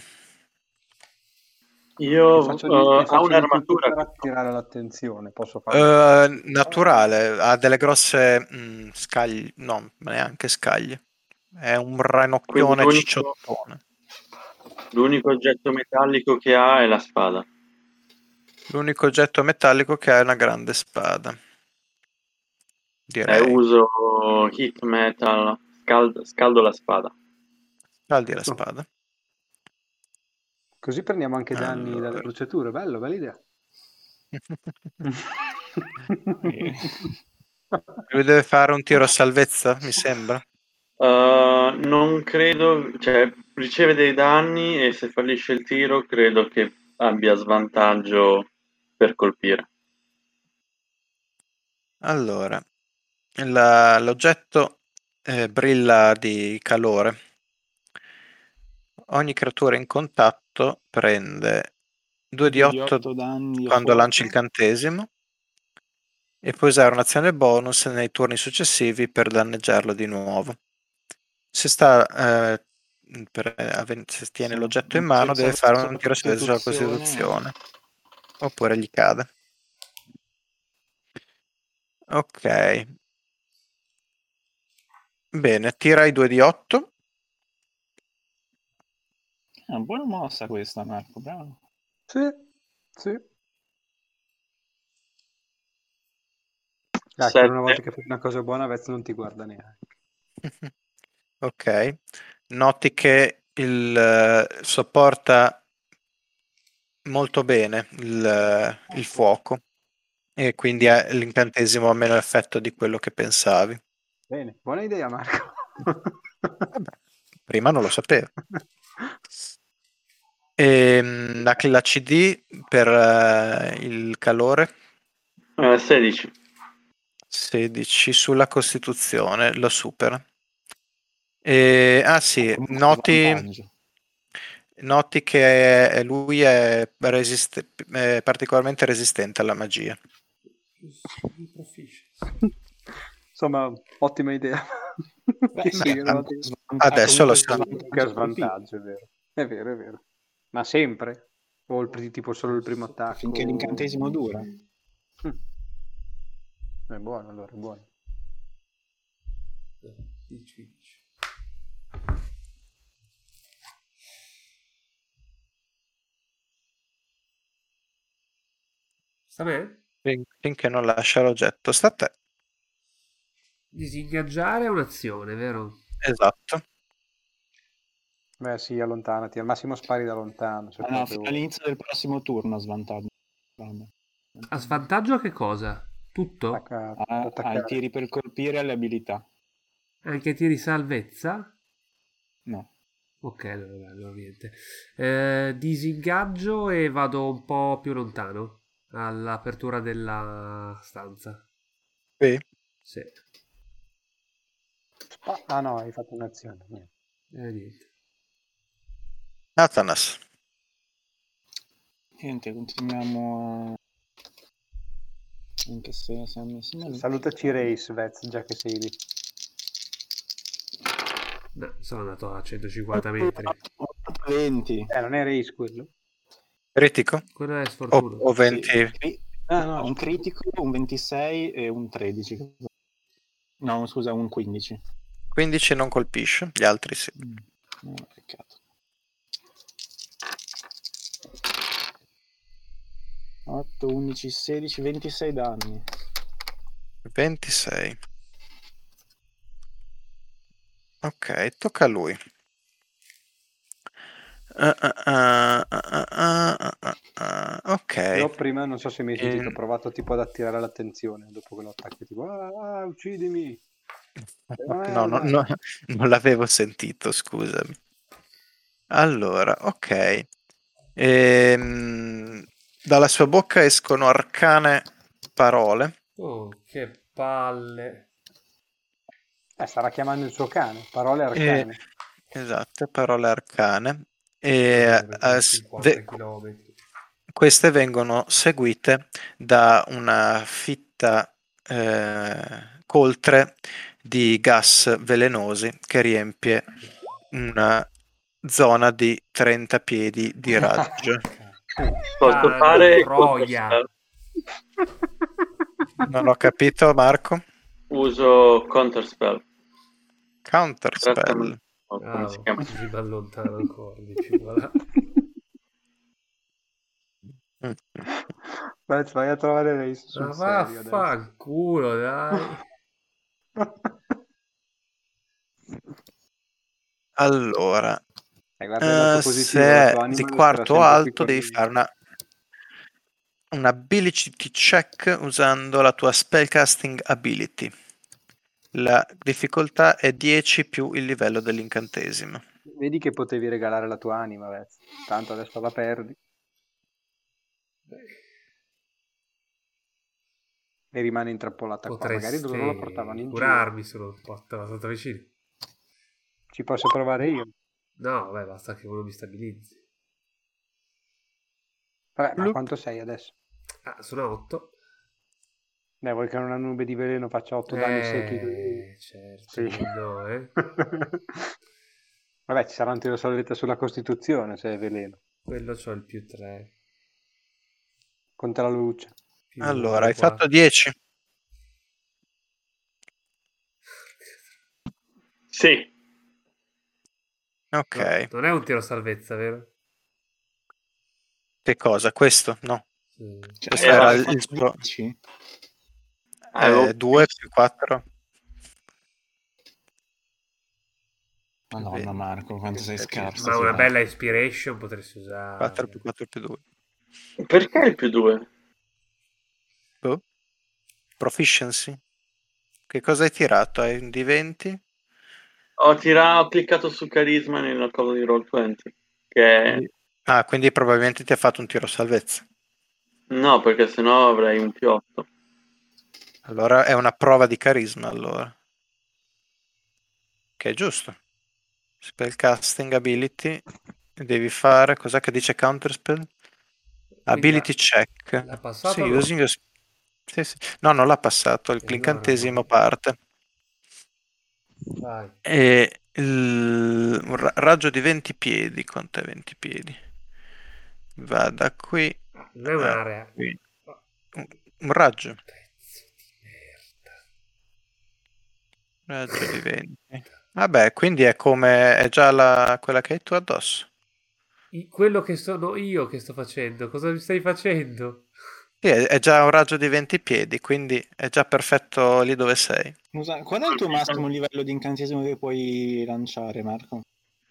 Io faccio ho di tutto un'armatura. per attirare l'attenzione. Posso farlo? Naturale, ha delle grosse scaglie, no, neanche scaglie. È un ranocchione cicciottone. L'unico oggetto metallico che ha è la spada. L'unico oggetto metallico che ha è una grande spada. Direi. Uso heat metal, scaldo la spada. Scaldi la spada. Così prendiamo anche danni dalle bruciature. Bello, bella idea. Lui deve fare un tiro a salvezza, mi sembra. Non credo, cioè riceve dei danni e se fallisce il tiro credo che abbia svantaggio per colpire. Allora, l'oggetto brilla di calore. Ogni creatura in contatto prende 2 di 8 danni quando lanci il fuoco. incantesimo e puoi usare un'azione bonus nei turni successivi per danneggiarlo di nuovo. Se se tiene Sì, l'oggetto in un mano tiro deve fare sulla un tiro salvezza sulla Costituzione oppure gli cade. Ok. Bene, tira i 2 di 8. È una buona mossa questa, Marco, bravo. Sì, sì. Dai, per una volta 7. che fai una cosa buona, Vez non ti guarda neanche. Ok. Noti che sopporta molto bene il fuoco e quindi l'incantesimo ha meno effetto di quello che pensavi. Bene, buona idea, Marco. Vabbè, prima non lo sapevo. La CD per il calore 16. 16 sulla Costituzione lo supera. Sì, Con noti svantaggio. che lui è particolarmente resistente alla magia. Insomma, ottima idea. Beh, sì, Adesso lo sa. Che ha svantaggio, è vero. È vero, è vero. Ma sempre? O tipo solo il primo attacco? Finché l'incantesimo dura. È buono, allora, è buono. Sta bene? Finché non lascia l'oggetto, sta a te. Disingaggiare è un'azione, vero? Esatto. Beh sì, allontanati, al massimo spari da lontano. Se No, proprio... fino all'inizio del prossimo turno svantaggio. A svantaggio che cosa? Tutto? Ai tiri per colpire e alle abilità. Anche tiri salvezza? No. Ok, allora niente. Disingaggio e vado un po' più lontano all'apertura della stanza. Sì. Sì. Ah no, hai fatto un'azione. Niente. Nathanas. Niente, continuiamo a... Anche se siamo messi male. Salutaci Race, Vez, già che sei lì. No, sono andato a 150 metri. 20. Non è Race quello? Critico? Quello è sfortuna. O 20? Sì. No, un critico, un 26 e un 13. No, scusa, un 15. 15 non colpisce, gli altri sì. Peccato. 8, 11, 16, 26 danni. 26. Ok, tocca a lui. Ok. Io prima non so se mi hai sentito, ho provato tipo ad attirare l'attenzione dopo che lo attacchi, tipo uccidimi. No, non l'avevo sentito, scusami. Allora, ok. Dalla sua bocca escono arcane parole. Oh, che palle. Starà chiamando il suo cane, parole arcane. Esatto, parole arcane. Queste vengono seguite da una fitta coltre di gas velenosi che riempie una zona di 30 piedi di raggio. Posso fare Troia. Non ho capito, Marco. Uso Counterspell. Counterspell. Come si chiama? Si allontana ancora di più. Vai a trovare Race sul serio adesso. Vaffanculo, dai. Allora, se di quarto alto devi fare un ability check usando la tua spellcasting ability. La difficoltà è 10 più il livello dell'incantesimo. Vedi che potevi regalare la tua anima, Vez. Tanto adesso la perdi e rimane intrappolata qua. Magari loro la portavano Potresti in giro. curarmi se lo porto abbastanza vicino. Ci posso provare io. No, beh, basta che uno mi stabilizzi. Vabbè, ma Loop. quanto sei adesso? Ah, sono a 8. Beh, vuoi che una nube di veleno faccia 8 danni secchi così? Certo, Sì. no, Vabbè, ci sarà un tiro salvezza sulla Costituzione se è veleno. Quello c'ho il più 3. Conta la luce. Allora, hai fatto 10. Sì. Ok. No, non è un tiro salvezza, vero? Che cosa? Questo? No. Sì. Questo era hai il fatto suo 10? 2 più 4. Madonna Marco, quanto sei scarso. Ma una sì. bella inspiration potresti usare. 4 più 4 più 2. Perché il più 2? Oh. Proficiency. Che cosa hai tirato? Hai un di 20? Ho cliccato su carisma nella cosa di Roll20. Che Quindi probabilmente ti ha fatto un tiro salvezza. no, perché sennò avrei un più 8. Allora è una prova di carisma, allora. Che è giusto. Spellcasting ability. Devi fare... Cos'è che dice counterspell? Ability check. L'ha passato Sì, o no? using your... sì. No, non l'ha passato. L'incantesimo parte. Vai. E un raggio di 20 piedi. Quant'è 20 piedi? Va da qui. Non è un'area. Qui. Un raggio. Pezzo di merda. Raggio di 20. Vabbè, quindi è come è già quella che hai tu addosso. Quello che sono io che sto facendo. Cosa mi stai facendo? Sì, è già un raggio di 20 piedi, quindi è già perfetto lì dove sei. Scusa, qual è il tuo massimo livello di incantesimo che puoi lanciare, Marco?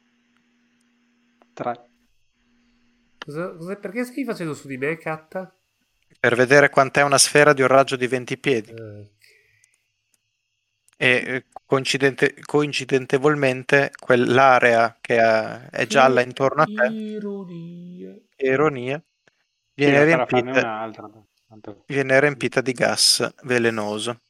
3. Perché stai facendo su di me, Catta? Per vedere quant'è una sfera di un raggio di 20 piedi. E coincidentevolmente quell'area che è gialla intorno a te, ironia, viene riempita di gas velenoso.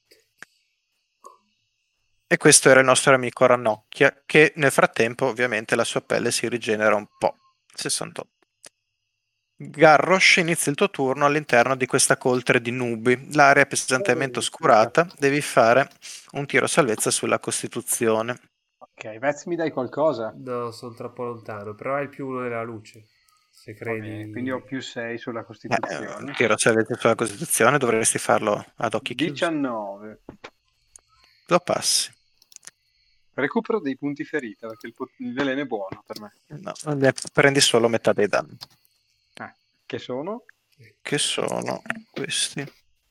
E questo era il nostro amico Ranocchia, che nel frattempo ovviamente la sua pelle si rigenera un po'. 68. Garrosh, inizia il tuo turno all'interno di questa coltre di nubi. L'area è pesantemente oscurata, devi fare un tiro salvezza sulla Costituzione. Ok, Vez, mi dai qualcosa? No, sono troppo lontano, però hai il più 1 della luce. Se credi. Bene, quindi ho più 6 sulla Costituzione. Un tiro salvezza sulla Costituzione dovresti farlo ad occhi chiusi. 19. Lo passi. Recupero dei punti ferita perché il veleno è buono per me. No, ne prendi solo metà dei danni. Che sono? Che sono questi?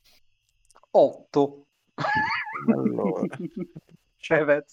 8. Allora. C'è Vez.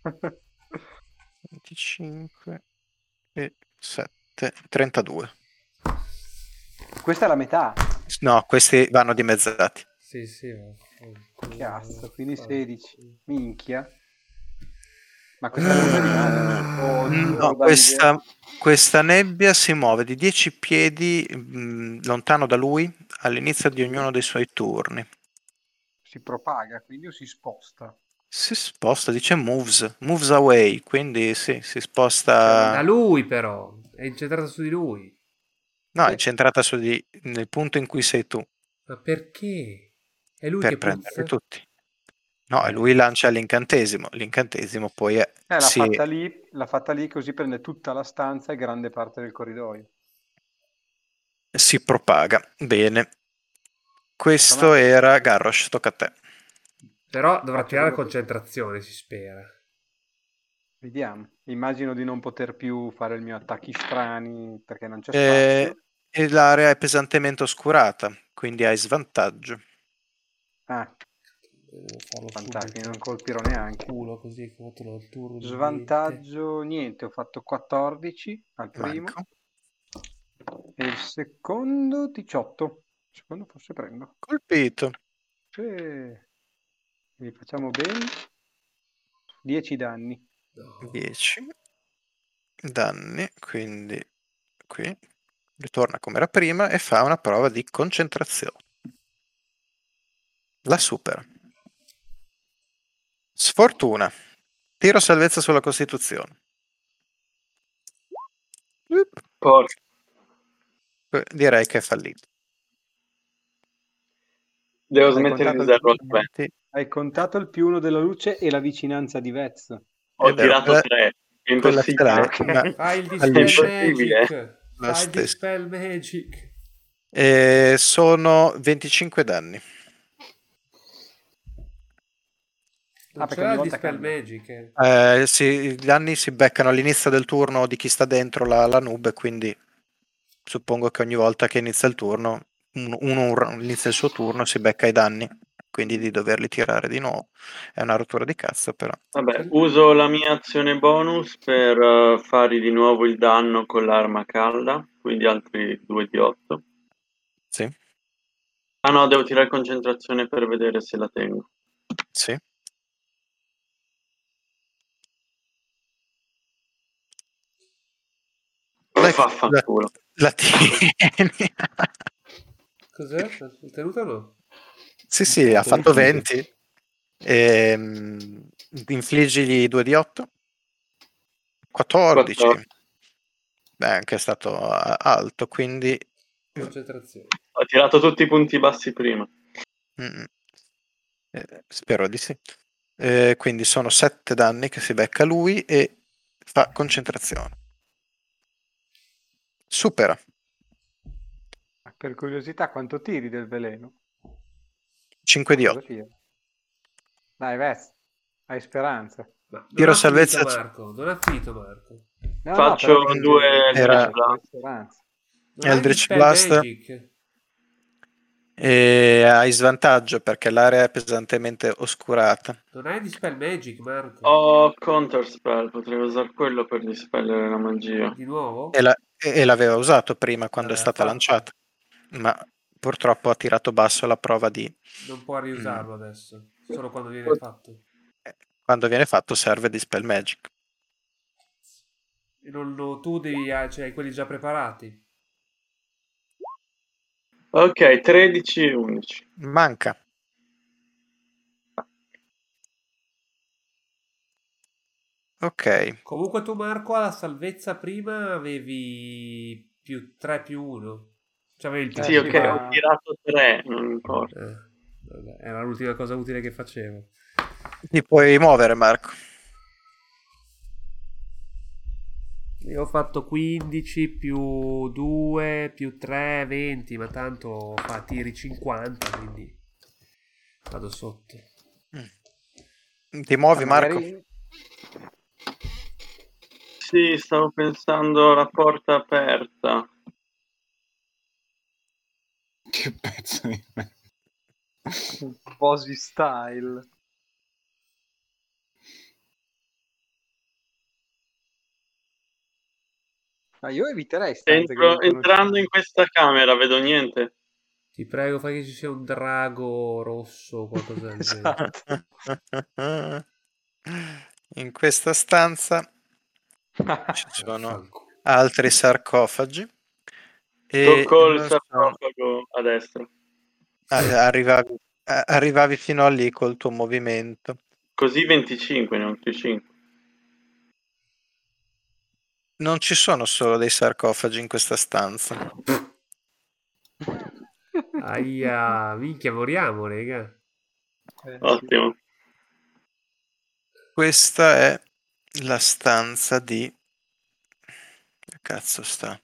25 e 7, 32. Questa è la metà. No, questi vanno dimezzati. Sì. Cazzo, quindi 16. Minchia. Ma questa nebbia rimane? No, questa nebbia si muove di 10 piedi lontano da lui all'inizio di ognuno dei suoi turni. Si propaga, quindi o si sposta? Si sposta, dice moves away, quindi sì, si sposta da lui però, è incentrata su di lui. No, è incentrata nel punto in cui sei tu. Ma perché? È lui per che prenderli puzza? tutti. No, e lui lancia l'incantesimo. L'incantesimo poi è... l'ha fatta lì così prende tutta la stanza e grande parte del corridoio. Si propaga. Bene. Questo era Garrosh, tocca a te. Però dovrà tirare concentrazione, si spera. Vediamo. Immagino di non poter più fare il mio attacchi strani perché non c'è spazio. E l'area è pesantemente oscurata, quindi hai svantaggio. Fantastico, non colpirò neanche. Culo così, il turno svantaggio niente, ho fatto 14 al primo. Manco. E il secondo 18. Il secondo forse prendo. Colpito. Quindi facciamo bene. 10 danni. No. 10 danni, quindi qui ritorna come era prima e fa una prova di concentrazione. La supera. Sfortuna. Tiro salvezza sulla Costituzione. Porca. Direi che è fallito. Devo Hai smettere di contato usare il- roll Hai contato il +1 della luce e la vicinanza di Vez. Ho È vero, tirato 3. È quella ce impossibile. l'hai, Ok. ma Fai il È Dispel impossibile. Magic. Lo Fai il stesso. Dispel Magic. Sono 25 danni. Non perché c'era ogni il volta Dispel cambia. Magic. I danni si beccano all'inizio del turno di chi sta dentro la nube, quindi suppongo che ogni volta che inizia il turno, uno inizia il suo turno, si becca i danni, quindi di doverli tirare di nuovo. È una rottura di cazzo, però. Vabbè, uso la mia azione bonus per fare di nuovo il danno con l'arma calda, quindi altri 2 di 8. Sì, Ah no, devo tirare concentrazione per vedere se la tengo. sì. Dai, Vaffanculo. la tieni. Cos'è? L'ho tenuto o no? Sì, ha fatto 20. Infliggigli 2 di 8. 14. 14. Beh, anche è stato alto, quindi Concentrazione. Ho tirato tutti i punti bassi prima. mm, spero di sì. Quindi sono 7 danni che si becca lui e fa concentrazione. Supera. Per curiosità, quanto tiri del veleno? 5 di Cosa 8. tira? Dai, Vez, hai speranza. Ma non Tiro ha finito salvezza. Marco. Non ha finito Marco. No, Faccio però dico 2 che Era- Eldritch Blast. hai speranza. Non hai il Eldritch Dispel Blast. Magic. E hai svantaggio perché l'area è pesantemente oscurata. Non hai Dispel Magic, Marco. Ho Counter Spell, potrei usare quello per dispellere la magia. Di nuovo? E l'aveva usato prima quando è L'aveva stata fatto. lanciata, ma purtroppo ha tirato basso la prova di Non può riusarlo adesso. Solo quando viene Pot- fatto. quando viene fatto serve Dispel Magic. E tu devi, cioè, hai quelli già preparati. Ok, 13 e 11. Manca. Ok, Comunque tu Marco alla salvezza prima avevi più 3 più 1. Cioè avevi il Sì, punto sì, ok, di ma- ho tirato 3, non importa. vabbè, era l'ultima cosa utile che facevo. ti puoi muovere Marco. Io ho fatto 15 più 2 più 3, 20, ma tanto fa tiri 50, quindi vado sotto. Ti muovi Marco? Magari- Sì, stavo pensando alla porta aperta. Che pezzo di me. Bosi style. Ma io eviterei stanze che non Entrando in conosciamo. questa camera vedo niente. Ti prego, fai che ci sia un drago rosso o qualcosa del genere. Esatto. In questa stanza ci sono Vaffanculo. altri sarcofagi e Tocco il non sono- sarcofago a destra. arrivavi fino a lì col tuo movimento. Così 25, ne ho più 5. Non ci sono solo dei sarcofagi in questa stanza. Aia, minchia, moriamo, raga. Sì. Ottimo. Questa è la stanza di... Che cazzo sta?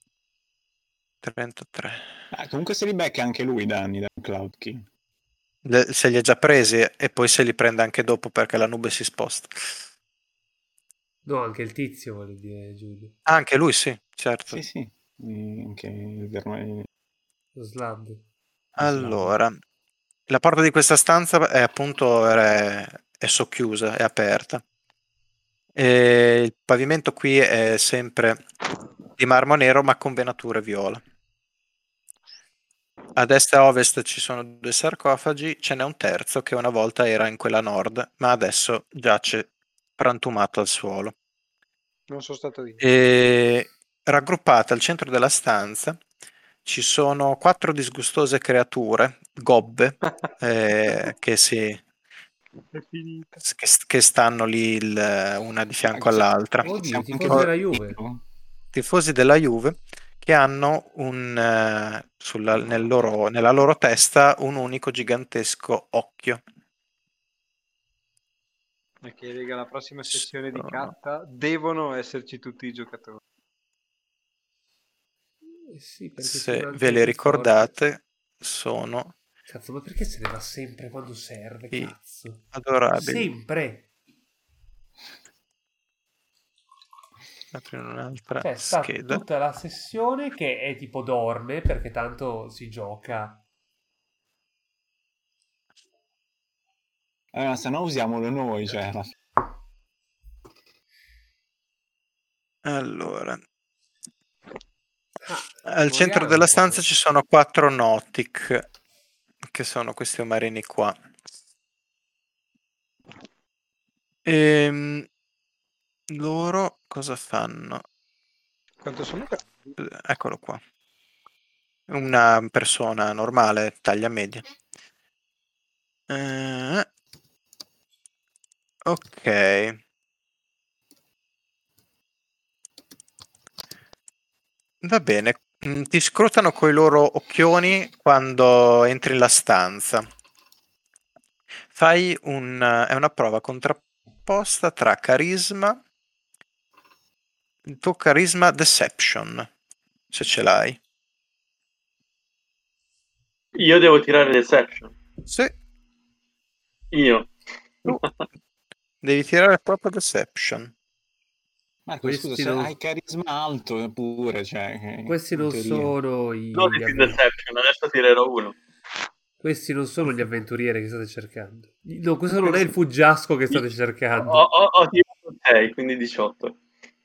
33. Comunque se li becca anche lui i danni da Cloud King. Se li ha già presi e poi se li prende anche dopo perché la nube si sposta. No, anche il tizio, vuole dire Giulio. Anche lui sì, certo. Sì. Anche il verme. Lo slab. Allora, la porta di questa stanza è appunto è socchiusa, è aperta. E il pavimento qui è sempre di marmo nero ma con venature viola. A destra e a ovest ci sono 2 sarcofagi, ce n'è un terzo che una volta era in quella nord, ma adesso giace frantumato al suolo. Non sono stato io. E raggruppate al centro della stanza ci sono 4 disgustose creature, gobbe, che È finita. che stanno lì una di fianco all'altra. Oddio, Siamo tifosi anche della noi. Juve. Tifosi della Juve che hanno nella loro testa un unico gigantesco occhio. Perché, raga, la prossima sessione di Sono- Catta devono esserci tutti i giocatori. Sì, perché ci Se manca ve il le più ricordate, sono forte. Cazzo, ma perché se ne va sempre quando serve, i cazzo? adorabili. Sempre. Apro un'altra Cioè, sta scheda. tutta la sessione che è tipo dorme, perché tanto si gioca. Se no usiamolo noi, cioè, alla fine. Allora, Ah, al centro magari della un po'. stanza ci sono 4 Nautic, che sono questi omarini qua. Loro cosa fanno? Quanto sono grandi? Eccolo qua. Una persona normale, taglia media. Ok. Va bene. Ti scrutano coi loro occhioni quando entri nella stanza. Fai è una prova contrapposta tra carisma, il tuo carisma deception, se ce l'hai. Io devo tirare Deception. Sì, Io. tu devi tirare proprio deception. Marco, scusa, Questi se non, hai carisma alto pure, cioè, questi in non teoria. sono Non gli di Deception, adesso tirerò uno. Questi non sono gli avventurieri che state cercando. No, questo non è il fuggiasco che state cercando. Ho tirato 6, quindi 18.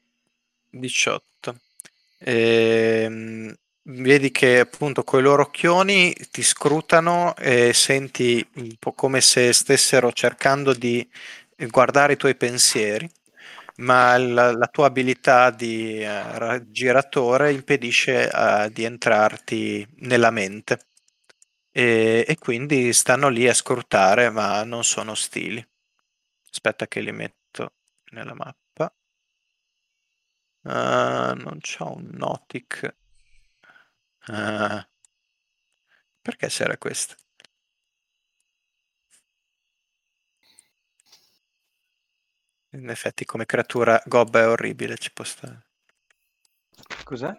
18. Vedi che appunto coi loro occhioni ti scrutano e senti un po' come se stessero cercando di guardare i tuoi pensieri, ma la tua abilità di raggiratore impedisce di entrarti nella mente e quindi stanno lì a scrutare, ma non sono ostili. Aspetta che li metto nella mappa. Non c'ho un Nautic. Perché c'era questo? In effetti come creatura gobba è orribile, ci può stare. Cos'è?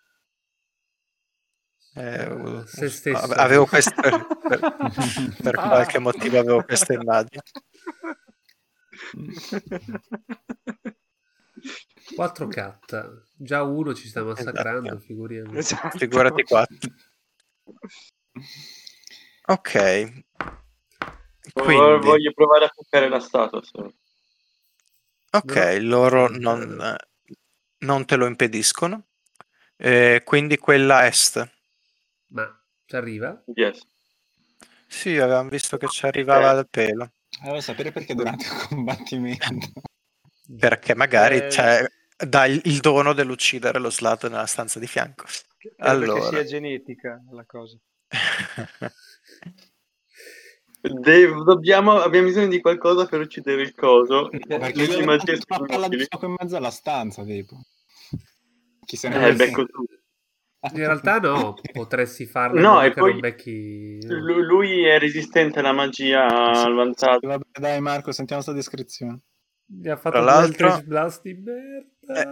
Se stesso. Avevo questo per qualche motivo avevo questa immagine. 4 cat. Già uno ci sta massacrando, Esatto. figuriamoci. Esatto. Figurati 4. Ok. Quindi, Voglio provare a toccare la status. ok, No, loro lontano. non te lo impediscono. Quindi quella est. Ma ci arriva? Yes. Sì, avevamo visto che ci arrivava dal pelo. Allora, sapere perché durante il combattimento. Perché magari dà il dono dell'uccidere lo Slad nella stanza di fianco. Credo che Allora. sia genetica la cosa. Abbiamo bisogno di qualcosa per uccidere il coso. Perché Le io ho magie una sono palla di inutili. fuoco in mezzo alla stanza, tipo. Chi se ne frega. Becco tu. In realtà no, potresti farlo in No, modo e che poi non becchi... lui è resistente alla magia avanzata. Vabbè, dai Marco, sentiamo sta descrizione. Mi ha Tra fatto l'altro- Eldritch Blast di merda.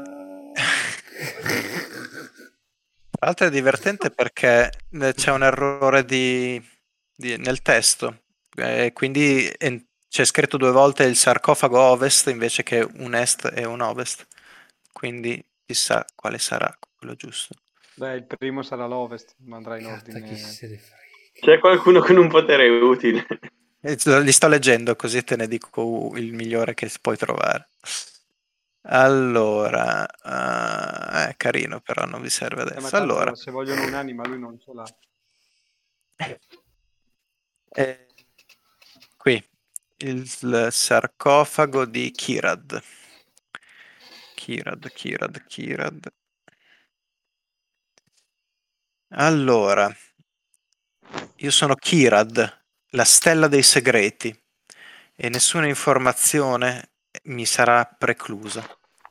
Tra l'altro è divertente perché c'è un errore nel testo, quindi c'è scritto 2 volte il sarcofago ovest invece che un est e un ovest, quindi chissà quale sarà quello giusto. Beh, il primo sarà l'Ovest, ma andrà in Catta, chi ordine. se ne frega. C'è qualcuno con un potere utile. Li sto leggendo così te ne dico il migliore che puoi trovare. Allora, è carino però non vi serve Ma adesso. tanto, Allora, se vogliono un'anima, lui non ce l'ha. qui il sarcofago di Kirad. Allora, io sono Kirad, la stella dei segreti, e nessuna informazione mi sarà preclusa.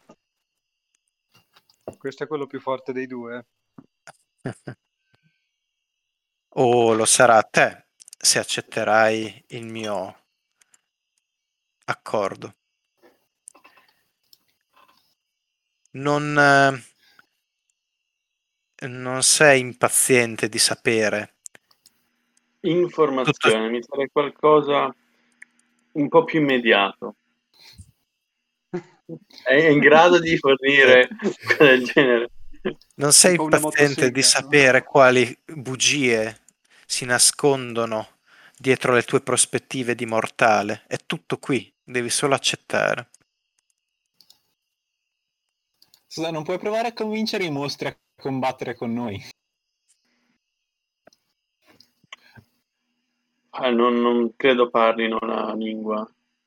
Questo è quello più forte dei due. O lo sarà a te, se accetterai il mio accordo. Non sei impaziente di sapere Informazione, mi sarei qualcosa un po' più immediato. È in grado di fornire del genere. Non sei Un po' una impaziente di motosega, no? sapere quali bugie si nascondono dietro le tue prospettive di mortale. È tutto qui, devi solo accettare. Scusa, non puoi provare a convincere i mostri a combattere con noi? Non credo parlino la lingua.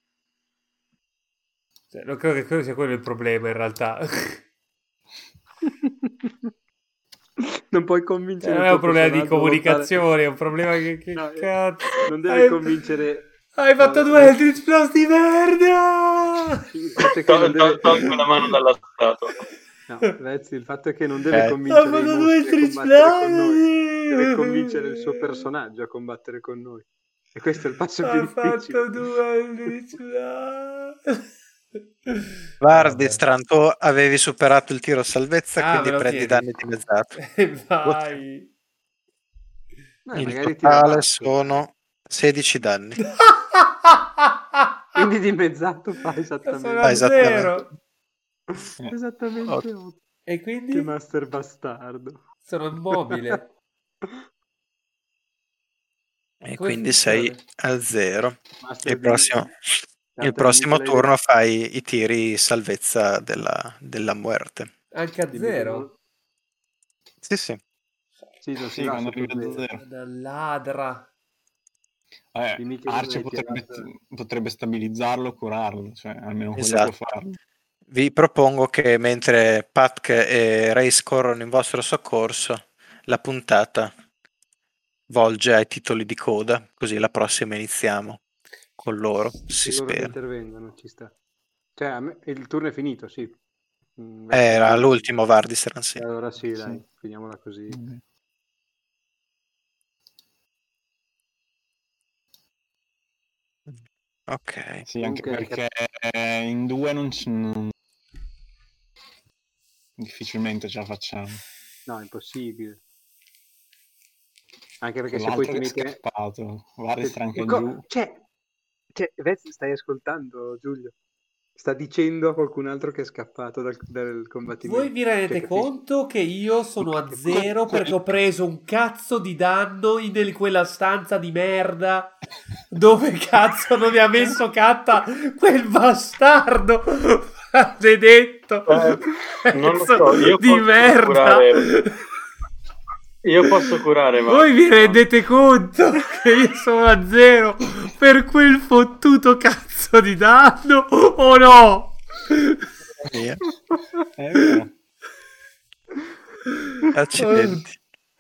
Non credo che quello sia quello il problema in realtà. Non puoi convincere Non il è tuo un problema di personaggio a lottare- comunicazione, è un problema che No, cazzo. non deve convincere... Hai fatto no, 2 Eldritch Blast di merda! Il fatto è che non deve... Tolgo la mano dalla statua. No, Vezzi, il fatto è che non deve Hai convincere i fatto 2 mostri a Eldritch combattere con noi. Blast! Deve convincere il suo personaggio a combattere con noi. E questo è il passo più Ha difficile. fatto 2 Eldritch Blast! Vardistran, tu avevi superato il tiro salvezza, Ah, me quindi lo prendi tieni. danni dimezzato. Vai! Il magari tira totale basso. sono 16 danni. Quindi dimezzato fa esattamente. Sono Ah, a esattamente. 0. Esattamente Ok. 8. E Che quindi master bastardo. sono immobile. E Come quindi funziona? sei al 0. Master Il prossimo, Tanto il prossimo dimmi che l'hai turno fai i tiri salvezza della muerte. Anche a Dimmi che 0. non- Sì, sì. Sì, non si Sì, va quando sotto arrivi a zero. zero. Da ladra. Dimmi che non Arce hai tirato. potrebbe stabilizzarlo o curarlo, cioè almeno quello Esatto. può farlo. Vi propongo che mentre Patk e Race corrono in vostro soccorso, la puntata volge ai titoli di coda, così la prossima iniziamo con loro, si Loro che spera. intervengono, ci sta. Cioè, il turno è finito, sì. Era l'ultimo Vardistran, sì. Allora sì, Sì. dai, finiamola così. Ok. Sì, anche Comunque, perché in 2 difficilmente ce la facciamo. No, è impossibile. Anche perché Con se poi l'altro ti che è mette... scappato, Vardistran anche Co- giù. Cioè, Vez, stai ascoltando, Giulio? Sta dicendo a qualcun altro che è scappato dal combattimento. Voi vi rendete Cioè, conto che io sono a Che 0 perché ho preso un cazzo di danno in quella stanza di merda dove cazzo non mi ha messo catta quel bastardo maledetto Non lo so, io di posso merda. curare. Io posso curare, ma Voi vi rendete conto che io sono a 0 per quel fottuto cazzo di danno o no? Via. È vero. Accidenti.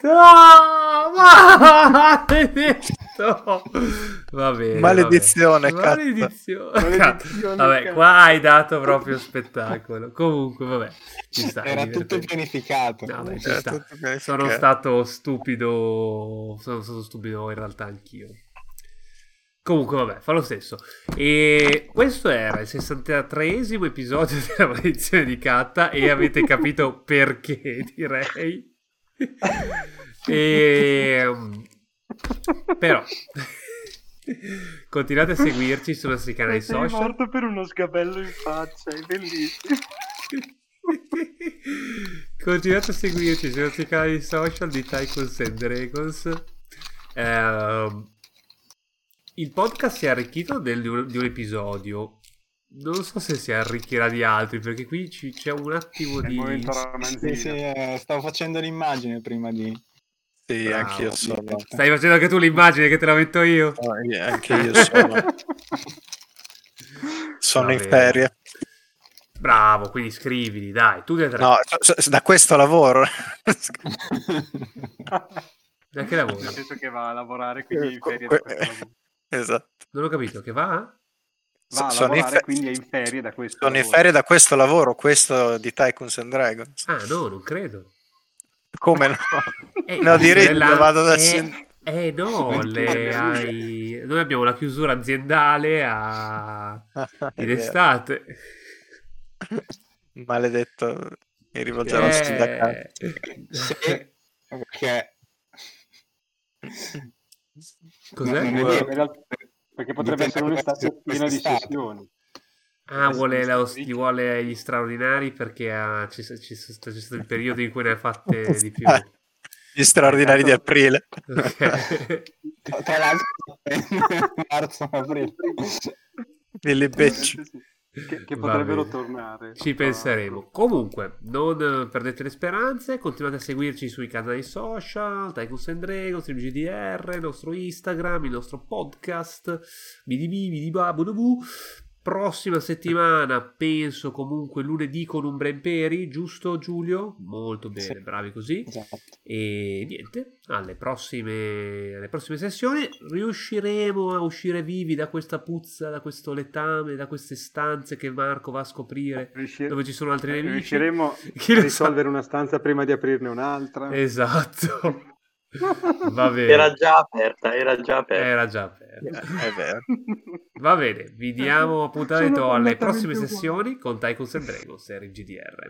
Maledetto! Va bene, Maledizione, vabbè. cazzo. Maledizione. Maledizione, Vabbè, cazzo. qua hai dato proprio spettacolo. Comunque, vabbè, ci sta. Era è tutto divertente. pianificato. No, beh, ci Era sta. tutto pianificato. Sono stato stupido. Sono stato stupido in realtà anch'io. Comunque, vabbè, fa lo stesso. E questo era il 63esimo episodio della maledizione di Katta. E avete capito perché, direi. Però continuate a seguirci sui nostri canali Sei social. morto per uno sgabello in faccia, è bellissimo. Continuate a seguirci sui nostri canali social di Tycoons and Dragons. Il podcast si è arricchito di un episodio. Non so se si arricchirà di altri, perché qui c'è un attimo È il di... momento Sì, romanzino. sì, stavo facendo l'immagine prima di... Sì, Bravo. anch'io sono. Stai facendo anche tu l'immagine che te la metto io? Anche io sono. Sono Va in bene. ferie. Bravo, quindi scrivili, dai, tu e tre. No, da questo lavoro. Da che lavoro? Nel senso che va a lavorare, quindi è in ferie da Que- questo lavoro. Esatto. Non ho capito, che va? Va a Sono in lavorare, fe- quindi è in ferie da questo Sono in lavoro. ferie da questo lavoro, questo di Tycoons and Dragons. Ah, no, non credo. Come no? No, No, diritto, vado da no, noi abbiamo la chiusura aziendale in estate. Maledetto, mi rivolgerò al sindacato. Sì, perché Cos'è? Non è In vero. realtà- perché potrebbe essere un'estate piena di sessioni. Ah, gli vuole gli straordinari perché c'è stato il periodo in cui ne ha fatte di più. Gli straordinari di aprile. Ok. Tra l'altro marzo, aprile. Billy Becci. Che Va potrebbero bene. tornare. Ci penseremo. Comunque, non perdete le speranze. Continuate a seguirci sui canali social, Tycoons and Dragons, Stream GDR, il nostro Instagram, il nostro podcast, bidibabudubu. Prossima settimana, penso comunque lunedì con Umbra Imperi, giusto Giulio? Molto bene, Sì. bravi così. Esatto. E niente, alle prossime sessioni riusciremo a uscire vivi da questa puzza, da questo letame, da queste stanze che Marco va a scoprire dove ci sono altri nemici. Riusciremo a Chi lo sa? risolvere una stanza prima di aprirne un'altra. Esatto. Va bene. Era già aperta. Era già aperto. È vero. Va bene, vi diamo appuntamento Sono alle completamente prossime uguali. sessioni con Tycoons and Dragons e RGDR.